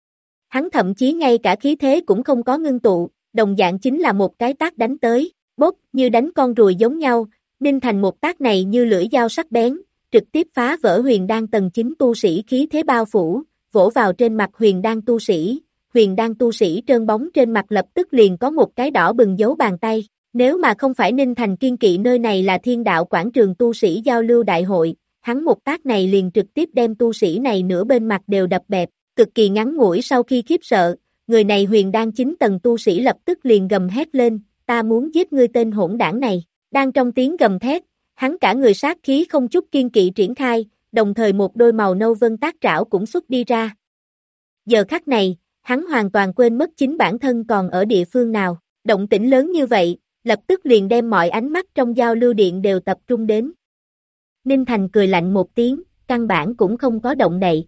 Hắn thậm chí ngay cả khí thế cũng không có ngưng tụ, đồng dạng chính là một cái tát đánh tới, bốp như đánh con ruồi giống nhau. Ninh Thành một tát này như lưỡi dao sắc bén, trực tiếp phá vỡ huyền đan tầng 9 tu sĩ khí thế bao phủ, vỗ vào trên mặt huyền đan tu sĩ. Huyền đan tu sĩ trơn bóng trên mặt lập tức liền có một cái đỏ bừng dấu bàn tay. Nếu mà không phải Ninh Thành kiên kỵ nơi này là Thiên Đạo quảng trường tu sĩ giao lưu đại hội, hắn một tát này liền trực tiếp đem tu sĩ này nửa bên mặt đều đập bẹp, cực kỳ ngắn ngủi. Sau khi khiếp sợ, người này huyền đan 9 tầng tu sĩ lập tức liền gầm hét lên, ta muốn giết ngươi tên hỗn đảng này. Đang trong tiếng gầm thét, hắn cả người sát khí không chút kiên kỵ triển khai, đồng thời một đôi màu nâu vân tác trảo cũng xuất đi ra. Giờ khắc này, hắn hoàn toàn quên mất chính bản thân còn ở địa phương nào, động tĩnh lớn như vậy, lập tức liền đem mọi ánh mắt trong giao lưu điện đều tập trung đến. Ninh Thành cười lạnh một tiếng, căn bản cũng không có động đậy.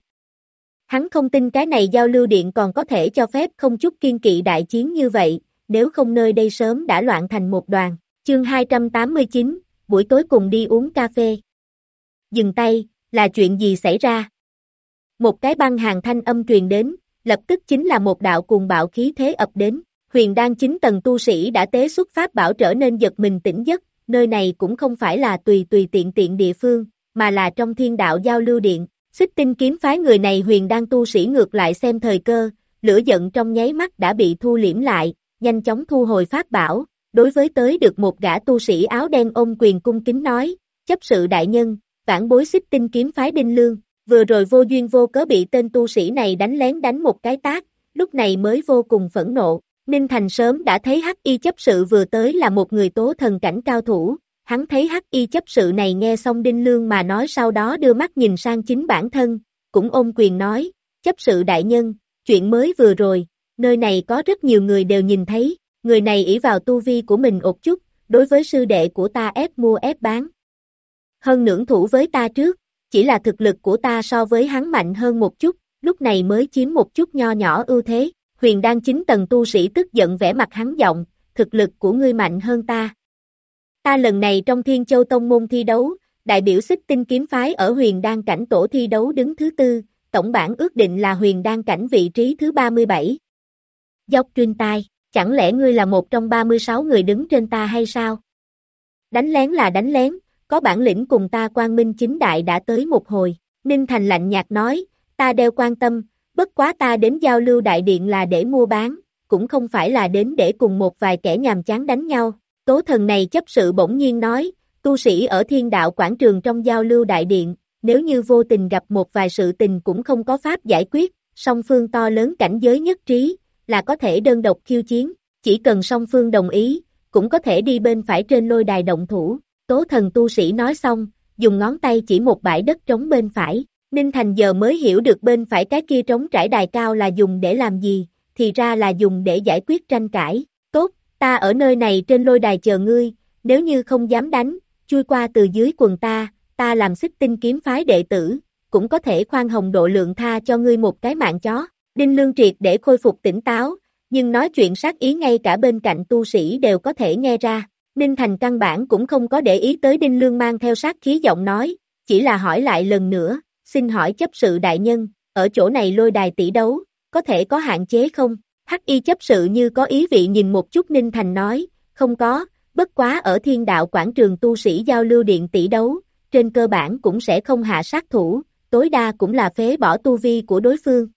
Hắn không tin cái này giao lưu điện còn có thể cho phép không chút kiên kỵ đại chiến như vậy, nếu không nơi đây sớm đã loạn thành một đoàn. Chương 289, buổi tối cùng đi uống cà phê. Dừng tay, là chuyện gì xảy ra? Một cái băng hàng thanh âm truyền đến, lập tức chính là một đạo cuồng bạo khí thế ập đến. Huyền đan 9 tầng tu sĩ đã tế xuất pháp bảo trở nên giật mình tỉnh giấc, nơi này cũng không phải là tùy tiện địa phương, mà là trong Thiên Đạo giao lưu điện. Xích Tinh kiếm phái người này huyền đan tu sĩ ngược lại xem thời cơ, lửa giận trong nháy mắt đã bị thu liễm lại, nhanh chóng thu hồi pháp bảo, đối với tới được một gã tu sĩ áo đen ôm quyền cung kính nói, chấp sự đại nhân, vãn bối Xích Tinh kiếm phái Đinh Lương, vừa rồi vô duyên vô cớ bị tên tu sĩ này đánh lén đánh một cái tát, lúc này mới vô cùng phẫn nộ. Ninh Thành sớm đã thấy Hắc Y chấp sự vừa tới là một người tố thần cảnh cao thủ, hắn thấy Hắc Y chấp sự này nghe xong Đinh Lương mà nói sau đó đưa mắt nhìn sang chính bản thân, cũng ôm quyền nói, chấp sự đại nhân, chuyện mới vừa rồi, nơi này có rất nhiều người đều nhìn thấy, người này ỷ vào tu vi của mình một chút, đối với sư đệ của ta ép mua ép bán. Hơn nưỡng thủ với ta trước, chỉ là thực lực của ta so với hắn mạnh hơn một chút, lúc này mới chiếm một chút nho nhỏ ưu thế. Huyền đan 9 tầng tu sĩ tức giận vẻ mặt hắn giọng, thực lực của ngươi mạnh hơn ta. Ta lần này trong Thiên Châu Tông môn thi đấu, đại biểu Xích Tinh kiếm phái ở huyền đan cảnh tổ thi đấu đứng thứ 4, tổng bảng ước định là huyền đan cảnh vị trí thứ 37. Dốc trên tai, chẳng lẽ ngươi là một trong 36 người đứng trên ta hay sao? Đánh lén là đánh lén, có bản lĩnh cùng ta quang minh chính đại đã tới một hồi. Ninh Thành lạnh nhạt nói, ta đeo quan tâm, bất quá ta đến giao lưu đại điện là để mua bán, cũng không phải là đến để cùng một vài kẻ nhàm chán đánh nhau. Tố thần này chấp sự bỗng nhiên nói, tu sĩ ở Thiên Đạo quảng trường trong giao lưu đại điện, nếu như vô tình gặp một vài sự tình cũng không có pháp giải quyết, song phương to lớn cảnh giới nhất trí, là có thể đơn độc khiêu chiến, chỉ cần song phương đồng ý, cũng có thể đi bên phải trên lôi đài động thủ. Tố thần tu sĩ nói xong, dùng ngón tay chỉ một bãi đất trống bên phải. Ninh Thành giờ mới hiểu được bên phải cái kia trống trải đài cao là dùng để làm gì, thì ra là dùng để giải quyết tranh cãi. Tốt, ta ở nơi này trên lôi đài chờ ngươi, nếu như không dám đánh, chui qua từ dưới quần ta làm Xích Tinh kiếm phái đệ tử, cũng có thể khoan hồng độ lượng tha cho ngươi một cái mạng chó. Đinh Lương triệt để khôi phục tỉnh táo, nhưng nói chuyện sát ý ngay cả bên cạnh tu sĩ đều có thể nghe ra. Ninh Thành căn bản cũng không có để ý tới Đinh Lương mang theo sát khí giọng nói, chỉ là hỏi lại lần nữa, xin hỏi chấp sự đại nhân, ở chỗ này lôi đài tỷ đấu, có thể có hạn chế không? Hắc Y chấp sự như có ý vị nhìn một chút Ninh Thành nói, không có, bất quá ở Thiên Đạo Quảng trường tu sĩ giao lưu điện tỷ đấu, trên cơ bản cũng sẽ không hạ sát thủ, tối đa cũng là phế bỏ tu vi của đối phương.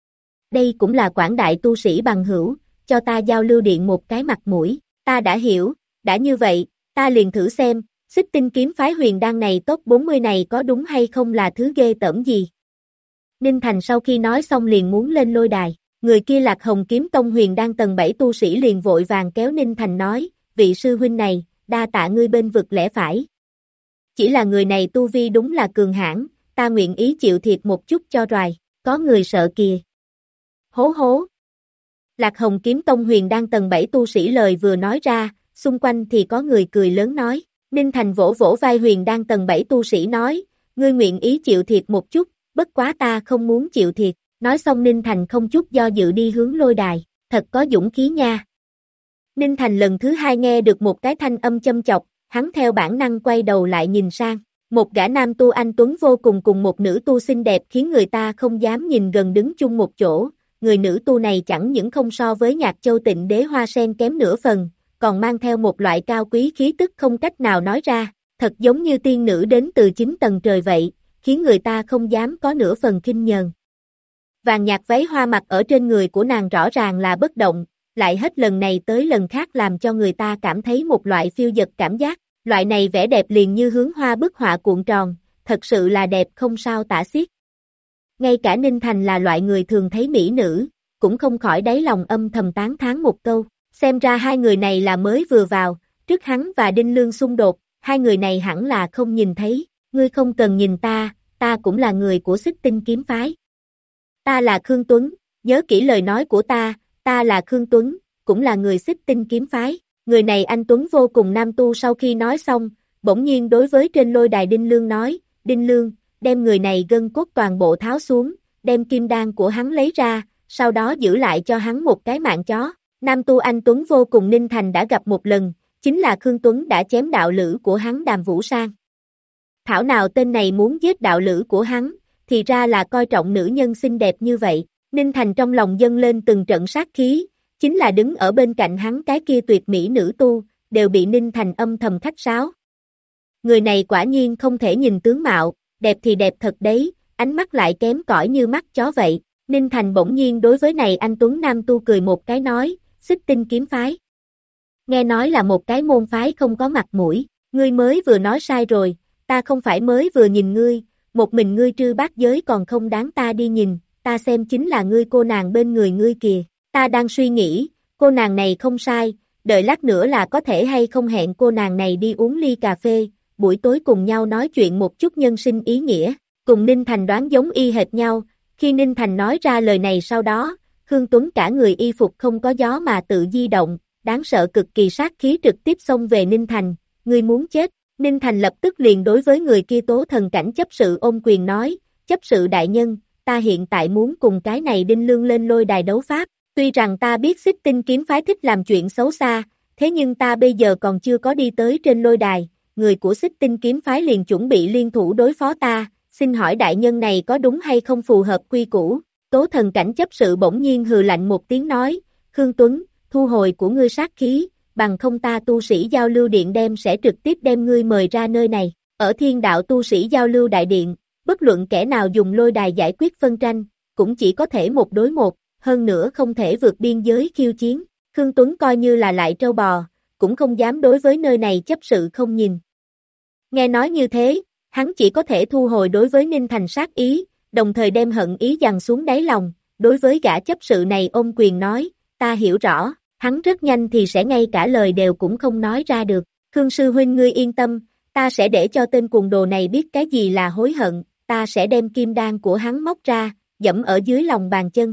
Đây cũng là quảng đại tu sĩ bằng hữu, cho ta giao lưu điện một cái mặt mũi, ta đã hiểu, đã như vậy, ta liền thử xem, Xích Tinh kiếm phái Huyền Đan này top 40 này có đúng hay không là thứ ghê tởm gì. Ninh Thành sau khi nói xong liền muốn lên lôi đài, người kia Lạc Hồng Kiếm Tông Huyền Đan tầng 7 tu sĩ liền vội vàng kéo Ninh Thành nói, vị sư huynh này, đa tạ ngươi bên vực lẽ phải. Chỉ là người này tu vi đúng là cường hãn, ta nguyện ý chịu thiệt một chút cho rồi, có người sợ kìa. Hố hố. Lạc Hồng Kiếm Tông Huyền Đan tầng 7 tu sĩ lời vừa nói ra, xung quanh thì có người cười lớn nói, Ninh Thành vỗ vỗ vai Huyền Đan tầng 7 tu sĩ nói, ngươi nguyện ý chịu thiệt một chút, bất quá ta không muốn chịu thiệt, nói xong Ninh Thành không chút do dự đi hướng lôi đài, thật có dũng khí nha. Ninh Thành lần thứ hai nghe được một cái thanh âm châm chọc, hắn theo bản năng quay đầu lại nhìn sang, một gã nam tu anh tuấn vô cùng một nữ tu xinh đẹp khiến người ta không dám nhìn gần đứng chung một chỗ, người nữ tu này chẳng những không so với Nhạc Châu Tịnh Đế Hoa Sen kém nửa phần, còn mang theo một loại cao quý khí tức không cách nào nói ra, thật giống như tiên nữ đến từ 9 tầng trời vậy, khiến người ta không dám có nửa phần khinh nhờn. Vàng nhạt váy hoa mặc ở trên người của nàng rõ ràng là bất động, lại hết lần này tới lần khác làm cho người ta cảm thấy một loại phiêu dật cảm giác, loại này vẻ đẹp liền như hướng hoa bức họa cuộn tròn, thật sự là đẹp không sao tả xiết. Ngay cả Ninh Thành là loại người thường thấy mỹ nữ, cũng không khỏi đáy lòng âm thầm tán thán một câu, xem ra hai người này là mới vừa vào, trước hắn và Đinh Lương xung đột, hai người này hẳn là không nhìn thấy, ngươi không cần nhìn ta cũng là người của Xích Tinh kiếm phái. Ta là Khương Tuấn, nhớ kỹ lời nói của ta là Khương Tuấn, cũng là người Xích Tinh kiếm phái. Người này anh Tuấn vô cùng nam tu sau khi nói xong, bỗng nhiên đối với trên lôi đài Đinh Lương nói, Đinh Lương, đem người này gân cốt toàn bộ tháo xuống, đem kim đan của hắn lấy ra, sau đó giữ lại cho hắn một cái mạng chó. Nam tu anh Tuấn vô cùng Ninh Thành đã gặp một lần, chính là Khương Tuấn đã chém đạo lữ của hắn Đàm Vũ Sang. Thảo nào tên này muốn giết đạo lữ của hắn, thì ra là coi trọng nữ nhân xinh đẹp như vậy, Ninh Thành trong lòng dâng lên từng trận sát khí, chính là đứng ở bên cạnh hắn cái kia tuyệt mỹ nữ tu, đều bị Ninh Thành âm thầm khách sáo. Người này quả nhiên không thể nhìn tướng mạo, đẹp thì đẹp thật đấy, ánh mắt lại kém cỏi như mắt chó vậy, Ninh Thành bỗng nhiên đối với này anh Tuấn Nam tu cười một cái nói, Xích Tinh kiếm phái. Nghe nói là một cái môn phái không có mặt mũi, ngươi mới vừa nói sai rồi, ta không phải mới vừa nhìn ngươi, một mình ngươi trư bát giới còn không đáng ta đi nhìn, ta xem chính là ngươi cô nàng bên người ngươi kìa, ta đang suy nghĩ, cô nàng này không sai, đợi lát nữa là có thể hay không hẹn cô nàng này đi uống ly cà phê, buổi tối cùng nhau nói chuyện một chút nhân sinh ý nghĩa, cùng Ninh Thành đoán giống y hệt nhau, khi Ninh Thành nói ra lời này sau đó, Khương Tuấn cả người y phục không có gió mà tự di động, đáng sợ cực kỳ sát khí trực tiếp xông về Ninh Thành, ngươi muốn chết, Ninh Thành lập tức liền đối với người kia Tố Thần Cảnh chấp sự ôm quyền nói, chấp sự đại nhân, ta hiện tại muốn cùng cái này Đinh Lương lên lôi đài đấu pháp, tuy rằng ta biết Xích Tinh kiếm phái thích làm chuyện xấu xa, thế nhưng ta bây giờ còn chưa có đi tới trên lôi đài, người của Xích Tinh kiếm phái liền chuẩn bị liên thủ đối phó ta, xin hỏi đại nhân này có đúng hay không phù hợp quy củ, Tố Thần Cảnh chấp sự bỗng nhiên hừ lạnh một tiếng nói, Khương Tuấn, thu hồi của ngươi sát khí, bằng không ta tu sĩ giao lưu điện đem sẽ trực tiếp đem ngươi mời ra nơi này, ở Thiên Đạo tu sĩ giao lưu đại điện, bất luận kẻ nào dùng lôi đài giải quyết phân tranh, cũng chỉ có thể một đối một, hơn nữa không thể vượt biên giới khiêu chiến, Khương Tuấn coi như là lại trâu bò, cũng không dám đối với nơi này chấp sự không nhìn. Nghe nói như thế, hắn chỉ có thể thu hồi đối với Ninh Thành sát ý, đồng thời đem hận ý dằn xuống đáy lòng, đối với gã chấp sự này ôm quyền nói, ta hiểu rõ, hắn rất nhanh thì sẽ ngay cả lời đều cũng không nói ra được, Khương sư huynh ngươi yên tâm, ta sẽ để cho tên cuồng đồ này biết cái gì là hối hận, ta sẽ đem kim đan của hắn móc ra, dẫm ở dưới lòng bàn chân.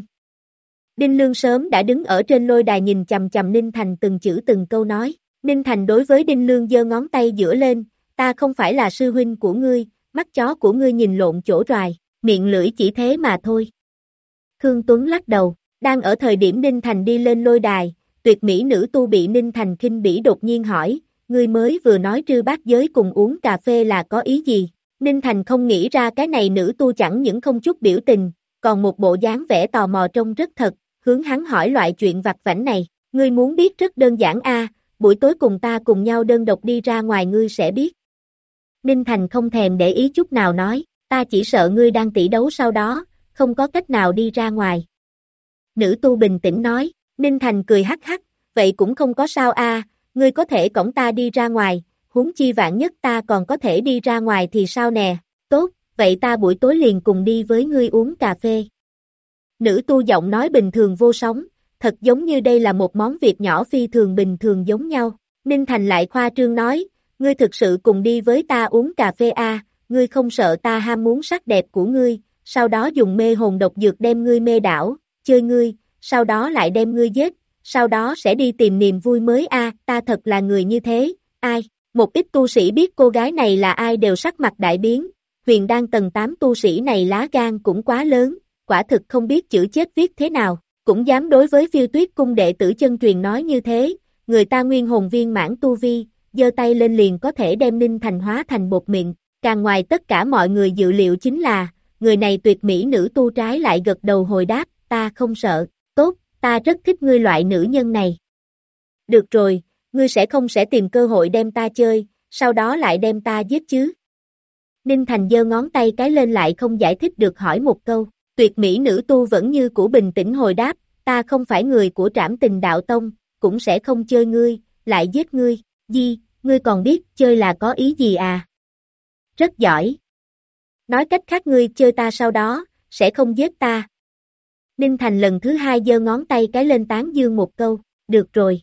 Đinh Lương sớm đã đứng ở trên lôi đài nhìn chằm chằm Ninh Thành từng chữ từng câu nói, Ninh Thành đối với Đinh Lương giơ ngón tay giữa lên, ta không phải là sư huynh của ngươi, mắt chó của ngươi nhìn lộn chỗ rồi, miệng lưỡi chỉ thế mà thôi. Khương Tuấn lắc đầu, đang ở thời điểm Ninh Thành đi lên lôi đài, tuyệt mỹ nữ tu bị Ninh Thành khinh bỉ đột nhiên hỏi, ngươi mới vừa nói trư bát giới cùng uống cà phê là có ý gì? Ninh Thành không nghĩ ra cái này nữ tu chẳng những không chút biểu tình, còn một bộ dáng vẻ tò mò trông rất thật, hướng hắn hỏi loại chuyện vặt vãnh này, ngươi muốn biết rất đơn giản a, buổi tối cùng ta cùng nhau đơn độc đi ra ngoài ngươi sẽ biết. Ninh Thành không thèm để ý chút nào nói, ta chỉ sợ ngươi đang tỷ đấu sau đó, không có cách nào đi ra ngoài. Nữ tu bình tĩnh nói, Ninh Thành cười hắc hắc, vậy cũng không có sao a, ngươi có thể cõng ta đi ra ngoài, huống chi vạn nhất ta còn có thể đi ra ngoài thì sao nè, tốt, vậy ta buổi tối liền cùng đi với ngươi uống cà phê. Nữ tu giọng nói bình thường vô sóng, thật giống như đây là một món việc nhỏ phi thường bình thường giống nhau. Ninh Thành lại khoa trương nói, ngươi thực sự cùng đi với ta uống cà phê ngươi không sợ ta ham muốn sắc đẹp của ngươi, sau đó dùng mê hồn độc dược đem ngươi mê đảo, chơi ngươi, sau đó lại đem ngươi giết, sau đó sẽ đi tìm niềm vui mới ta thật là người như thế, ai? Một ít tu sĩ biết cô gái này là ai đều sắc mặt đại biến, huyền đan tầng 8 tu sĩ này lá gan cũng quá lớn, quả thực không biết chữ chết viết thế nào, cũng dám đối với Phiêu Tuyết cung đệ tử chân truyền nói như thế, người ta nguyên hồn viên mãn tu vi, giơ tay lên liền có thể đem Ninh Thành hóa thành bột mịn, càng ngoài tất cả mọi người dự liệu chính là, người này tuyệt mỹ nữ tu trái lại gật đầu hồi đáp, ta không sợ, tốt, ta rất thích ngươi loại nữ nhân này. Được rồi, ngươi sẽ không tìm cơ hội đem ta chơi, sau đó lại đem ta giết chứ. Ninh Thành giơ ngón tay cái lên lại không giải thích được hỏi một câu, tuyệt mỹ nữ tu vẫn như cũ bình tĩnh hồi đáp, ta không phải người của Trảm Tình Đạo Tông, cũng sẽ không chơi ngươi, lại giết ngươi, ngươi còn biết chơi là có ý gì à? Rất giỏi. Nói cách khác ngươi chơi ta sau đó, sẽ không giết ta. Ninh Thành lần thứ hai giơ ngón tay cái lên tán dương một câu, được rồi.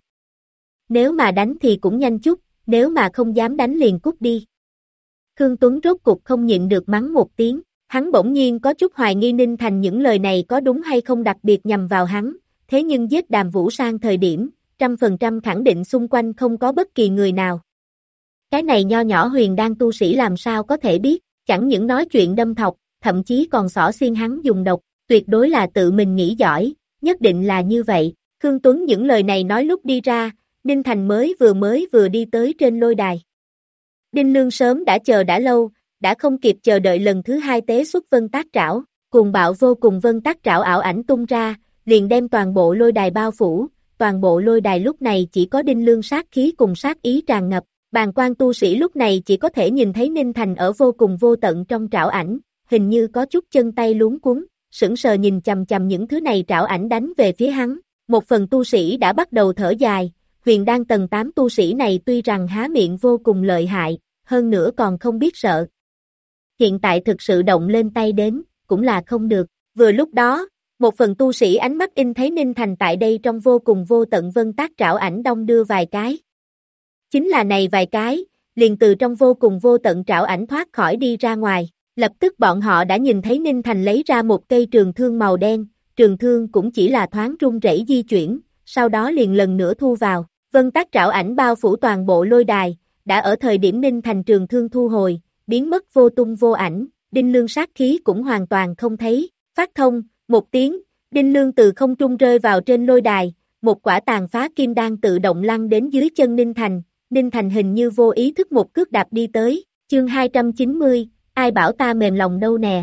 Nếu mà đánh thì cũng nhanh chút, nếu mà không dám đánh liền cút đi. Khương Tuấn rốt cục không nhịn được mắng một tiếng, hắn bỗng nhiên có chút hoài nghi Ninh Thành những lời này có đúng hay không đặc biệt nhằm vào hắn, thế nhưng giết Đàm Vũ Sang thời điểm, 100% khẳng định xung quanh không có bất kỳ người nào. Cái này nho nhỏ huyền đan tu sĩ làm sao có thể biết, chẳng những nói chuyện đâm thọc, thậm chí còn xỏ xiên hắn dùng độc, tuyệt đối là tự mình nghĩ giỏi, nhất định là như vậy. Khương Tuấn những lời này nói lúc đi ra, Ninh Thành mới vừa đi tới trên lôi đài. Đinh Lương sớm đã chờ đã lâu, đã không kịp chờ đợi lần thứ hai tế xuất vân tác trảo, cuồng bạo vô cùng vân tác trảo ảo ảnh tung ra, liền đem toàn bộ lôi đài bao phủ, toàn bộ lôi đài lúc này chỉ có Đinh Lương sát khí cùng sát ý tràn ngập, bàng quan tu sĩ lúc này chỉ có thể nhìn thấy Ninh Thành ở vô cùng vô tận trong trảo ảnh, hình như có chút chân tay luống cuống, sững sờ nhìn chằm chằm những thứ này trảo ảnh đánh về phía hắn, một phần tu sĩ đã bắt đầu thở dài, huyền đan tầng 8 tu sĩ này tuy rằng há miệng vô cùng lợi hại, hơn nữa còn không biết sợ. Hiện tại thực sự động lên tay đến, cũng là không được, vừa lúc đó, một phần tu sĩ ánh mắt in thấy Ninh Thành tại đây trong vô cùng vô tận vân tác trảo ảnh đong đưa vài cái. Chính là này vài cái, liền từ trong vô cùng vô tận trảo ảnh thoát khỏi đi ra ngoài, lập tức bọn họ đã nhìn thấy Ninh Thành lấy ra một cây trường thương màu đen, trường thương cũng chỉ là thoáng rung rẩy di chuyển, sau đó liền lần nữa thu vào, vân tác trảo ảnh bao phủ toàn bộ lôi đài, đã ở thời điểm Ninh Thành trường thương thu hồi, biến mất vô tung vô ảnh, Đinh Lương sát khí cũng hoàn toàn không thấy, phát thông, một tiếng, Đinh Lương từ không trung rơi vào trên lôi đài, một quả tàn phá kim đan tự động lăn đến dưới chân Ninh Thành hình như vô ý thức một cước đạp đi tới, chương 290, ai bảo ta mềm lòng đâu nè.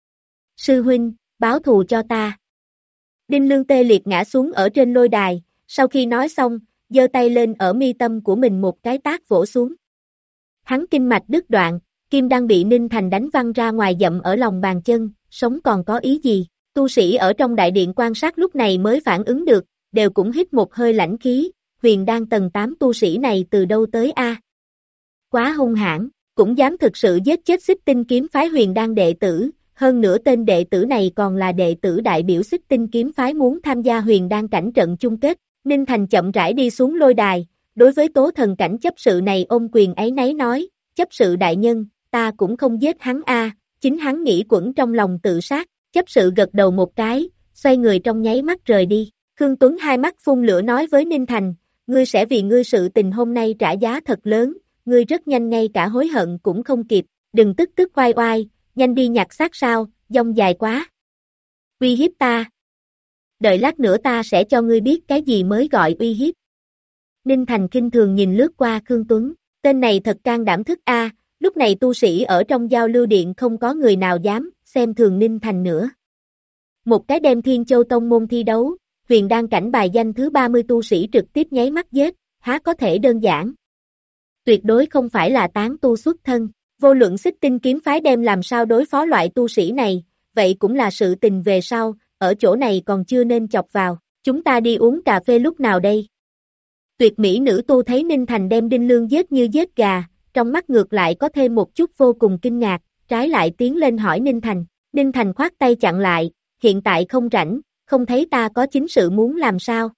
Sư huynh, báo thù cho ta. Đinh Lương tê liệt ngã xuống ở trên lôi đài, sau khi nói xong, giơ tay lên ở mi tâm của mình một cái tát vỗ xuống. Hắn kinh mạch đứt đoạn, kim đan bị Ninh Thành đánh văng ra ngoài dậm ở lòng bàn chân, sống còn có ý gì, tu sĩ ở trong đại điện quan sát lúc này mới phản ứng được, đều cũng hít một hơi lãnh khí, huyền đan tầng 8 tu sĩ này từ đâu tới a? Quá hung hãn, cũng dám thực sự giết chết Xích Tinh kiếm phái huyền đan đệ tử, hơn nữa tên đệ tử này còn là đệ tử đại biểu Xích Tinh kiếm phái muốn tham gia huyền đan cảnh trận chung kết. Ninh Thành chậm rãi đi xuống lôi đài, đối với tố thần cảnh chấp sự này ôm quyền áy náy nói, chấp sự đại nhân, ta cũng không giết hắn chính hắn nghĩ quẩn trong lòng tự sát, chấp sự gật đầu một cái, xoay người trong nháy mắt rời đi. Khương Tuấn hai mắt phun lửa nói với Ninh Thành, ngươi sẽ vì ngươi sự tình hôm nay trả giá thật lớn, ngươi rất nhanh ngay cả hối hận cũng không kịp, đừng tức oai oai, nhanh đi nhặt xác sao, dông dài quá. Uy hiếp ta. Đợi lát nữa ta sẽ cho ngươi biết cái gì mới gọi uy hiếp. Ninh Thành khinh thường nhìn lướt qua Khương Tuấn, tên này thật can đảm thức lúc này tu sĩ ở trong giao lưu điện không có người nào dám xem thường Ninh Thành nữa. Một cái đem Thiên Châu Tông môn thi đấu, huyền đan cảnh bài danh thứ 30 tu sĩ trực tiếp nháy mắt giết, há có thể đơn giản. Tuyệt đối không phải là tán tu xuất thân, vô luận Xích Tinh kiếm phái đem làm sao đối phó loại tu sĩ này, vậy cũng là sự tình về sau, ở chỗ này còn chưa nên chọc vào, chúng ta đi uống cà phê lúc nào đây? Tuyệt mỹ nữ tu thấy Ninh Thành đem Đinh Lương giết như giết gà, trong mắt ngược lại có thêm một chút vô cùng kinh ngạc, trái lại tiến lên hỏi Ninh Thành. Ninh Thành khoát tay chặn lại, hiện tại không rảnh, không thấy ta có chính sự muốn làm sao.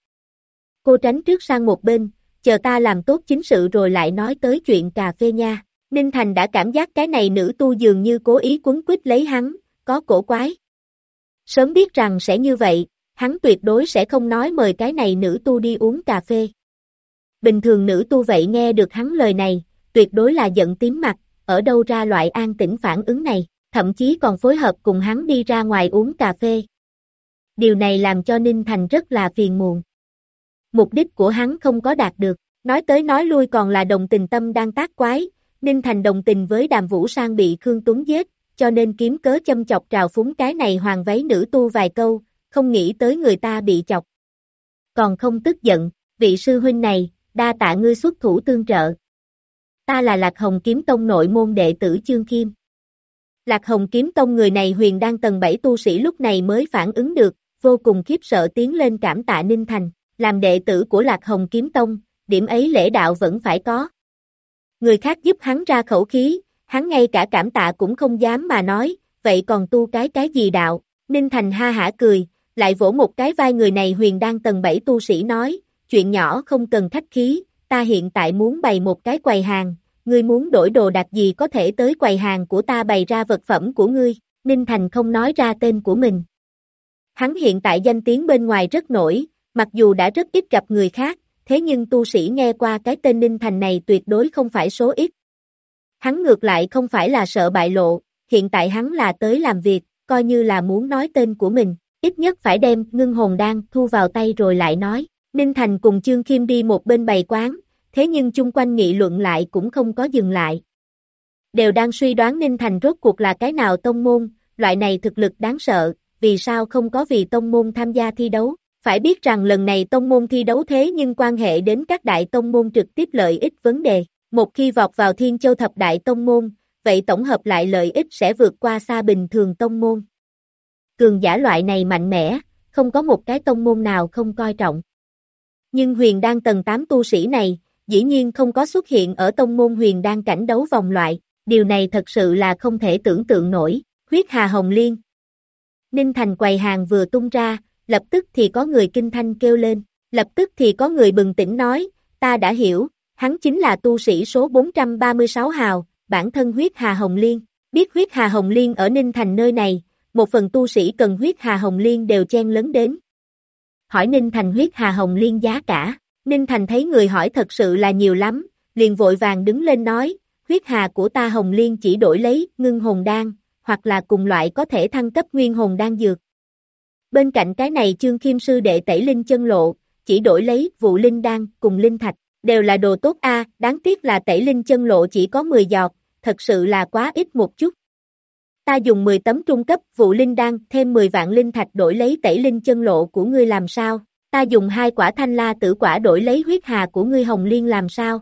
Cô tránh trước sang một bên, chờ ta làm tốt chính sự rồi lại nói tới chuyện cà phê nha. Ninh Thành đã cảm giác cái này nữ tu dường như cố ý quấn quýt lấy hắn, có cổ quái. Sớm biết rằng sẽ như vậy, hắn tuyệt đối sẽ không nói mời cái này nữ tu đi uống cà phê. Bình thường nữ tu vậy nghe được hắn lời này, tuyệt đối là giận tím mặt, ở đâu ra loại an tĩnh phản ứng này, thậm chí còn phối hợp cùng hắn đi ra ngoài uống cà phê. Điều này làm cho Ninh Thành rất là phiền muộn. Mục đích của hắn không có đạt được, nói tới nói lui còn là đồng tình tâm đang tác quái, Ninh Thành đồng tình với Đàm Vũ Sang bị Khương Tuấn giết, cho nên kiếm cớ châm chọc trào phúng cái này hoàng váy nữ tu vài câu, không nghĩ tới người ta bị chọc. Còn không tức giận, vị sư huynh này, đa tạ ngươi xuất thủ tương trợ. Ta là Lạc Hồng Kiếm Tông nội môn đệ tử Chương Khiêm. Lạc Hồng Kiếm Tông người này huyền đan tầng 7 tu sĩ lúc này mới phản ứng được, vô cùng khiếp sợ tiến lên cảm tạ Ninh Thành, làm đệ tử của Lạc Hồng Kiếm Tông, điểm ấy lễ đạo vẫn phải có. Người khác giúp hắn ra khẩu khí, hắn ngay cả cảm tạ cũng không dám mà nói, vậy còn tu cái gì đạo, Ninh Thành ha hả cười, lại vỗ một cái vai người này huyền đan tầng 7 tu sĩ nói, chuyện nhỏ không cần khách khí, ta hiện tại muốn bày một cái quầy hàng, ngươi muốn đổi đồ đạc gì có thể tới quầy hàng của ta bày ra vật phẩm của ngươi, Ninh Thành không nói ra tên của mình. Hắn hiện tại danh tiếng bên ngoài rất nổi, mặc dù đã rất ít gặp người khác, thế nhưng tu sĩ nghe qua cái tên Ninh Thành này tuyệt đối không phải số ít. Hắn ngược lại không phải là sợ bại lộ, hiện tại hắn là tới làm việc, coi như là muốn nói tên của mình, ít nhất phải đem ngưng hồn đan thu vào tay rồi lại nói. Ninh Thành cùng Chương Khiêm đi một bên bày quán, thế nhưng chung quanh nghị luận lại cũng không có dừng lại. Đều đang suy đoán Ninh Thành rốt cuộc là cái nào tông môn, loại này thực lực đáng sợ, vì sao không có vì tông môn tham gia thi đấu. Phải biết rằng lần này tông môn thi đấu thế nhưng quan hệ đến các đại tông môn trực tiếp lợi ích vấn đề. Một khi vọt vào Thiên Châu thập đại tông môn, vậy tổng hợp lại lợi ích sẽ vượt qua xa bình thường tông môn. Cường giả loại này mạnh mẽ, không có một cái tông môn nào không coi trọng. Nhưng huyền đan tầng 8 tu sĩ này, dĩ nhiên không có xuất hiện ở tông môn huyền đan cảnh đấu vòng loại, điều này thật sự là không thể tưởng tượng nổi. Huyết Hà Hồng Liên. Ninh Thành quầy hàng vừa tung ra, lập tức thì có người kinh thanh kêu lên, lập tức thì có người bừng tỉnh nói, ta đã hiểu, hắn chính là tu sĩ số 436 hào, bản thân Huyết Hà Hồng Liên. Biết Huyết Hà Hồng Liên ở Ninh Thành nơi này, một phần tu sĩ cần Huyết Hà Hồng Liên đều chen lấn đến. Hỏi Ninh Thành Huyết Hà Hồng Liên giá cả, Ninh Thành thấy người hỏi thật sự là nhiều lắm, liền vội vàng đứng lên nói, Huyết Hà của ta Hồng Liên chỉ đổi lấy ngưng hồn đan, hoặc là cùng loại có thể thăng cấp nguyên hồn đan dược. Bên cạnh cái này Chương Khiêm sư đệ Tẩy Linh Chân Lộ, chỉ đổi lấy vụ linh đan cùng linh thạch, đều là đồ tốt a, đáng tiếc là Tẩy Linh Chân Lộ chỉ có 10 giọt, thật sự là quá ít một chút. Ta dùng 10 tấm trung cấp vụ linh đan thêm 10 vạn linh thạch đổi lấy Tẩy Linh Chân Lộ của ngươi làm sao? Ta dùng 2 quả Thanh La Tử quả đổi lấy Huyết Hà của ngươi Hồng Liên làm sao?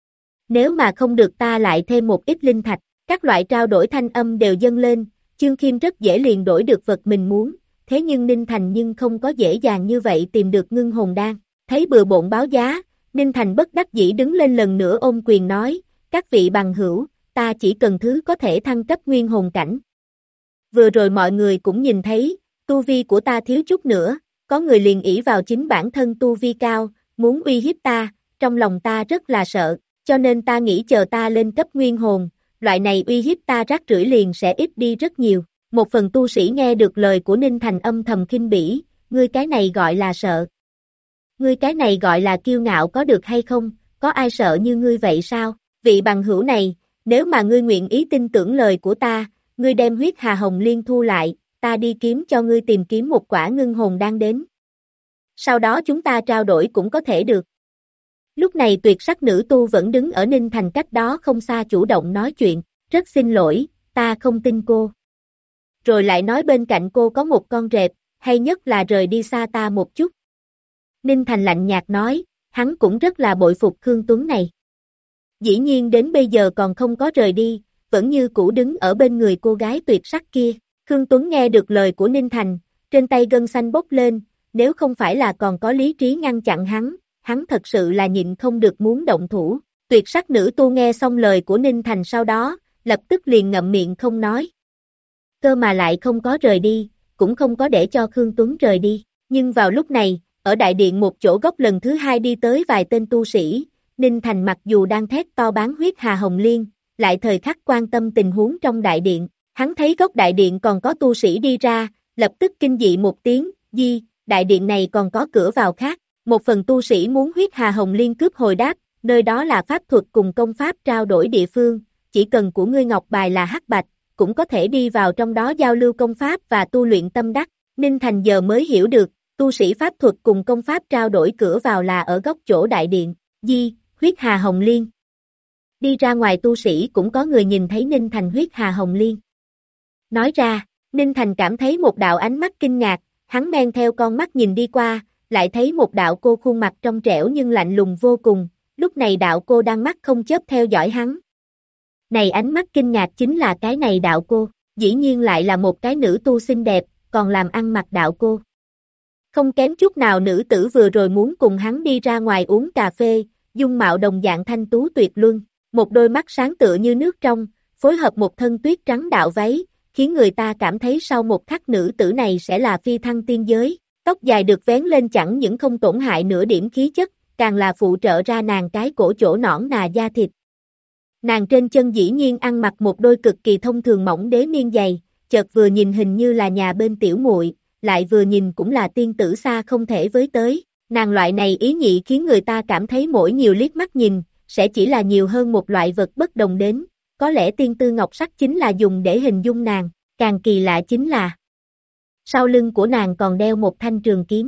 Nếu mà không được ta lại thêm một ít linh thạch, các loại trao đổi thanh âm đều dâng lên, Chương Khiêm rất dễ liền đổi được vật mình muốn, thế nhưng Ninh Thành nhưng không có dễ dàng như vậy tìm được ngưng hồn đan, thấy bừa bộn báo giá, Ninh Thành bất đắc dĩ đứng lên lần nữa ôm quyền nói, các vị bằng hữu, ta chỉ cần thứ có thể thăng cấp nguyên hồn cảnh. Vừa rồi mọi người cũng nhìn thấy, tu vi của ta thiếu chút nữa, có người liền ỷ vào chính bản thân tu vi cao, muốn uy hiếp ta, trong lòng ta rất là sợ, cho nên ta nghĩ chờ ta lên cấp nguyên hồn, loại này uy hiếp ta rác rưởi liền sẽ ít đi rất nhiều. Một phần tu sĩ nghe được lời của Ninh Thành âm thầm khinh bỉ, ngươi cái này gọi là sợ. Ngươi cái này gọi là kiêu ngạo có được hay không, có ai sợ như ngươi vậy sao? Vị bằng hữu này, nếu mà ngươi nguyện ý tin tưởng lời của ta, ngươi đem Huyết Hà Hồng Liên thu lại, ta đi kiếm cho ngươi tìm kiếm một quả ngưng hồn đan đến. Sau đó chúng ta trao đổi cũng có thể được. Lúc này tuyệt sắc nữ tu vẫn đứng ở Ninh Thành cách đó không xa chủ động nói chuyện, rất xin lỗi, ta không tin cô. Rồi lại nói bên cạnh cô có một con rệp, hay nhất là rời đi xa ta một chút. Ninh Thành lạnh nhạt nói, hắn cũng rất là bội phục Khương Tuấn này. Dĩ nhiên đến bây giờ còn không có rời đi, vẫn như cũ đứng ở bên người cô gái tuyệt sắc kia. Khương Tuấn nghe được lời của Ninh Thành, trên tay gân xanh bốc lên, nếu không phải là còn có lý trí ngăn chặn hắn thật sự là nhịn không được muốn động thủ. Tuyệt sắc nữ tu nghe xong lời của Ninh Thành sau đó, lập tức liền ngậm miệng không nói. Cơ mà lại không có rời đi, cũng không có để cho Khương Tuấn rời đi. Nhưng vào lúc này, ở đại điện một chỗ góc lần thứ hai đi tới vài tên tu sĩ, Ninh Thành mặc dù đang thét to bán huyết Hà Hồng Liên, lại thời khắc quan tâm tình huống trong đại điện. Hắn thấy góc đại điện còn có tu sĩ đi ra, lập tức kinh dị một tiếng, đại điện này còn có cửa vào khác. Một phần tu sĩ muốn huyết Hà Hồng Liên cướp hồi đáp, nơi đó là pháp thuật cùng công pháp trao đổi địa phương, chỉ cần của ngươi ngọc bài là hắc bạch, cũng có thể đi vào trong đó giao lưu công pháp và tu luyện tâm đắc. Ninh Thành giờ mới hiểu được, tu sĩ pháp thuật cùng công pháp trao đổi cửa vào là ở góc chỗ đại điện. Huyết Hà Hồng Liên. Đi ra ngoài tu sĩ cũng có người nhìn thấy Ninh Thành huyết Hà Hồng Liên. Nói ra, Ninh Thành cảm thấy một đạo ánh mắt kinh ngạc, hắn men theo con mắt nhìn đi qua, lại thấy một đạo cô khuôn mặt trong trẻo nhưng lạnh lùng vô cùng, lúc này đạo cô đang mắt không chớp theo dõi hắn. Này ánh mắt kinh ngạc chính là cái này đạo cô, dĩ nhiên lại là một cái nữ tu xinh đẹp, còn làm ăn mặc đạo cô. Không kém chút nào nữ tử vừa rồi muốn cùng hắn đi ra ngoài uống cà phê, dung mạo đồng dạng thanh tú tuyệt luân, một đôi mắt sáng tựa như nước trong, phối hợp một thân tuyết trắng đạo váy, khiến người ta cảm thấy sau một khắc nữ tử này sẽ là phi thăng tiên giới. Tóc dài được vén lên chẳng những không tổn hại nửa điểm khí chất, càng là phụ trợ ra nàng cái cổ chỗ nõn nà da thịt. Nàng trên chân dĩ nhiên ăn mặc một đôi cực kỳ thông thường mỏng đế miên giày, chợt vừa nhìn hình như là nhà bên tiểu muội, lại vừa nhìn cũng là tiên tử xa không thể với tới. Nàng loại này ý nhị khiến người ta cảm thấy mỗi nhiều liếc mắt nhìn, sẽ chỉ là nhiều hơn một loại vật bất đồng đến, có lẽ tiên tư ngọc sắc chính là dùng để hình dung nàng, càng kỳ lạ chính là sau lưng của nàng còn đeo một thanh trường kiếm.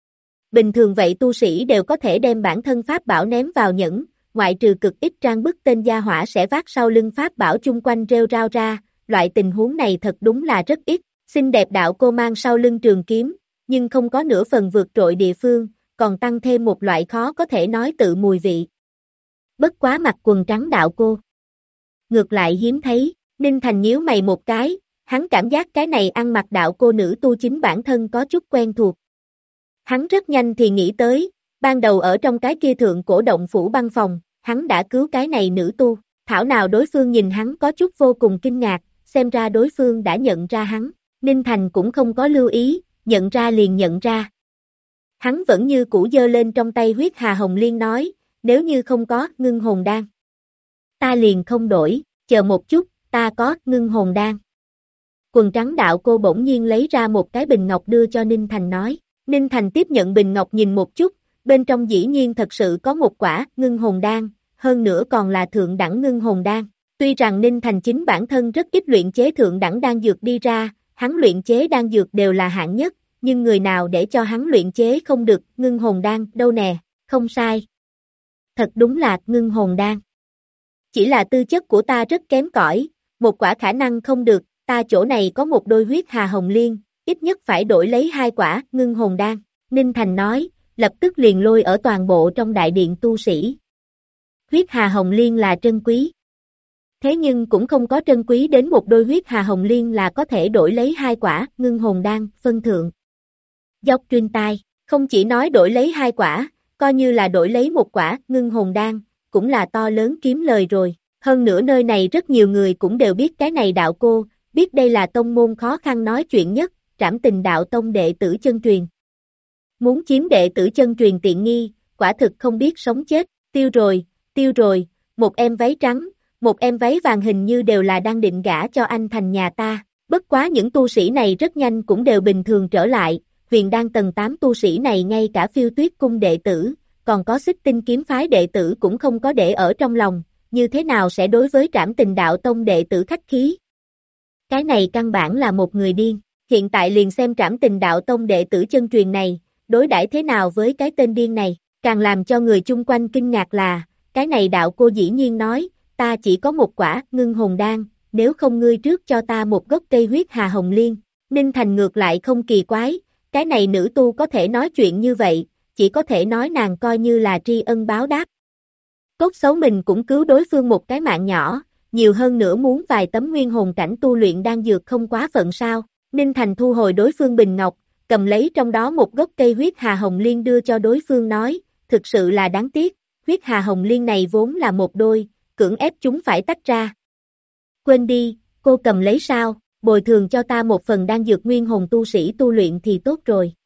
Bình thường vậy tu sĩ đều có thể đem bản thân pháp bảo ném vào nhẫn, ngoại trừ cực ít trang bức tên gia hỏa sẽ vác sau lưng pháp bảo chung quanh rêu rao ra, loại tình huống này thật đúng là rất ít. Xinh đẹp đạo cô mang sau lưng trường kiếm, nhưng không có nửa phần vượt trội địa phương, còn tăng thêm một loại khó có thể nói tự mùi vị. Bất quá mặc quần trắng đạo cô. Ngược lại hiếm thấy, Ninh Thành nhíu mày một cái, hắn cảm giác cái này ăn mặc đạo cô nữ tu chính bản thân có chút quen thuộc. Hắn rất nhanh thì nghĩ tới, ban đầu ở trong cái kia thượng cổ động phủ băng phòng, hắn đã cứu cái này nữ tu, thảo nào đối phương nhìn hắn có chút vô cùng kinh ngạc, xem ra đối phương đã nhận ra hắn. Ninh Thành cũng không có lưu ý, nhận ra liền nhận ra. Hắn vẫn như cũ giơ lên trong tay huyết Hà Hồng Liên nói, nếu như không có ngưng hồn đan, ta liền không đổi, chờ một chút, ta có ngưng hồn đan. Quần trắng đạo cô bỗng nhiên lấy ra một cái bình ngọc đưa cho Ninh Thành nói. Ninh Thành tiếp nhận bình ngọc nhìn một chút, bên trong dĩ nhiên thật sự có một quả ngưng hồn đan, hơn nữa còn là thượng đẳng ngưng hồn đan. Tuy rằng Ninh Thành chính bản thân rất ít luyện chế thượng đẳng đan dược đi ra, hắn luyện chế đan dược đều là hạng nhất, nhưng người nào để cho hắn luyện chế không được ngưng hồn đan đâu nè, không sai. Thật đúng là ngưng hồn đan. Chỉ là tư chất của ta rất kém cỏi, một quả khả năng không được, ta chỗ này có một đôi huyết Hà Hồng Liên, ít nhất phải đổi lấy 2 quả ngưng hồn đan. Ninh Thành nói, lập tức liền lôi ở toàn bộ trong đại điện tu sĩ. Huyết Hà Hồng Liên là trân quý. Thế nhưng cũng không có trân quý đến một đôi huyết Hà Hồng Liên là có thể đổi lấy 2 quả ngưng hồn đan phân thượng. Dốc truyền tai, không chỉ nói đổi lấy 2 quả, coi như là đổi lấy một quả ngưng hồn đan, cũng là to lớn kiếm lời rồi. Hơn nữa nơi này rất nhiều người cũng đều biết cái này đạo cô, biết đây là tông môn khó khăn nói chuyện nhất, Trảm Tình đạo tông đệ tử chân truyền. Muốn chiếm đệ tử chân truyền tiện nghi, quả thực không biết sống chết, tiêu rồi, một em váy trắng, một em váy vàng hình như đều là đang định gả cho anh thành nhà ta, bất quá những tu sĩ này rất nhanh cũng đều bình thường trở lại, Huyền Đan tầng 8 tu sĩ này ngay cả Phiêu Tuyết cung đệ tử, còn có Xích Tinh kiếm phái đệ tử cũng không có để ở trong lòng, như thế nào sẽ đối với Trảm Tình đạo tông đệ tử khách khí. Cái này căn bản là một người điên, hiện tại liền xem Trảm Tình đạo tông đệ tử chân truyền này, đối đãi thế nào với cái tên điên này, càng làm cho người chung quanh kinh ngạc là, cái này đạo cô dĩ nhiên nói, ta chỉ có một quả ngưng hồn đan, nếu không ngươi trước cho ta một gốc cây huyết Hà Hồng Liên. Ninh Thành ngược lại không kỳ quái, cái này nữ tu có thể nói chuyện như vậy, chỉ có thể nói nàng coi như là tri ân báo đáp. Tốt xấu mình cũng cứu đối phương một cái mạng nhỏ, nhiều hơn nữa muốn vài tấm nguyên hồn cảnh tu luyện đan dược không quá phận sao. Ninh Thành thu hồi đối phương bình ngọc, cầm lấy trong đó một gốc cây huyết hà hồng liên đưa cho đối phương nói, thực sự là đáng tiếc, huyết hà hồng liên này vốn là một đôi, cưỡng ép chúng phải tách ra. Quên đi, cô cầm lấy sao, bồi thường cho ta một phần đan dược nguyên hồn tu sĩ tu luyện thì tốt rồi.